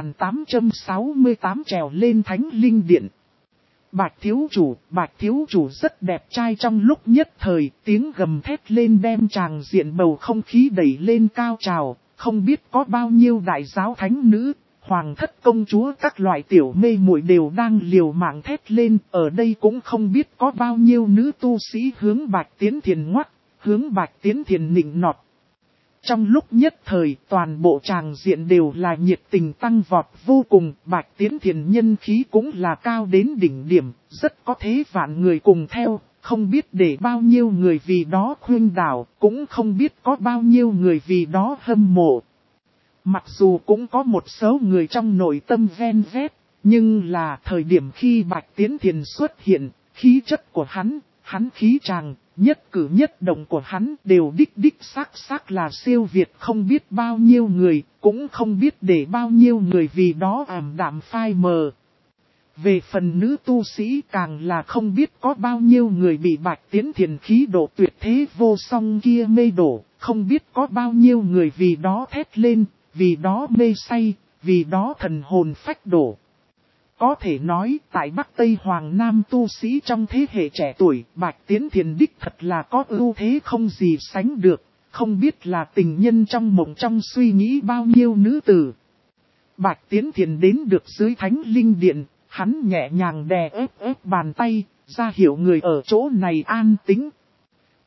4868 trèo lên thánh linh điện. Bạch thiếu chủ rất đẹp trai. Trong lúc nhất thời, tiếng gầm thét lên đem tràng diện bầu không khí đẩy lên cao trào, không biết có bao nhiêu đại giáo thánh nữ, hoàng thất công chúa các loại tiểu mê muội đều đang liều mạng thét lên, ở đây cũng không biết có bao nhiêu nữ tu sĩ hướng Bạch Tiến Thiền ngoắt, hướng Bạch Tiến Thiền nịnh nọt. Trong lúc nhất thời, toàn bộ tràng diện đều là nhiệt tình tăng vọt vô cùng, Bạch Tiến Thiền nhân khí cũng là cao đến đỉnh điểm, rất có thế vạn người cùng theo, không biết để bao nhiêu người vì đó khuyên đảo, cũng không biết có bao nhiêu người vì đó hâm mộ. Mặc dù cũng có một số người trong nội tâm ven vét, nhưng là thời điểm khi Bạch Tiến Thiền xuất hiện, khí chất của hắn khí tràng, nhất cử nhất động của hắn đều đích xác là siêu việt không biết bao nhiêu người, cũng không biết để bao nhiêu người vì đó ảm đạm phai mờ. Về phần nữ tu sĩ càng là không biết có bao nhiêu người bị Bạch Tiến Thiền khí độ tuyệt thế vô song kia mê đổ, không biết có bao nhiêu người vì đó thét lên, vì đó mê say, vì đó thần hồn phách đổ. Có thể nói, tại Bắc Tây Hoàng Nam tu sĩ trong thế hệ trẻ tuổi, Bạch Tiến Thiền đích thật là có ưu thế không gì sánh được, không biết là tình nhân trong mộng trong suy nghĩ bao nhiêu nữ tử. Bạch Tiến Thiền đến được dưới thánh linh điện, hắn nhẹ nhàng đè ép bàn tay, ra hiệu người ở chỗ này an tĩnh.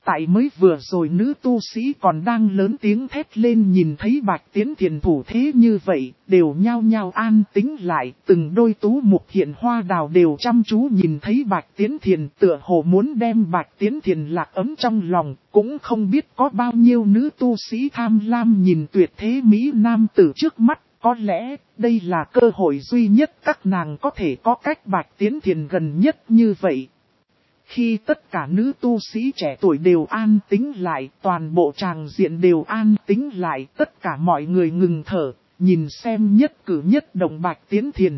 Tại mới vừa rồi nữ tu sĩ còn đang lớn tiếng thét lên, nhìn thấy Bạch Tiến Thiền thủ thế như vậy, đều nhao nhao an tĩnh lại, từng đôi tú mục hiện hoa đào đều chăm chú nhìn thấy Bạch Tiến Thiền, tựa hồ muốn đem Bạch Tiến Thiền lạc ấm trong lòng, cũng không biết có bao nhiêu nữ tu sĩ tham lam nhìn tuyệt thế mỹ nam tử trước mắt, có lẽ đây là cơ hội duy nhất các nàng có thể có cách Bạch Tiến Thiền gần nhất như vậy. Khi tất cả nữ tu sĩ trẻ tuổi đều an tĩnh lại, toàn bộ tràng diện đều an tĩnh lại, tất cả mọi người ngừng thở, nhìn xem nhất cử nhất động Bạch Tiến Thiền.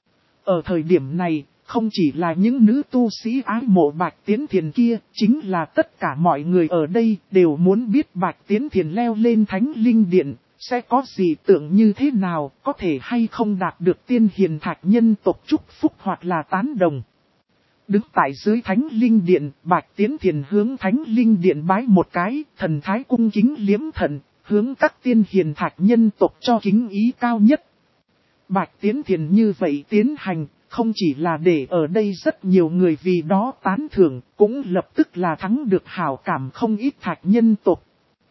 Ở thời điểm này, không chỉ là những nữ tu sĩ ái mộ Bạch Tiến Thiền kia, chính là tất cả mọi người ở đây đều muốn biết Bạch Tiến Thiền leo lên Thánh Linh Điện, sẽ có gì tưởng như thế nào, có thể hay không đạt được tiên hiền thạch nhân tộc chúc phúc hoặc là tán đồng. Đứng tại dưới Thánh Linh Điện, Bạch Tiến Thiền hướng Thánh Linh Điện bái một cái, thần thái cung kính liếm thần, hướng các tiên hiền thạch nhân tộc cho kính ý cao nhất. Bạch Tiến Thiền như vậy tiến hành, không chỉ là để ở đây rất nhiều người vì đó tán thưởng, cũng lập tức là thắng được hảo cảm không ít thạch nhân tộc.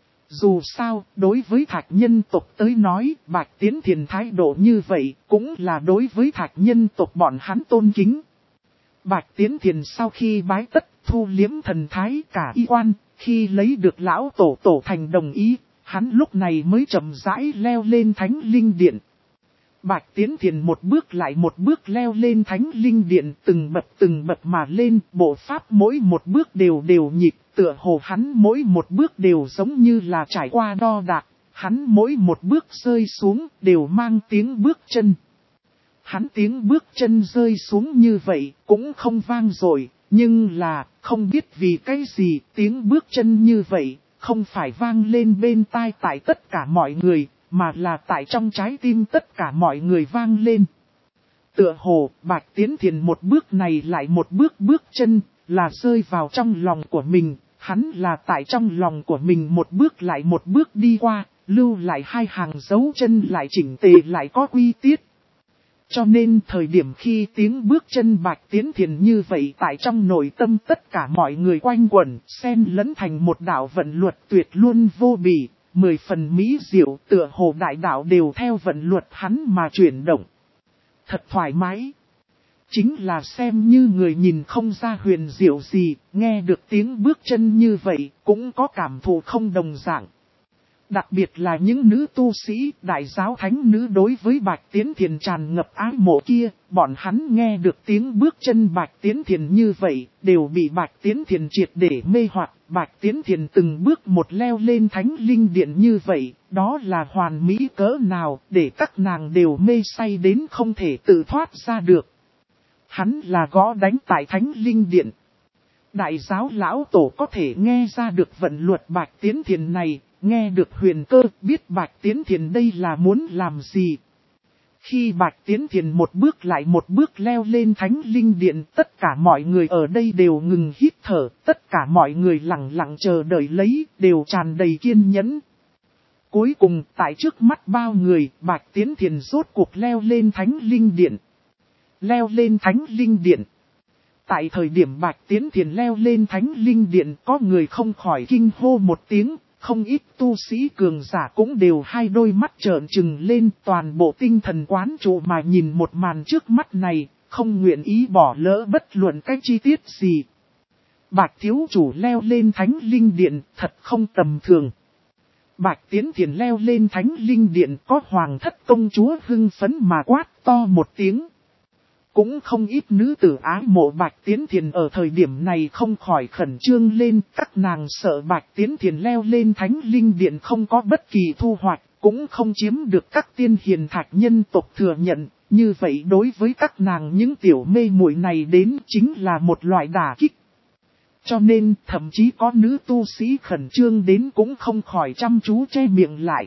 Dù sao, đối với thạch nhân tộc tới nói, Bạch Tiến Thiền thái độ như vậy, cũng là đối với thạch nhân tộc bọn hắn tôn kính. Bạch Tiến Thiền sau khi bái tất, thu liếm thần thái cả y quan, khi lấy được lão tổ thành đồng ý, hắn lúc này mới chậm rãi leo lên Thánh Linh Điện. Bạch Tiến Thiền một bước lại một bước leo lên Thánh Linh Điện, từng bậc mà lên, bộ pháp mỗi một bước đều nhịp, tựa hồ hắn mỗi một bước đều giống như là trải qua đo đạc, hắn mỗi một bước rơi xuống đều mang tiếng bước chân. Hắn tiếng bước chân rơi xuống như vậy cũng không vang dội, nhưng là không biết vì cái gì tiếng bước chân như vậy không phải vang lên bên tai tại tất cả mọi người, mà là tại trong trái tim tất cả mọi người vang lên. Tựa hồ Bạch Tiến Thiền một bước này lại một bước chân là rơi vào trong lòng của mình, hắn là tại trong lòng của mình một bước lại một bước đi qua, lưu lại hai hàng dấu chân lại chỉnh tề lại có quy tiết. Cho nên thời điểm khi tiếng bước chân Bạch Tiến Thiền như vậy tại trong nội tâm tất cả mọi người quanh quẩn, xen lẫn thành một đạo vận luật tuyệt luôn vô bỉ, 10 phần mỹ diệu, tựa hồ đại đạo đều theo vận luật hắn mà chuyển động. Thật thoải mái. Chính là xem như người nhìn không ra huyền diệu gì, nghe được tiếng bước chân như vậy cũng có cảm thụ không đồng dạng. Đặc biệt là những nữ tu sĩ, đại giáo thánh nữ đối với Bạch Tiến Thiền tràn ngập ái mộ kia, bọn hắn nghe được tiếng bước chân Bạch Tiến Thiền như vậy, đều bị Bạch Tiến Thiền triệt để mê hoặc. Bạch Tiến Thiền từng bước một leo lên Thánh Linh Điện như vậy, đó là hoàn mỹ cỡ nào để các nàng đều mê say đến không thể tự thoát ra được. Hắn là gõ đánh tại Thánh Linh Điện. Đại giáo lão tổ có thể nghe ra được vận luật Bạch Tiến Thiền này, nghe được huyền cơ, biết Bạch Tiến Thiền đây là muốn làm gì. Khi Bạch Tiến Thiền một bước lại một bước leo lên Thánh Linh Điện, tất cả mọi người ở đây đều ngừng hít thở, tất cả mọi người lặng lặng chờ đợi lấy, đều tràn đầy kiên nhẫn. Cuối cùng, tại trước mắt bao người, Bạch Tiến Thiền rốt cuộc leo lên Thánh Linh Điện. Leo lên Thánh Linh Điện. Tại thời điểm Bạch Tiến Thiền leo lên Thánh Linh Điện, có người không khỏi kinh hô một tiếng. Không ít tu sĩ cường giả cũng đều hai đôi mắt trợn trừng lên, toàn bộ tinh thần quán trụ mà nhìn một màn trước mắt này, không nguyện ý bỏ lỡ bất luận cái chi tiết gì. Bạch thiếu chủ leo lên Thánh Linh Điện thật không tầm thường. Bạch Tiến Thiền leo lên Thánh Linh Điện, có hoàng thất công chúa hưng phấn mà quát to một tiếng. Cũng không ít nữ tử ái mộ Bạch Tiến Thiền ở thời điểm này không khỏi khẩn trương lên, các nàng sợ Bạch Tiến Thiền leo lên Thánh Linh Điện không có bất kỳ thu hoạch, cũng không chiếm được các tiên hiền thạch nhân tộc thừa nhận, như vậy đối với các nàng những tiểu mê muội này đến chính là một loại đả kích. Cho nên thậm chí có nữ tu sĩ khẩn trương đến cũng không khỏi chăm chú che miệng lại.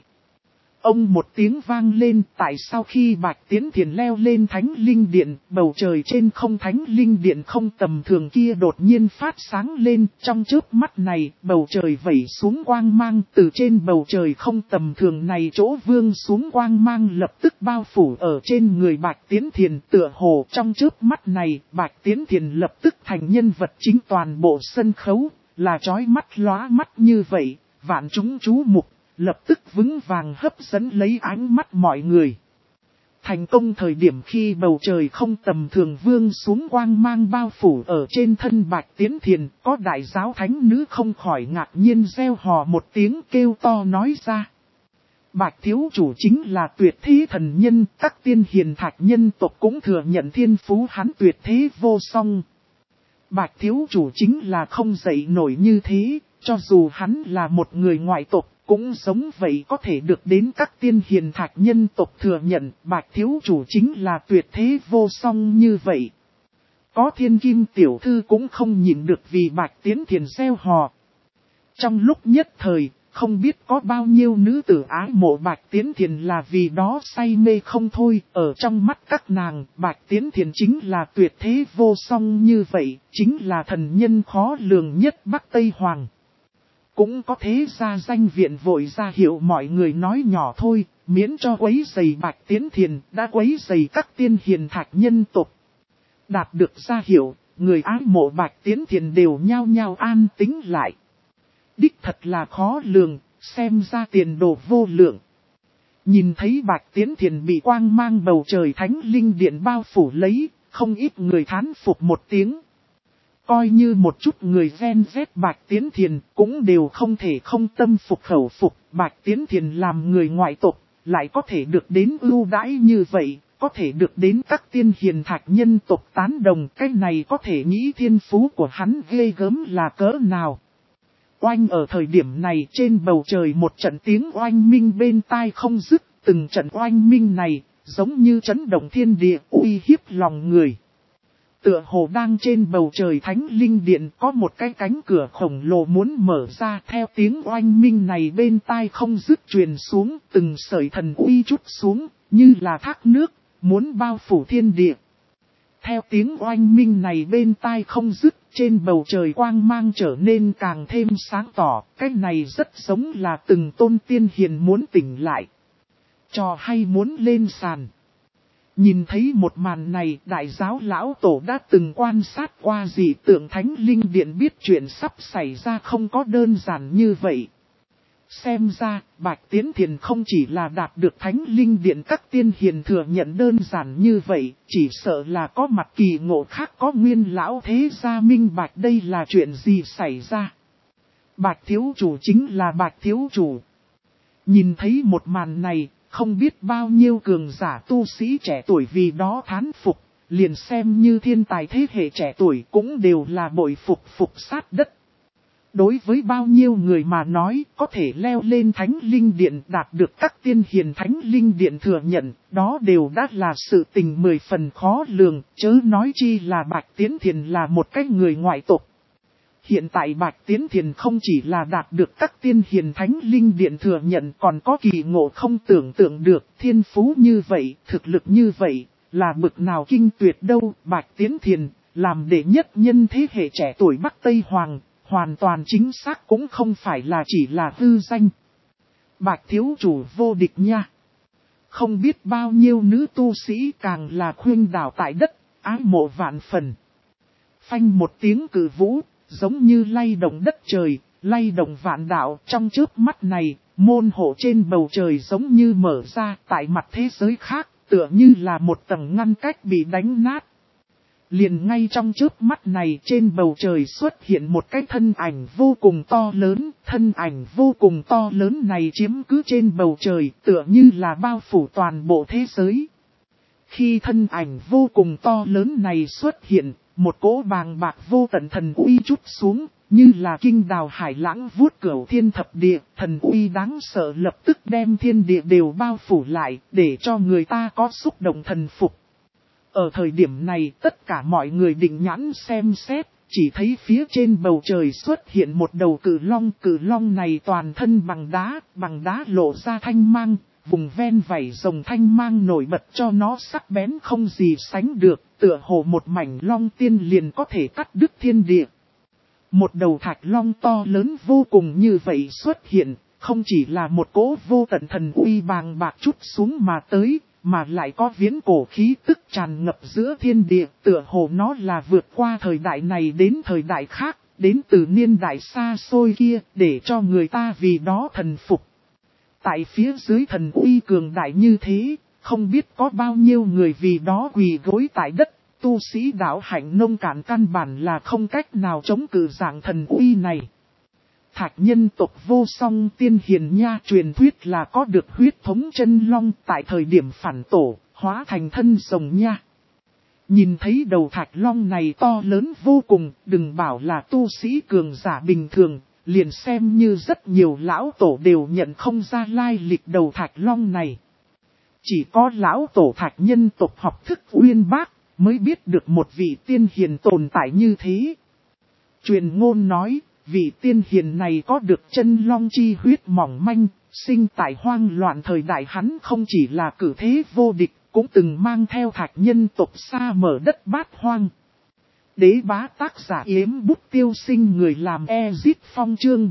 Ông một tiếng vang lên, tại sau khi Bạch Tiến Thiền leo lên Thánh Linh Điện, bầu trời trên không Thánh Linh Điện không tầm thường kia đột nhiên phát sáng lên, trong chớp mắt này, bầu trời vẩy xuống quang mang, từ trên bầu trời không tầm thường này chỗ vương xuống quang mang lập tức bao phủ ở trên người Bạch Tiến Thiền, tựa hồ trong chớp mắt này, Bạch Tiến Thiền lập tức thành nhân vật chính toàn bộ sân khấu. là chói mắt lóa mắt như vậy, vạn chúng chú mục, lập tức vững vàng hấp dẫn lấy ánh mắt mọi người. Thành công thời điểm khi bầu trời không tầm thường vương xuống quang mang bao phủ ở trên thân Bạch Tiến Thiền, có đại giáo thánh nữ không khỏi ngạc nhiên reo hò một tiếng kêu to nói ra. Bạch thiếu chủ chính là tuyệt thế thần nhân, các tiên hiền thạch nhân tộc cũng thừa nhận thiên phú hắn tuyệt thế vô song. Bạch thiếu chủ chính là không dậy nổi như thế, cho dù hắn là một người ngoại tộc, cũng giống vậy có thể được đến các tiên hiền thạch nhân tộc thừa nhận, Bạch thiếu chủ chính là tuyệt thế vô song như vậy. Có thiên kim tiểu thư cũng không nhịn được vì Bạch Tiến Thiền reo hò. Trong lúc nhất thời, không biết có bao nhiêu nữ tử ái mộ Bạch Tiến Thiền là vì đó say mê không thôi, ở trong mắt các nàng, Bạch Tiến Thiền chính là tuyệt thế vô song như vậy, chính là thần nhân khó lường nhất Bắc Tây Hoàng. Cũng có thế ra danh viện vội ra hiệu mọi người nói nhỏ thôi, miễn cho quấy rầy Bạch Tiến Thiền, đã quấy rầy các tiên hiền thạch nhân tộc. Đạt được ra hiệu, người ái mộ Bạch Tiến Thiền đều nhao nhao an tĩnh lại. Đích thật là khó lường, xem ra tiền đồ vô lượng. Nhìn thấy Bạch Tiến Thiền bị quang mang bầu trời thánh linh điện bao phủ lấy, không ít người thán phục một tiếng. Coi như một chút người ven vét Bạch Tiến Thiền cũng đều không thể không tâm phục khẩu phục. Bạch Tiến Thiền làm người ngoại tộc, lại có thể được đến ưu đãi như vậy, có thể được đến các tiên hiền thạch nhân tộc tán đồng. Cái này có thể nghĩ thiên phú của hắn ghê gớm là cỡ nào. Oanh ở thời điểm này trên bầu trời một trận tiếng oanh minh bên tai không dứt, từng trận oanh minh này giống như chấn động thiên địa uy hiếp lòng người. Tựa hồ đang trên bầu trời thánh linh điện có một cái cánh cửa khổng lồ muốn mở ra, theo tiếng oanh minh này bên tai không dứt truyền xuống, từng sợi thần uy chút xuống, như là thác nước, muốn bao phủ thiên địa. Theo tiếng oanh minh này bên tai không dứt, trên bầu trời quang mang trở nên càng thêm sáng tỏ, cái này rất giống là từng tôn tiên hiền muốn tỉnh lại. Trò hay muốn lên sàn. Nhìn thấy một màn này, đại giáo lão tổ đã từng quan sát qua dị tượng thánh linh điện, biết chuyện sắp xảy ra không có đơn giản như vậy. Xem ra, Bạch Tiến Thiền không chỉ là đạt được thánh linh điện các tiên hiền thừa nhận đơn giản như vậy, chỉ sợ là có mặt kỳ ngộ khác, có nguyên lão thế gia minh bạch đây là chuyện gì xảy ra. Bạch thiếu chủ chính là Bạch thiếu chủ. Nhìn thấy một màn này, không biết bao nhiêu cường giả tu sĩ trẻ tuổi vì đó thán phục, liền xem như thiên tài thế hệ trẻ tuổi cũng đều là bội phục sát đất. Đối với bao nhiêu người mà nói có thể leo lên thánh linh điện đạt được các tiên hiền thánh linh điện thừa nhận, đó đều đã là sự tình 10 phần khó lường, chớ nói chi là Bạch Tiến Thiền là một cái người ngoại tộc. Hiện tại Bạch Tiến Thiền không chỉ là đạt được các tiên hiền thánh linh điện thừa nhận còn có kỳ ngộ không tưởng tượng được, thiên phú như vậy, thực lực như vậy, là bực nào kinh tuyệt đâu. Bạch Tiến Thiền, làm đệ nhất nhân thế hệ trẻ tuổi Bắc Tây Hoàng, hoàn toàn chính xác cũng không phải là chỉ là hư danh. Bạch thiếu chủ vô địch nha. Không biết bao nhiêu nữ tu sĩ càng là khuyên đảo tại đất, ái mộ vạn phần. Phanh một tiếng cử vũ, giống như lay động đất trời, lay động vạn đạo. Trong chớp mắt này, môn hộ trên bầu trời giống như mở ra tại mặt thế giới khác, tựa như là một tầng ngăn cách bị đánh nát. Liền ngay trong chớp mắt này trên bầu trời xuất hiện một cái thân ảnh vô cùng to lớn, thân ảnh vô cùng to lớn này chiếm cứ trên bầu trời tựa như là bao phủ toàn bộ thế giới. Khi thân ảnh vô cùng to lớn này xuất hiện, một cỗ bàng bạc vô tận thần uy trút xuống, như là kinh đào hải lãng vuốt cửu thiên thập địa, thần uy đáng sợ lập tức đem thiên địa đều bao phủ lại, để cho người ta có xúc động thần phục. Ở thời điểm này tất cả mọi người định nhãn xem xét, chỉ thấy phía trên bầu trời xuất hiện một đầu cự long này toàn thân bằng đá lộ ra thanh mang, vùng ven vảy rồng thanh mang nổi bật cho nó sắc bén không gì sánh được, tựa hồ một mảnh long tiên liền có thể cắt đứt thiên địa. Một đầu thạch long to lớn vô cùng như vậy xuất hiện, không chỉ là một cỗ vô tận thần uy bàng bạc chút xuống mà tới, mà lại có viễn cổ khí tức tràn ngập giữa thiên địa, tựa hồ nó là vượt qua thời đại này đến thời đại khác, đến từ niên đại xa xôi kia, để cho người ta vì đó thần phục. Tại phía dưới thần uy cường đại như thế, không biết có bao nhiêu người vì đó quỳ gối tại đất, tu sĩ đạo hạnh nông cạn căn bản là không cách nào chống cự dạng thần uy này. Thạch nhân tộc vô song tiên hiền nha, truyền thuyết là có được huyết thống chân long, tại thời điểm phản tổ, hóa thành thân rồng nha. Nhìn thấy đầu thạch long này to lớn vô cùng, đừng bảo là tu sĩ cường giả bình thường, liền xem như rất nhiều lão tổ đều nhận không ra lai lịch đầu thạch long này. Chỉ có lão tổ thạch nhân tộc học thức uyên bác, mới biết được một vị tiên hiền tồn tại như thế. Truyền ngôn nói, vị tiên hiền này có được chân long chi huyết mỏng manh, sinh tại hoang loạn thời đại, hắn không chỉ là cử thế vô địch, cũng từng mang theo thạch nhân tộc xa mở đất bát hoang. Đế bá tác giả Yếm Bút Tiêu Sinh, người làm Ezit Phong, chương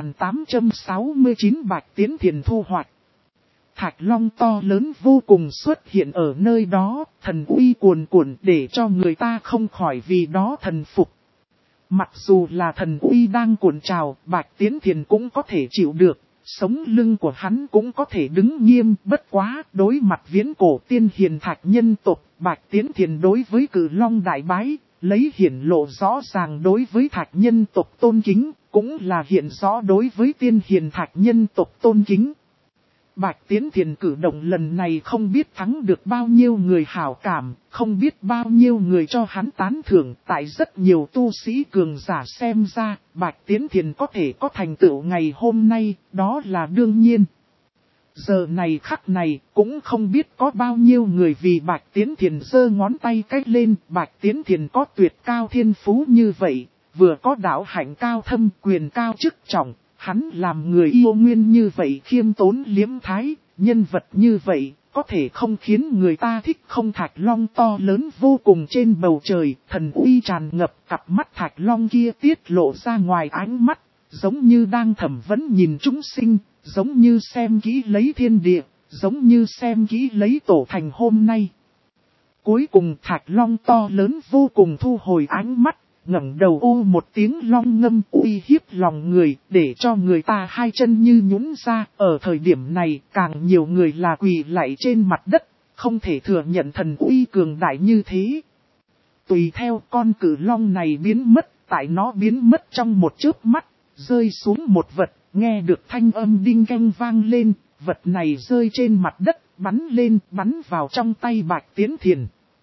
4869 Bạch Tiến Thiền thu hoạch. Thạch long to lớn vô cùng xuất hiện ở nơi đó, thần uy cuồn cuộn để cho người ta không khỏi vì đó thần phục. Mặc dù là thần uy đang cuộn trào, Bạch Tiến Thiền cũng có thể chịu được, sống lưng của hắn cũng có thể đứng nghiêm. Bất quá, đối mặt viễn cổ tiên hiền thạch nhân tộc, Bạch Tiến Thiền đối với Cử Long đại bái, lấy hiển lộ rõ ràng đối với thạch nhân tộc tôn kính, cũng là hiện rõ đối với tiên hiền thạch nhân tộc tôn kính. Bạch Tiến Thiền cử động lần này không biết thắng được bao nhiêu người hảo cảm, không biết bao nhiêu người cho hắn tán thưởng. Tại rất nhiều tu sĩ cường giả xem ra, Bạch Tiến Thiền có thể có thành tựu ngày hôm nay, đó là đương nhiên. Giờ này khắc này, cũng không biết có bao nhiêu người vì Bạch Tiến Thiền giơ ngón tay cách lên. Bạch Tiến Thiền có tuyệt cao thiên phú như vậy, vừa có đạo hạnh cao thâm, quyền cao chức trọng. Hắn làm người yêu nguyên như vậy, khiêm tốn liếm thái, nhân vật như vậy, có thể không khiến người ta thích không. Thạch long to lớn vô cùng trên bầu trời, thần uy tràn ngập, cặp mắt thạch long kia tiết lộ ra ngoài ánh mắt, giống như đang thẩm vấn nhìn chúng sinh, giống như xem kỹ lấy thiên địa, giống như xem kỹ lấy tổ thành hôm nay. Cuối cùng thạch long to lớn vô cùng thu hồi ánh mắt, ngẩng đầu ô một tiếng long ngâm uy hiếp lòng người, để cho người ta hai chân như nhũn ra. Ở thời điểm này, càng nhiều người là quỳ lạy trên mặt đất, không thể thừa nhận thần uy cường đại như thế. Tùy theo con cử long này biến mất, tại nó biến mất trong một chớp mắt, rơi xuống một vật, nghe được thanh âm đinh canh vang lên, vật này rơi trên mặt đất, bắn lên, bắn vào trong tay Bạch Tiến Thiền.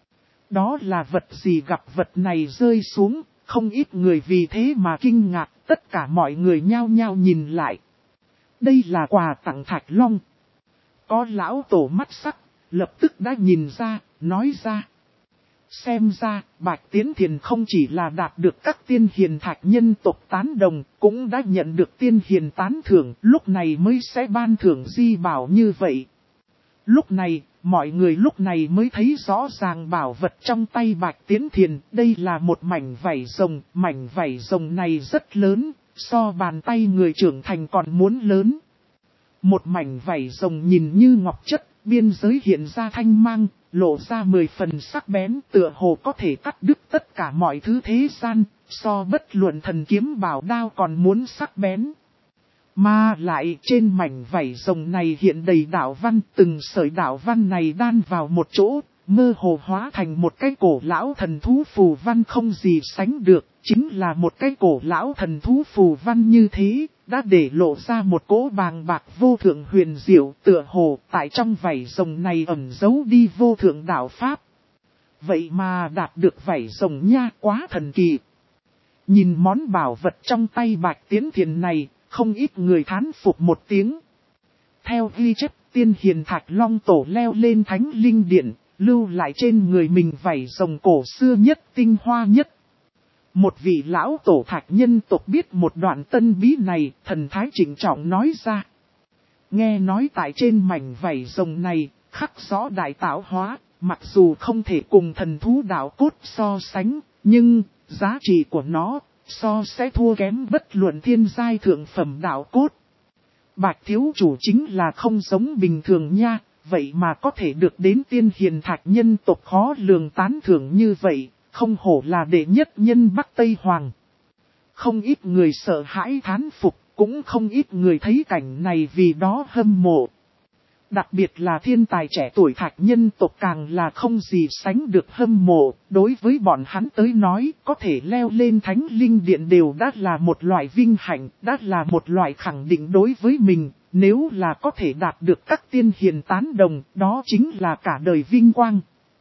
Đó là vật gì? Gặp vật này rơi xuống, không ít người vì thế mà kinh ngạc, tất cả mọi người nhao nhao nhìn lại. Đây là quà tặng thạch long. Có lão tổ mắt sắc, lập tức đã nhìn ra, nói ra. Xem ra, Bạch Tiến Thiền không chỉ là đạt được các tiên hiền thạch nhân tộc tán đồng, cũng đã nhận được tiên hiền tán thưởng, lúc này mới sẽ ban thưởng di bảo như vậy. Lúc này, mọi người lúc này mới thấy rõ ràng bảo vật trong tay Bạch Tiến Thiền. Đây là một mảnh vảy rồng này rất lớn, so bàn tay người trưởng thành còn muốn lớn. Một mảnh vảy rồng nhìn như ngọc chất, biên giới hiện ra thanh mang, lộ ra 10 phần sắc bén, tựa hồ có thể cắt đứt tất cả mọi thứ thế gian, so bất luận thần kiếm bảo đao còn muốn sắc bén. Mà lại trên mảnh vảy rồng này hiện đầy đạo văn, từng sợi đạo văn này đan vào một chỗ, mơ hồ hóa thành một cái cổ lão thần thú phù văn không gì sánh được, chính là một cái cổ lão thần thú phù văn như thế, đã để lộ ra một cỗ bàng bạc vô thượng huyền diệu, tựa hồ tại trong vảy rồng này ẩn giấu đi vô thượng đạo pháp. Vậy mà đạt được vảy rồng nha, quá thần kỳ. Nhìn món bảo vật trong tay Bạch Tiến Thiền này, không ít người thán phục một tiếng. Theo ghi chép, tiên hiền thạch long tổ leo lên thánh linh điện, lưu lại trên người mình vảy rồng cổ xưa nhất, tinh hoa nhất. Một vị lão tổ thạch nhân tộc biết một đoạn tân bí này, thần thái chỉnh trọng nói ra. Nghe nói tại trên mảnh vảy rồng này, khắc rõ đại tạo hóa, mặc dù không thể cùng thần thú đạo cốt so sánh, nhưng giá trị của nó so sẽ thua kém bất luận thiên giai thượng phẩm đạo cốt. Bạch thiếu chủ chính là không giống bình thường nha, vậy mà có thể được đến tiên hiền thạch nhân tộc khó lường tán thưởng như vậy, không hổ là đệ nhất nhân Bắc Tây Hoàng. Không ít người sợ hãi thán phục, cũng không ít người thấy cảnh này vì đó hâm mộ. Đặc biệt là thiên tài trẻ tuổi Thạch nhân tộc càng là không gì sánh được hâm mộ, đối với bọn hắn tới nói có thể leo lên Thánh Linh Điện đều đã là một loại vinh hạnh, đã là một loại khẳng định đối với mình, nếu là có thể đạt được các tiên hiền tán đồng, đó chính là cả đời vinh quang.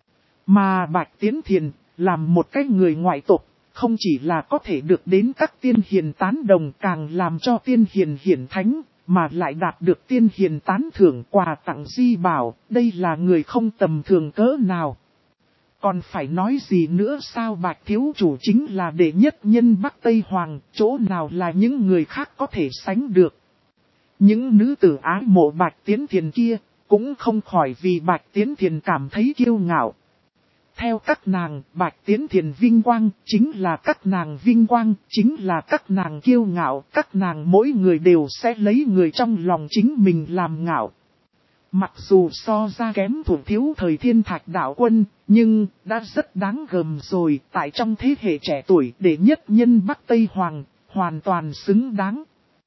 Mà Bạch Tiến Thiền, làm một cái người ngoại tộc, không chỉ là có thể được đến các tiên hiền tán đồng càng làm cho tiên hiền hiển thánh, mà lại đạt được tiên hiền tán thưởng quà tặng di bảo, đây là người không tầm thường cỡ nào. Còn phải nói gì nữa sao, Bạch thiếu chủ chính là đệ nhất nhân Bắc Tây Hoàng, chỗ nào là những người khác có thể sánh được. Những nữ tử ái mộ Bạch Tiến Thiền kia, cũng không khỏi vì Bạch Tiến Thiền cảm thấy kiêu ngạo. Theo các nàng, Bạch Tiến Thiền vinh quang, chính là các nàng vinh quang, chính là các nàng kiêu ngạo, các nàng mỗi người đều sẽ lấy người trong lòng chính mình làm ngạo. Mặc dù so ra kém thủ thiếu thời Thiên Thạch đạo quân, nhưng đã rất đáng gờm rồi, tại trong thế hệ trẻ tuổi đệ nhất nhân Bắc Tây Hoàng, hoàn toàn xứng đáng.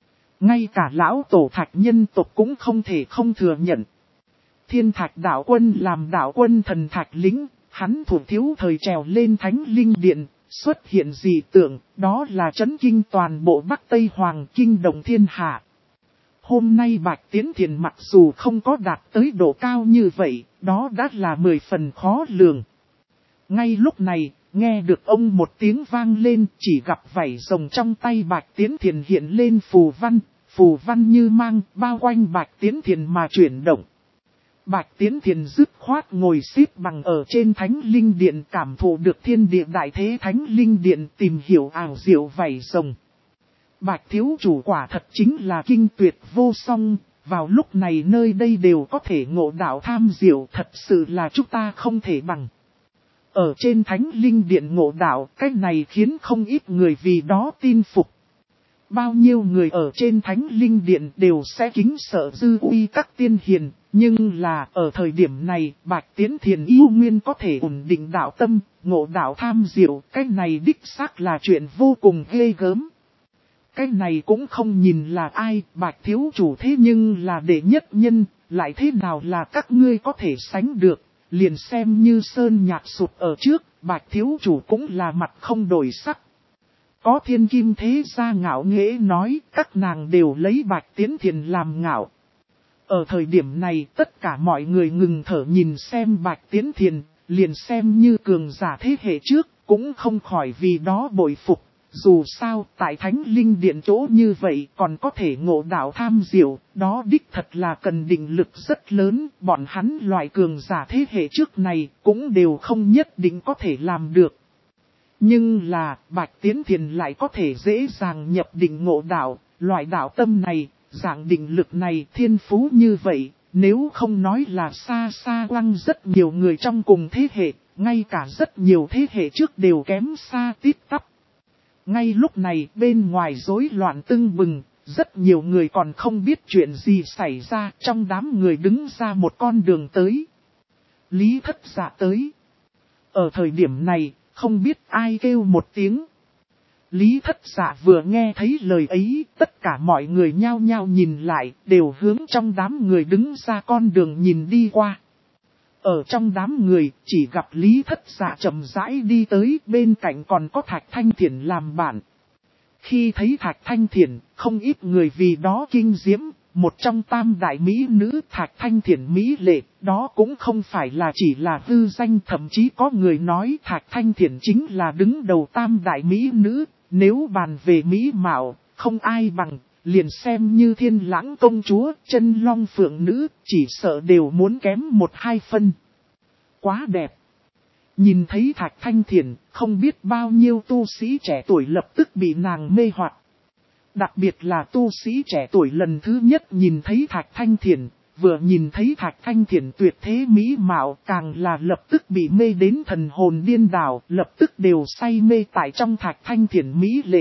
Ngay cả lão tổ Thạch nhân tộc cũng không thể không thừa nhận. Thiên Thạch đạo quân làm đạo quân thần Thạch lính. Hắn thủ thiếu thời trèo lên Thánh Linh Điện, xuất hiện dị tượng, đó là chấn kinh toàn bộ Bắc Tây Hoàng kinh động thiên hạ. Hôm nay Bạch Tiến Thiền mặc dù không có đạt tới độ cao như vậy, đó đã là 10 phần khó lường. Ngay lúc này, nghe được ông một tiếng vang lên, chỉ gặp vảy rồng trong tay Bạch Tiến Thiền hiện lên phù văn như mang, bao quanh Bạch Tiến Thiền mà chuyển động. Bạch Tiến Thiền dứt khoát ngồi xếp bằng ở trên Thánh Linh Điện, cảm thụ được thiên địa đại thế Thánh Linh Điện, tìm hiểu ảo diệu vảy rồng. Bạch thiếu chủ quả thật chính là kinh tuyệt vô song, vào lúc này nơi đây đều có thể ngộ đạo tham diệu, thật sự là chúng ta không thể bằng. Ở trên Thánh Linh Điện ngộ đạo, cái này khiến không ít người vì đó tin phục. Bao nhiêu người ở trên Thánh Linh Điện đều sẽ kính sợ dư uy các tiên hiền, nhưng là ở thời điểm này Bạch Tiến Thiền yêu nguyên có thể ổn định đạo tâm, ngộ đạo tham diệu, cái này đích xác là chuyện vô cùng ghê gớm. Cái này cũng không nhìn là ai, Bạch thiếu chủ thế nhưng là đệ nhất nhân, lại thế nào là các ngươi có thể sánh được, liền xem như sơn nhạc sụt ở trước, Bạch thiếu chủ cũng là mặt không đổi sắc. Có thiên kim thế gia ngạo nghễ nói, các nàng đều lấy Bạch Tiến Thiền làm ngạo. Ở thời điểm này tất cả mọi người ngừng thở nhìn xem Bạch Tiến Thiền, liền xem như cường giả thế hệ trước, cũng không khỏi vì đó bội phục. Dù sao, tại Thánh Linh Điện chỗ như vậy còn có thể ngộ đạo tham diệu, đó đích thật là cần định lực rất lớn, bọn hắn loại cường giả thế hệ trước này cũng đều không nhất định có thể làm được. Nhưng là, Bạch Tiến Thiền lại có thể dễ dàng nhập định ngộ đạo, loại đạo tâm này, dạng định lực này thiên phú như vậy, nếu không nói là xa xa quăng rất nhiều người trong cùng thế hệ, ngay cả rất nhiều thế hệ trước đều kém xa tít tắp. Ngay lúc này bên ngoài rối loạn tưng bừng, rất nhiều người còn không biết chuyện gì xảy ra, trong đám người đứng ra một con đường tới. Lý Thất Dạ tới. Ở thời điểm này, không biết ai kêu một tiếng. Lý Thất Dạ vừa nghe thấy lời ấy, tất cả mọi người nhao nhao nhìn lại, đều hướng trong đám người đứng ra con đường nhìn đi qua. Ở trong đám người, chỉ gặp Lý Thất Dạ chậm rãi đi tới, bên cạnh còn có Thạch Thanh Thiển làm bạn. Khi thấy Thạch Thanh Thiển, không ít người vì đó kinh diễm, một trong tam đại mỹ nữ Thạch Thanh Thiển mỹ lệ, đó cũng không phải là chỉ là hư danh, thậm chí có người nói Thạch Thanh Thiển chính là đứng đầu tam đại mỹ nữ, nếu bàn về mỹ mạo, không ai bằng. Liền xem như Thiên Lãng công chúa, Chân Long phượng nữ, chỉ sợ đều muốn kém 1-2 phân. Quá đẹp. Nhìn thấy Thạch Thanh Thiển, không biết bao nhiêu tu sĩ trẻ tuổi lập tức bị nàng mê hoặc. Đặc biệt là tu sĩ trẻ tuổi lần thứ nhất nhìn thấy Thạch Thanh Thiển, vừa nhìn thấy Thạch Thanh Thiển tuyệt thế mỹ mạo, càng là lập tức bị mê đến thần hồn điên đảo, lập tức đều say mê tại trong Thạch Thanh Thiển mỹ lệ.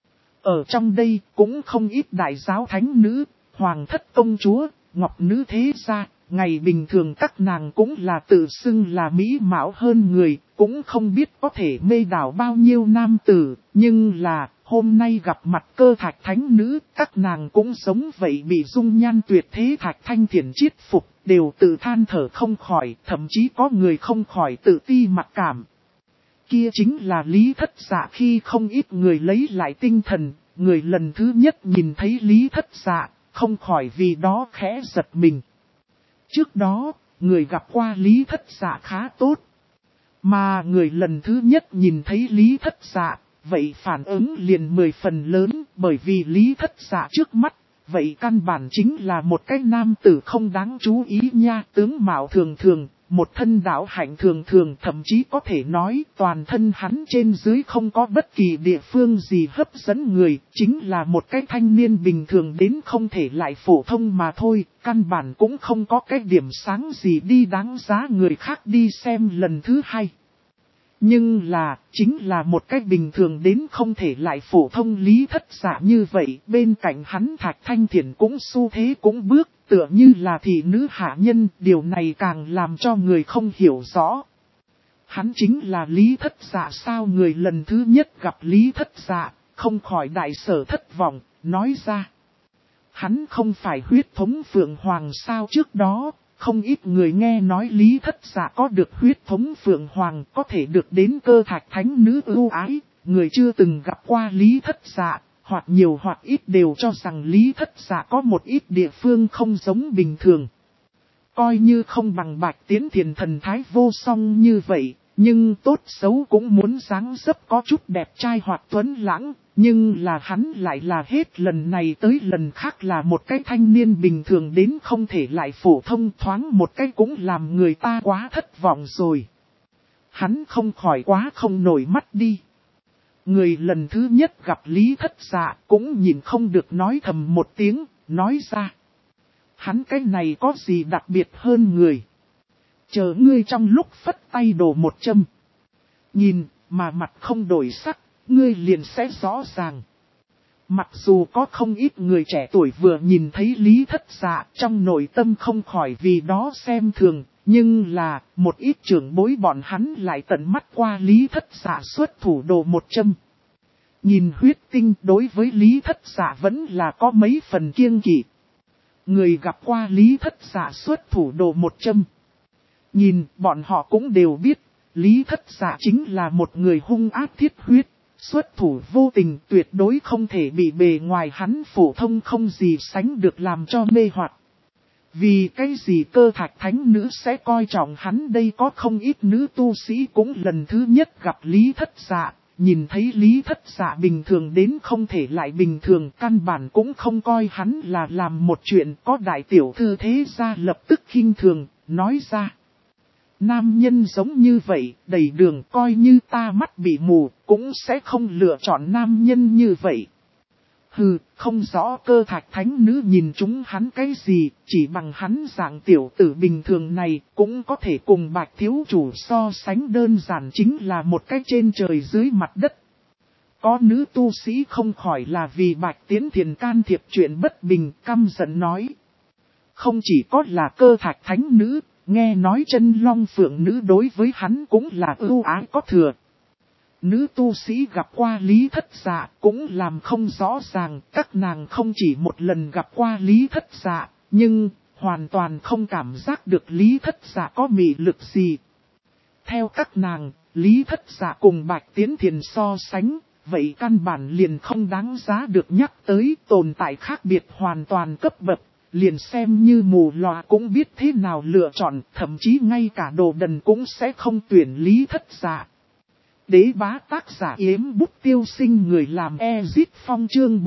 Ở trong đây cũng không ít đại giáo thánh nữ, hoàng thất công chúa, ngọc nữ thế gia, ngày bình thường các nàng cũng là tự xưng là mỹ mạo hơn người, cũng không biết có thể mê đảo bao nhiêu nam tử, nhưng là Hôm nay gặp mặt Cơ Thạch thánh nữ, các nàng cũng giống vậy bị dung nhan tuyệt thế Thạch Thanh Thiển chiết phục, đều tự than thở không khỏi, thậm chí có người không khỏi tự ti mặc cảm. Kia chính là Lý Thất Dạ khi không ít người lấy lại tinh thần, người lần thứ nhất nhìn thấy Lý Thất Dạ, không khỏi vì đó khẽ giật mình. Trước đó, người gặp qua Lý Thất Dạ khá tốt. Mà người lần thứ nhất nhìn thấy Lý Thất Dạ, vậy phản ứng liền 10 phần lớn, bởi vì Lý Thất Dạ trước mắt, vậy căn bản chính là một cái nam tử không đáng chú ý nha, tướng mạo thường thường, một thân đạo hạnh thường thường, thậm chí có thể nói toàn thân hắn trên dưới không có bất kỳ địa phương gì hấp dẫn người, chính là một cái thanh niên bình thường đến không thể lại phổ thông mà thôi, căn bản cũng không có cái điểm sáng gì đi đáng giá người khác đi xem lần thứ hai. Nhưng là, chính là một cách bình thường đến không thể lại phổ thông Lý Thất Dạ như vậy, bên cạnh hắn Thạch Thanh Thiển cũng xu thế cũng bước, tựa như là thị nữ hạ nhân, điều này càng làm cho người không hiểu rõ. Hắn chính là Lý Thất Dạ sao? Người lần thứ nhất gặp Lý Thất Dạ, không khỏi đại sở thất vọng, nói ra. Hắn không phải huyết thống Phượng Hoàng sao? Trước đó, không ít người nghe nói Lý Thất Dạ có được huyết thống Phượng Hoàng, có thể được đến Cơ Thạch thánh nữ ưu ái, người chưa từng gặp qua Lý Thất Dạ, hoặc nhiều hoặc ít đều cho rằng Lý Thất Dạ có một ít địa phương không giống bình thường. Coi như không bằng Bạch Tiến Thiền thần thái vô song như vậy, nhưng tốt xấu cũng muốn dáng dấp có chút đẹp trai hoặc tuấn lãng, nhưng là hắn lại là hết lần này tới lần khác là một cái thanh niên bình thường đến không thể lại phổ thông, thoáng một cái cũng làm người ta quá thất vọng rồi. Hắn không khỏi quá không nổi mắt đi. Người lần thứ nhất gặp Lý Thất Dạ cũng nhìn không được nói thầm một tiếng, nói ra. Hắn cái này có gì đặc biệt hơn người. Chờ ngươi trong lúc phất tay đổ một châm. Nhìn, mà mặt không đổi sắc, ngươi liền sẽ rõ ràng. Mặc dù có không ít người trẻ tuổi vừa nhìn thấy Lý Thất Dạ trong nội tâm không khỏi vì đó xem thường, nhưng là một ít trưởng bối bọn hắn lại tận mắt qua Lý Thất Dạ xuất thủ đổ một châm. Nhìn huyết tinh đối với Lý Thất Dạ vẫn là có mấy phần kiêng kỵ. Người gặp qua Lý Thất Dạ xuất thủ đổ một châm. Nhìn, bọn họ cũng đều biết, Lý Thất Dạ chính là một người hung ác thiết huyết, xuất thủ vô tình tuyệt đối không thể bị bề ngoài hắn phổ thông không gì sánh được làm cho mê hoặc. Vì cái gì Cơ Thạch thánh nữ sẽ coi trọng hắn đây? Có không ít nữ tu sĩ cũng lần thứ nhất gặp Lý Thất Dạ, nhìn thấy Lý Thất Dạ bình thường đến không thể lại bình thường, căn bản cũng không coi hắn là làm một chuyện, có đại tiểu thư thế gia lập tức khinh thường, nói ra. Nam nhân giống như vậy, đầy đường coi như ta mắt bị mù, cũng sẽ không lựa chọn nam nhân như vậy. Hừ, không rõ Cơ Thạch thánh nữ nhìn chúng hắn cái gì, chỉ bằng hắn dạng tiểu tử bình thường này, cũng có thể cùng Bạch thiếu chủ so sánh, đơn giản chính là một cái trên trời dưới mặt đất. Có nữ tu sĩ không khỏi là vì Bạch Tiến Thiền can thiệp chuyện bất bình, căm giận nói. Không chỉ có là Cơ Thạch thánh nữ, nghe nói Chân Long Phượng nữ đối với hắn cũng là ưu ái có thừa. Nữ tu sĩ gặp qua Lý Thất Dạ cũng làm không rõ ràng, các nàng không chỉ một lần gặp qua Lý Thất Dạ, nhưng hoàn toàn không cảm giác được Lý Thất Dạ có mị lực gì. Theo các nàng, Lý Thất Dạ cùng Bạch Tiến Thiền so sánh, vậy căn bản liền không đáng giá được nhắc tới, tồn tại khác biệt hoàn toàn cấp bậc. Liền xem như mù lòa cũng biết thế nào lựa chọn, thậm chí ngay cả đồ đần cũng sẽ không tuyển Lý Thất Dạ. Đế bá tác giả Yếm Bút Tiêu Sinh, người làm Ezit Phong chương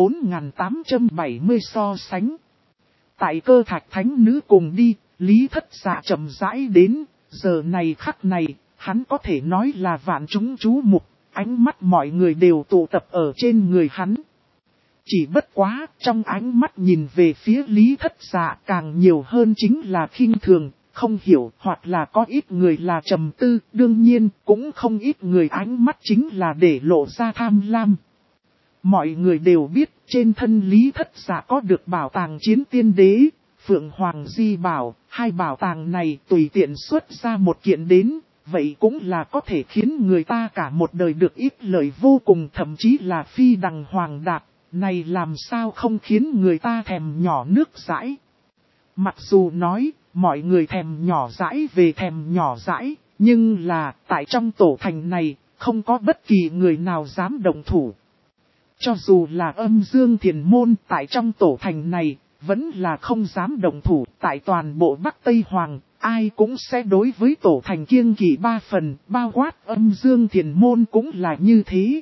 4870 so sánh. Tại Cơ Thạch thánh nữ cùng đi, Lý Thất Dạ chậm rãi đến, giờ này khắc này, hắn có thể nói là vạn chúng chú mục, ánh mắt mọi người đều tụ tập ở trên người hắn. Chỉ bất quá, trong ánh mắt nhìn về phía Lý Thất Dạ càng nhiều hơn chính là khinh thường, không hiểu, hoặc là có ít người là trầm tư, đương nhiên, cũng không ít người ánh mắt chính là để lộ ra tham lam. Mọi người đều biết, trên thân Lý Thất Dạ có được bảo tàng Chiến Tiên Đế, Phượng Hoàng Di Bảo, hai bảo tàng này tùy tiện xuất ra một kiện đến, vậy cũng là có thể khiến người ta cả một đời được ít lợi vô cùng, thậm chí là phi đằng hoàng đạt, này làm sao không khiến người ta thèm nhỏ nước dãi. Mặc dù nói, mọi người thèm nhỏ dãi về thèm nhỏ dãi, nhưng là tại trong tổ thành này, không có bất kỳ người nào dám động thủ. Cho dù là Âm Dương Thiền Môn tại trong tổ thành này, vẫn là không dám động thủ. Tại toàn bộ Bắc Tây Hoàng, ai cũng sẽ đối với tổ thành kiêng kỵ 3 phần, bao quát Âm Dương Thiền Môn cũng là như thế.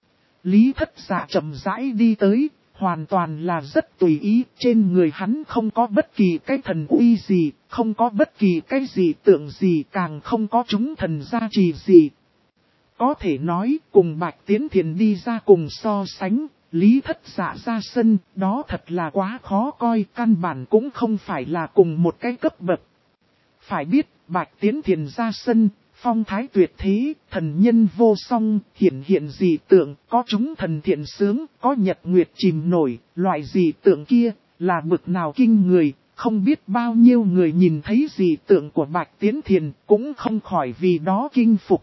Lý Thất Dạ chậm rãi đi tới, hoàn toàn là rất tùy ý, trên người hắn không có bất kỳ cái thần uy gì, không có bất kỳ cái gì tượng gì, càng không có chúng thần gia trì gì. Có thể nói, cùng Bạch Tiến Thiền đi ra cùng so sánh, Lý Thất Dạ ra sân, đó thật là quá khó coi, căn bản cũng không phải là cùng một cái cấp bậc. Phải biết, Bạch Tiến Thiền ra sân, phong thái tuyệt thế, thần nhân vô song, hiện dị tượng, có chúng thần thiện sướng, có nhật nguyệt chìm nổi, loại dị tượng kia, là bực nào kinh người, không biết bao nhiêu người nhìn thấy dị tượng của Bạch Tiến Thiền, cũng không khỏi vì đó kinh phục.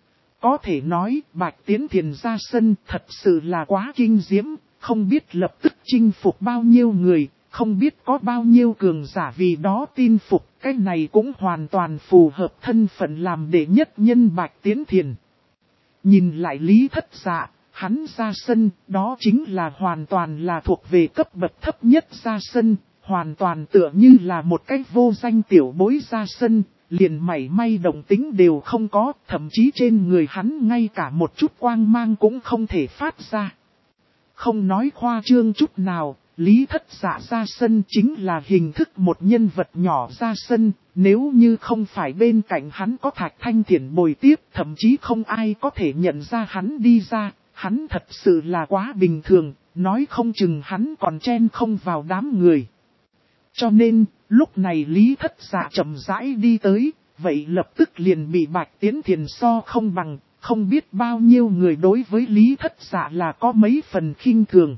Có thể nói, Bạch Tiến Thiền ra sân thật sự là quá kinh diễm, không biết lập tức chinh phục bao nhiêu người, không biết có bao nhiêu cường giả vì đó tin phục, cái này cũng hoàn toàn phù hợp thân phận làm đệ nhất nhân Bạch Tiến Thiền. Nhìn lại Lý Thất Dạ, hắn ra sân, đó chính là hoàn toàn là thuộc về cấp bậc thấp nhất ra sân, hoàn toàn tựa như là một cái vô danh tiểu bối ra sân. Liền mảy may động tính đều không có, thậm chí trên người hắn ngay cả một chút quang mang cũng không thể phát ra. Không nói khoa trương chút nào, Lý Thất Dạ ra sân chính là hình thức một nhân vật nhỏ ra sân, nếu như không phải bên cạnh hắn có Thạch Thanh Thiển bồi tiếp, thậm chí không ai có thể nhận ra hắn đi ra, hắn thật sự là quá bình thường, nói không chừng hắn còn chen không vào đám người. Cho nên, lúc này Lý Thất Dạ chậm rãi đi tới, vậy lập tức liền bị Bạch Tiến Thiền so không bằng, không biết bao nhiêu người đối với Lý Thất Dạ là có mấy phần khinh thường.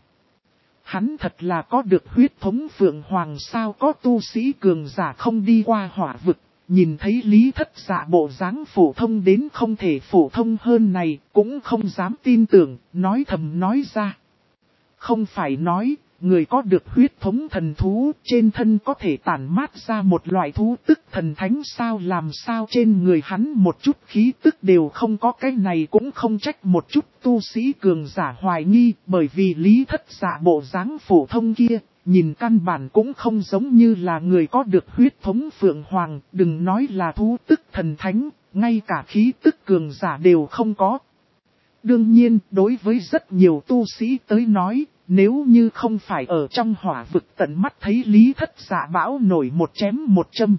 Hắn thật là có được huyết thống Phượng Hoàng, sao có tu sĩ cường giả không đi qua hỏa vực, nhìn thấy Lý Thất Dạ bộ dáng phổ thông đến không thể phổ thông hơn này, cũng không dám tin tưởng, nói thầm nói ra. Không phải nói, người có được huyết thống thần thú, trên thân có thể tản mát ra một loại thú tức thần thánh sao, làm sao trên người hắn một chút khí tức đều không có, cái này cũng không trách một chút tu sĩ cường giả hoài nghi, bởi vì Lý Thất Dạ bộ dáng phổ thông kia, nhìn căn bản cũng không giống như là người có được huyết thống Phượng Hoàng, đừng nói là thú tức thần thánh, ngay cả khí tức cường giả đều không có. Đương nhiên, đối với rất nhiều tu sĩ tới nói, nếu như không phải ở trong hỏa vực tận mắt thấy Lý Thất Dạ bão nổi một chém một châm.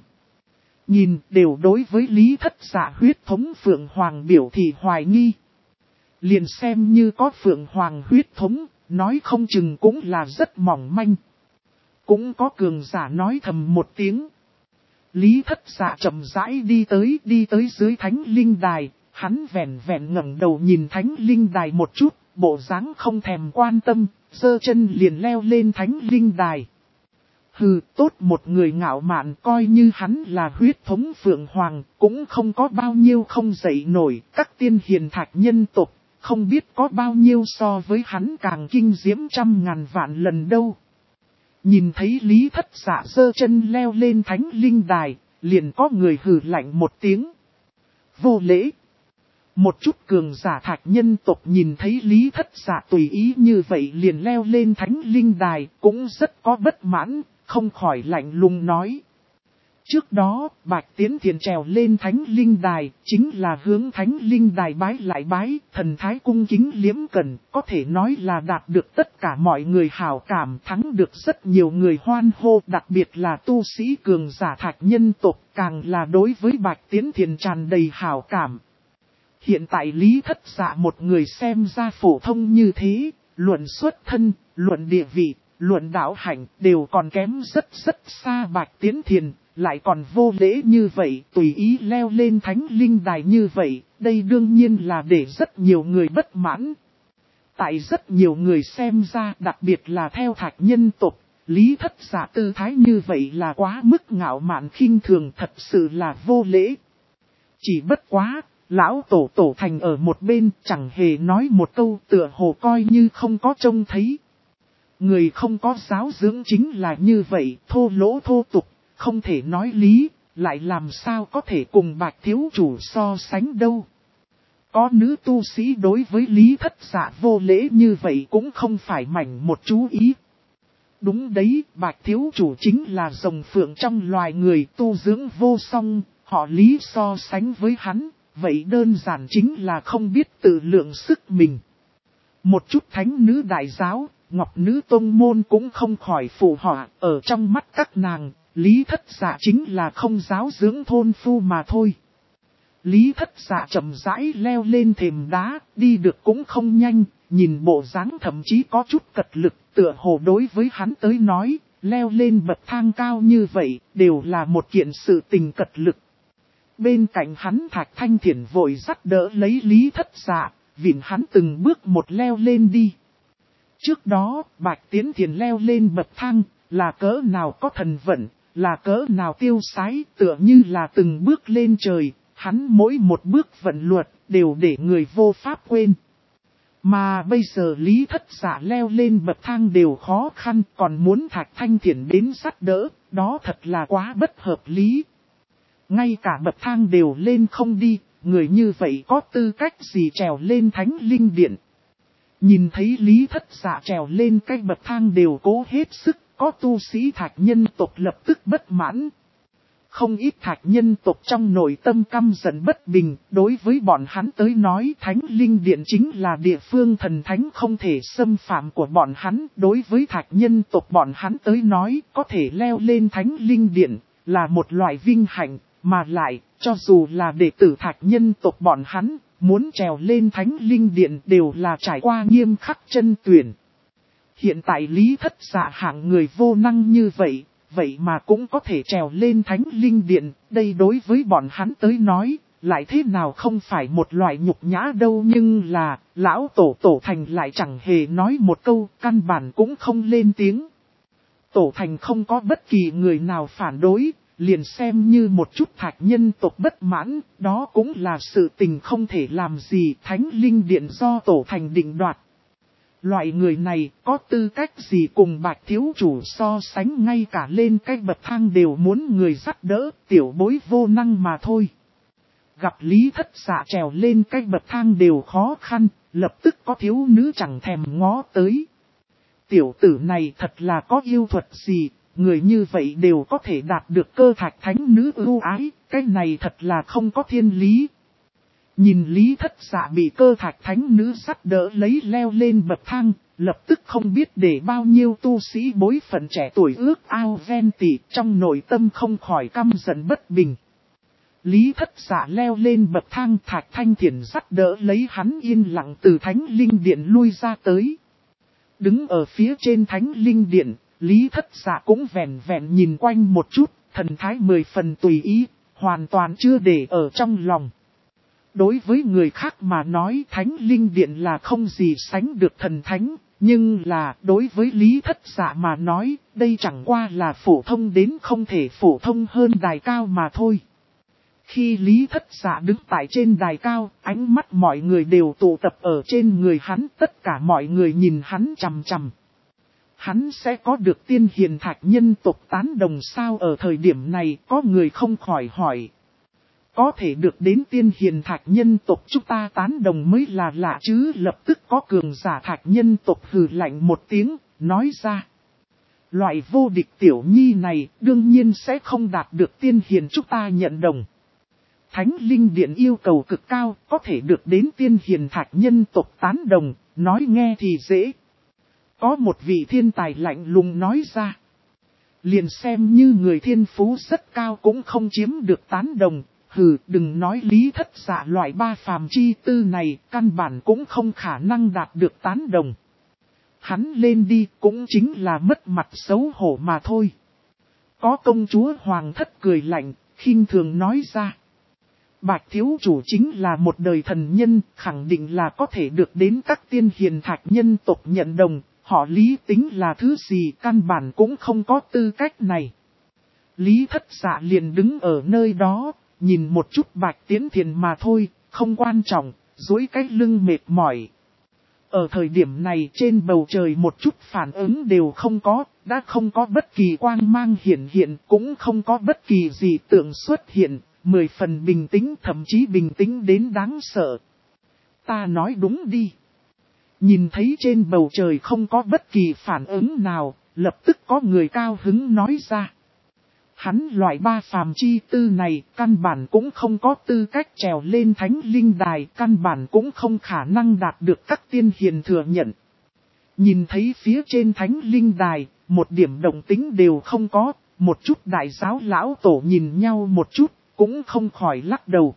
Nhìn đều đối với Lý Thất Dạ huyết thống Phượng Hoàng biểu thị hoài nghi. Liền xem như có Phượng Hoàng huyết thống, nói không chừng cũng là rất mỏng manh. Cũng có cường giả nói thầm một tiếng. Lý Thất Dạ chậm rãi đi tới dưới Thánh Linh Đài, hắn vẹn ngẩng đầu nhìn Thánh Linh Đài một chút, bộ dáng không thèm quan tâm, giơ chân liền leo lên Thánh Linh Đài. Hừ, tốt một người ngạo mạn, coi như hắn là huyết thống Phượng Hoàng, cũng không có bao nhiêu không dậy nổi, các tiên hiền thạch nhân tộc, không biết có bao nhiêu so với hắn càng kinh diễm trăm ngàn vạn lần đâu. Nhìn thấy Lý Thất Dạ giơ chân leo lên Thánh Linh Đài, liền có người hừ lạnh một tiếng. Vô lễ. Một chút cường giả thạch nhân tộc nhìn thấy Lý Thất Dạ tùy ý như vậy liền leo lên Thánh Linh Đài, cũng rất có bất mãn, không khỏi lạnh lùng nói. Trước đó, Bạch Tiến Thiền trèo lên Thánh Linh Đài, chính là hướng Thánh Linh Đài bái lại bái, thần thái cung kính liếm cẩn, có thể nói là đạt được tất cả mọi người hảo cảm, thắng được rất nhiều người hoan hô, đặc biệt là tu sĩ cường giả thạch nhân tộc, càng là đối với Bạch Tiến Thiền tràn đầy hảo cảm. Hiện tại Lý Thất Dạ một người xem ra phổ thông như thế, luận xuất thân, luận địa vị, luận đạo hạnh đều còn kém rất xa Bạch Tiến Thiền, lại còn vô lễ như vậy, tùy ý leo lên Thánh Linh Đài như vậy, đây đương nhiên là để rất nhiều người bất mãn. Tại rất nhiều người xem ra, đặc biệt là theo thạch nhân tộc, Lý Thất Dạ tư thái như vậy là quá mức ngạo mạn khinh thường, thật sự là vô lễ. Chỉ bất quá, lão tổ thành ở một bên chẳng hề nói một câu, tựa hồ coi như không có trông thấy. Người không có giáo dưỡng chính là như vậy, thô lỗ thô tục, không thể nói lý, lại làm sao có thể cùng Bạch thiếu chủ so sánh đâu. Có nữ tu sĩ đối với Lý Thất Dạ vô lễ như vậy cũng không phải mảnh một chú ý. Đúng đấy, Bạch thiếu chủ chính là rồng phượng trong loài người, tu dưỡng vô song, họ Lý so sánh với hắn, vậy đơn giản chính là không biết tự lượng sức mình. Một chút thánh nữ đại giáo, ngọc nữ tôn môn cũng không khỏi phụ họa, ở trong mắt các nàng, Lý Thất Dạ chính là không giáo dưỡng thôn phu mà thôi. Lý Thất Dạ chậm rãi leo lên thềm đá, đi được cũng không nhanh, nhìn bộ dáng thậm chí có chút cật lực, tựa hồ đối với hắn tới nói, leo lên bậc thang cao như vậy, đều là một kiện sự tình cật lực. Bên cạnh hắn Thạch Thanh Thiển vội dắt đỡ lấy Lý Thất Dạ, vịn hắn từng bước một leo lên đi. Trước đó, Bạch Tiến Thiển leo lên bậc thang, là cỡ nào có thần vận, là cỡ nào tiêu sái, tựa như là từng bước lên trời, hắn mỗi một bước vận luật, đều để người vô pháp quên. Mà bây giờ Lý Thất Dạ leo lên bậc thang đều khó khăn, còn muốn Thạch Thanh Thiển đến dắt đỡ, đó thật là quá bất hợp lý. Ngay cả bậc thang đều lên không đi, người như vậy có tư cách gì trèo lên Thánh Linh Điện. Nhìn thấy Lý Thất Dạ trèo lên cái bậc thang đều cố hết sức, có tu sĩ Thạch nhân tộc lập tức bất mãn. Không ít Thạch nhân tộc trong nội tâm căm giận bất bình, đối với bọn hắn tới nói Thánh Linh Điện chính là địa phương thần thánh không thể xâm phạm của bọn hắn. Đối với Thạch nhân tộc bọn hắn tới nói có thể leo lên Thánh Linh Điện là một loại vinh hạnh, mà lại cho dù là đệ tử Thạch nhân tộc bọn hắn, muốn trèo lên Thánh Linh Điện đều là trải qua nghiêm khắc chân tuyển. Hiện tại Lý Thất Dạ hạng người vô năng như vậy, vậy mà cũng có thể trèo lên Thánh Linh Điện, đây đối với bọn hắn tới nói, lại thế nào không phải một loại nhục nhã đâu. Nhưng là, lão tổ thành lại chẳng hề nói một câu, căn bản cũng không lên tiếng. Tổ thành không có bất kỳ người nào phản đối, liền xem như một chút Thạch nhân tộc bất mãn, đó cũng là sự tình không thể làm gì. Thánh Linh Điện do tổ thành định đoạt. Loại người này có tư cách gì cùng Bạch thiếu chủ so sánh, ngay cả lên cái bậc thang đều muốn người dắt đỡ, tiểu bối vô năng mà thôi. Gặp Lý Thất Dạ trèo lên cái bậc thang đều khó khăn, lập tức có thiếu nữ chẳng thèm ngó tới. Tiểu tử này thật là có yêu thuật gì, người như vậy đều có thể đạt được cơ Thạch thánh nữ ưu ái, cái này thật là không có thiên lý. Nhìn Lý Thất Dạ bị cơ Thạch thánh nữ dắt đỡ lấy leo lên bậc thang, lập tức không biết để bao nhiêu tu sĩ bối phận trẻ tuổi ước ao ven tỉ, trong nội tâm không khỏi căm giận bất bình. Lý Thất Dạ leo lên bậc thang, Thạch Thanh Thiển dắt đỡ lấy hắn yên lặng từ Thánh Linh Điện lui ra tới. Đứng ở phía trên Thánh Linh Điện, Lý Thất Dạ cũng vẹn vẹn nhìn quanh một chút, thần thái 10 phần tùy ý, hoàn toàn chưa để ở trong lòng. Đối với người khác mà nói Thánh Linh Điện là không gì sánh được thần thánh, nhưng là đối với Lý Thất Dạ mà nói, đây chẳng qua là phổ thông đến không thể phổ thông hơn đài cao mà thôi. Khi Lý Thất Dạ đứng tại trên đài cao, ánh mắt mọi người đều tụ tập ở trên người hắn, tất cả mọi người nhìn hắn chằm chằm. Hắn sẽ có được tiên hiền Thạch nhân tộc tán đồng sao? Ở thời điểm này có người không khỏi hỏi. Có thể được đến tiên hiền Thạch nhân tộc chúng ta tán đồng mới là lạ chứ. Lập tức có cường giả Thạch nhân tộc hừ lạnh một tiếng, nói ra. Loại vô địch tiểu nhi này đương nhiên sẽ không đạt được tiên hiền chúng ta nhận đồng. Thánh Linh Điện yêu cầu cực cao, có thể được đến tiên hiền Thạch nhân tộc tán đồng, nói nghe thì dễ. Có một vị thiên tài lạnh lùng nói ra. Liền xem như người thiên phú rất cao cũng không chiếm được tán đồng. Hừ, đừng nói Lý Thất Dạ loại ba phàm chi tư này, căn bản cũng không khả năng đạt được tán đồng. Hắn lên đi cũng chính là mất mặt xấu hổ mà thôi. Có công chúa Hoàng thất cười lạnh, khinh thường nói ra. Bạch thiếu chủ chính là một đời thần nhân, khẳng định là có thể được đến các tiên hiền Thạch nhân tộc nhận đồng, họ Lý tính là thứ gì căn bản cũng không có tư cách này. Lý Thất Dạ liền đứng ở nơi đó, nhìn một chút Bạch Tiến Thiền mà thôi, không quan trọng, duỗi cái lưng mệt mỏi. Ở thời điểm này trên bầu trời một chút phản ứng đều không có, đã không có bất kỳ quang mang hiện hiện, cũng không có bất kỳ gì tượng xuất hiện, 10 phần bình tĩnh, thậm chí bình tĩnh đến đáng sợ. Ta nói đúng đi. Nhìn thấy trên bầu trời không có bất kỳ phản ứng nào, lập tức có người cao hứng nói ra. Hắn loại ba phàm chi tư này, căn bản cũng không có tư cách trèo lên thánh linh đài, căn bản cũng không khả năng đạt được các tiên hiền thừa nhận. Nhìn thấy phía trên thánh linh đài, một điểm động tính đều không có, một chút đại giáo lão tổ nhìn nhau một chút, cũng không khỏi lắc đầu.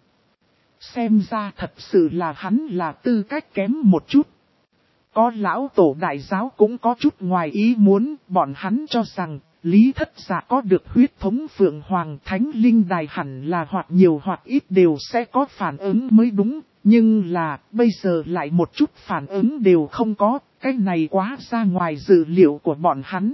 Xem ra thật sự là hắn là tư cách kém một chút. Có lão tổ đại giáo cũng có chút ngoài ý muốn, bọn hắn cho rằng, Lý Thất Dạ có được huyết thống Phượng Hoàng Thánh Linh Đài hẳn là hoặc nhiều hoặc ít đều sẽ có phản ứng mới đúng, nhưng là bây giờ lại một chút phản ứng đều không có, cái này quá ra ngoài dự liệu của bọn hắn.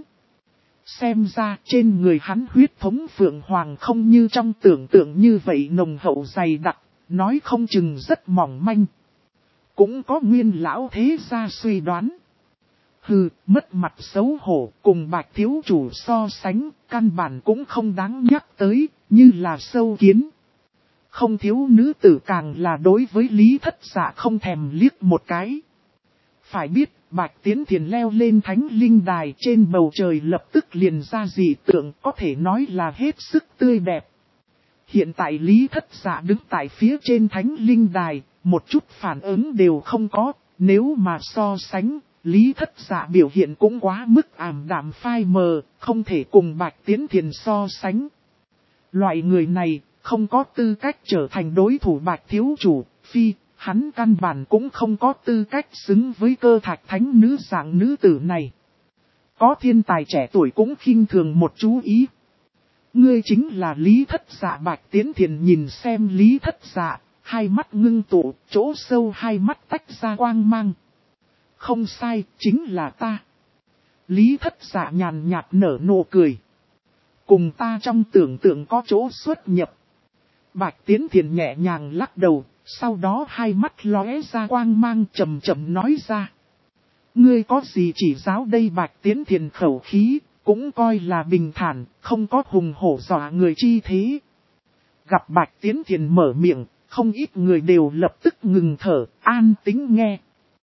Xem ra trên người hắn huyết thống Phượng Hoàng không như trong tưởng tượng như vậy nồng hậu dày đặc, nói không chừng rất mỏng manh. Cũng có nguyên lão thế gia suy đoán. Hừ, mất mặt xấu hổ cùng Bạch thiếu chủ so sánh, căn bản cũng không đáng nhắc tới, như là sâu kiến. Không thiếu nữ tử càng là đối với Lý Thất Dạ không thèm liếc một cái. Phải biết, Bạch Tiến Thiền leo lên thánh linh đài trên bầu trời lập tức liền ra dị tượng có thể nói là hết sức tươi đẹp. Hiện tại Lý Thất Dạ đứng tại phía trên thánh linh đài, một chút phản ứng đều không có, nếu mà so sánh, Lý Thất Dạ biểu hiện cũng quá mức ảm đạm phai mờ, không thể cùng Bạch Tiến Thiền so sánh. Loại người này, không có tư cách trở thành đối thủ Bạch thiếu chủ, hắn căn bản cũng không có tư cách xứng với cơ thạch thánh nữ dạng nữ tử này. Có thiên tài trẻ tuổi cũng khinh thường một chú ý. Ngươi chính là Lý Thất Dạ. Bạch Tiến Thiền nhìn xem Lý Thất Dạ, hai mắt ngưng tụ, chỗ sâu hai mắt tách ra quang mang. Không sai, chính là ta. Lý Thất Dạ nhàn nhạt nở nụ cười. Cùng ta trong tưởng tượng có chỗ xuất nhập. Bạch Tiến Thiền nhẹ nhàng lắc đầu, sau đó hai mắt lóe ra quang mang trầm trầm nói ra. Ngươi có gì chỉ giáo đây? Bạch Tiến Thiền khẩu khí, cũng coi là bình thản, không có hùng hổ dọa người chi thế. Gặp Bạch Tiến Thiền mở miệng, không ít người đều lập tức ngừng thở, an tĩnh nghe.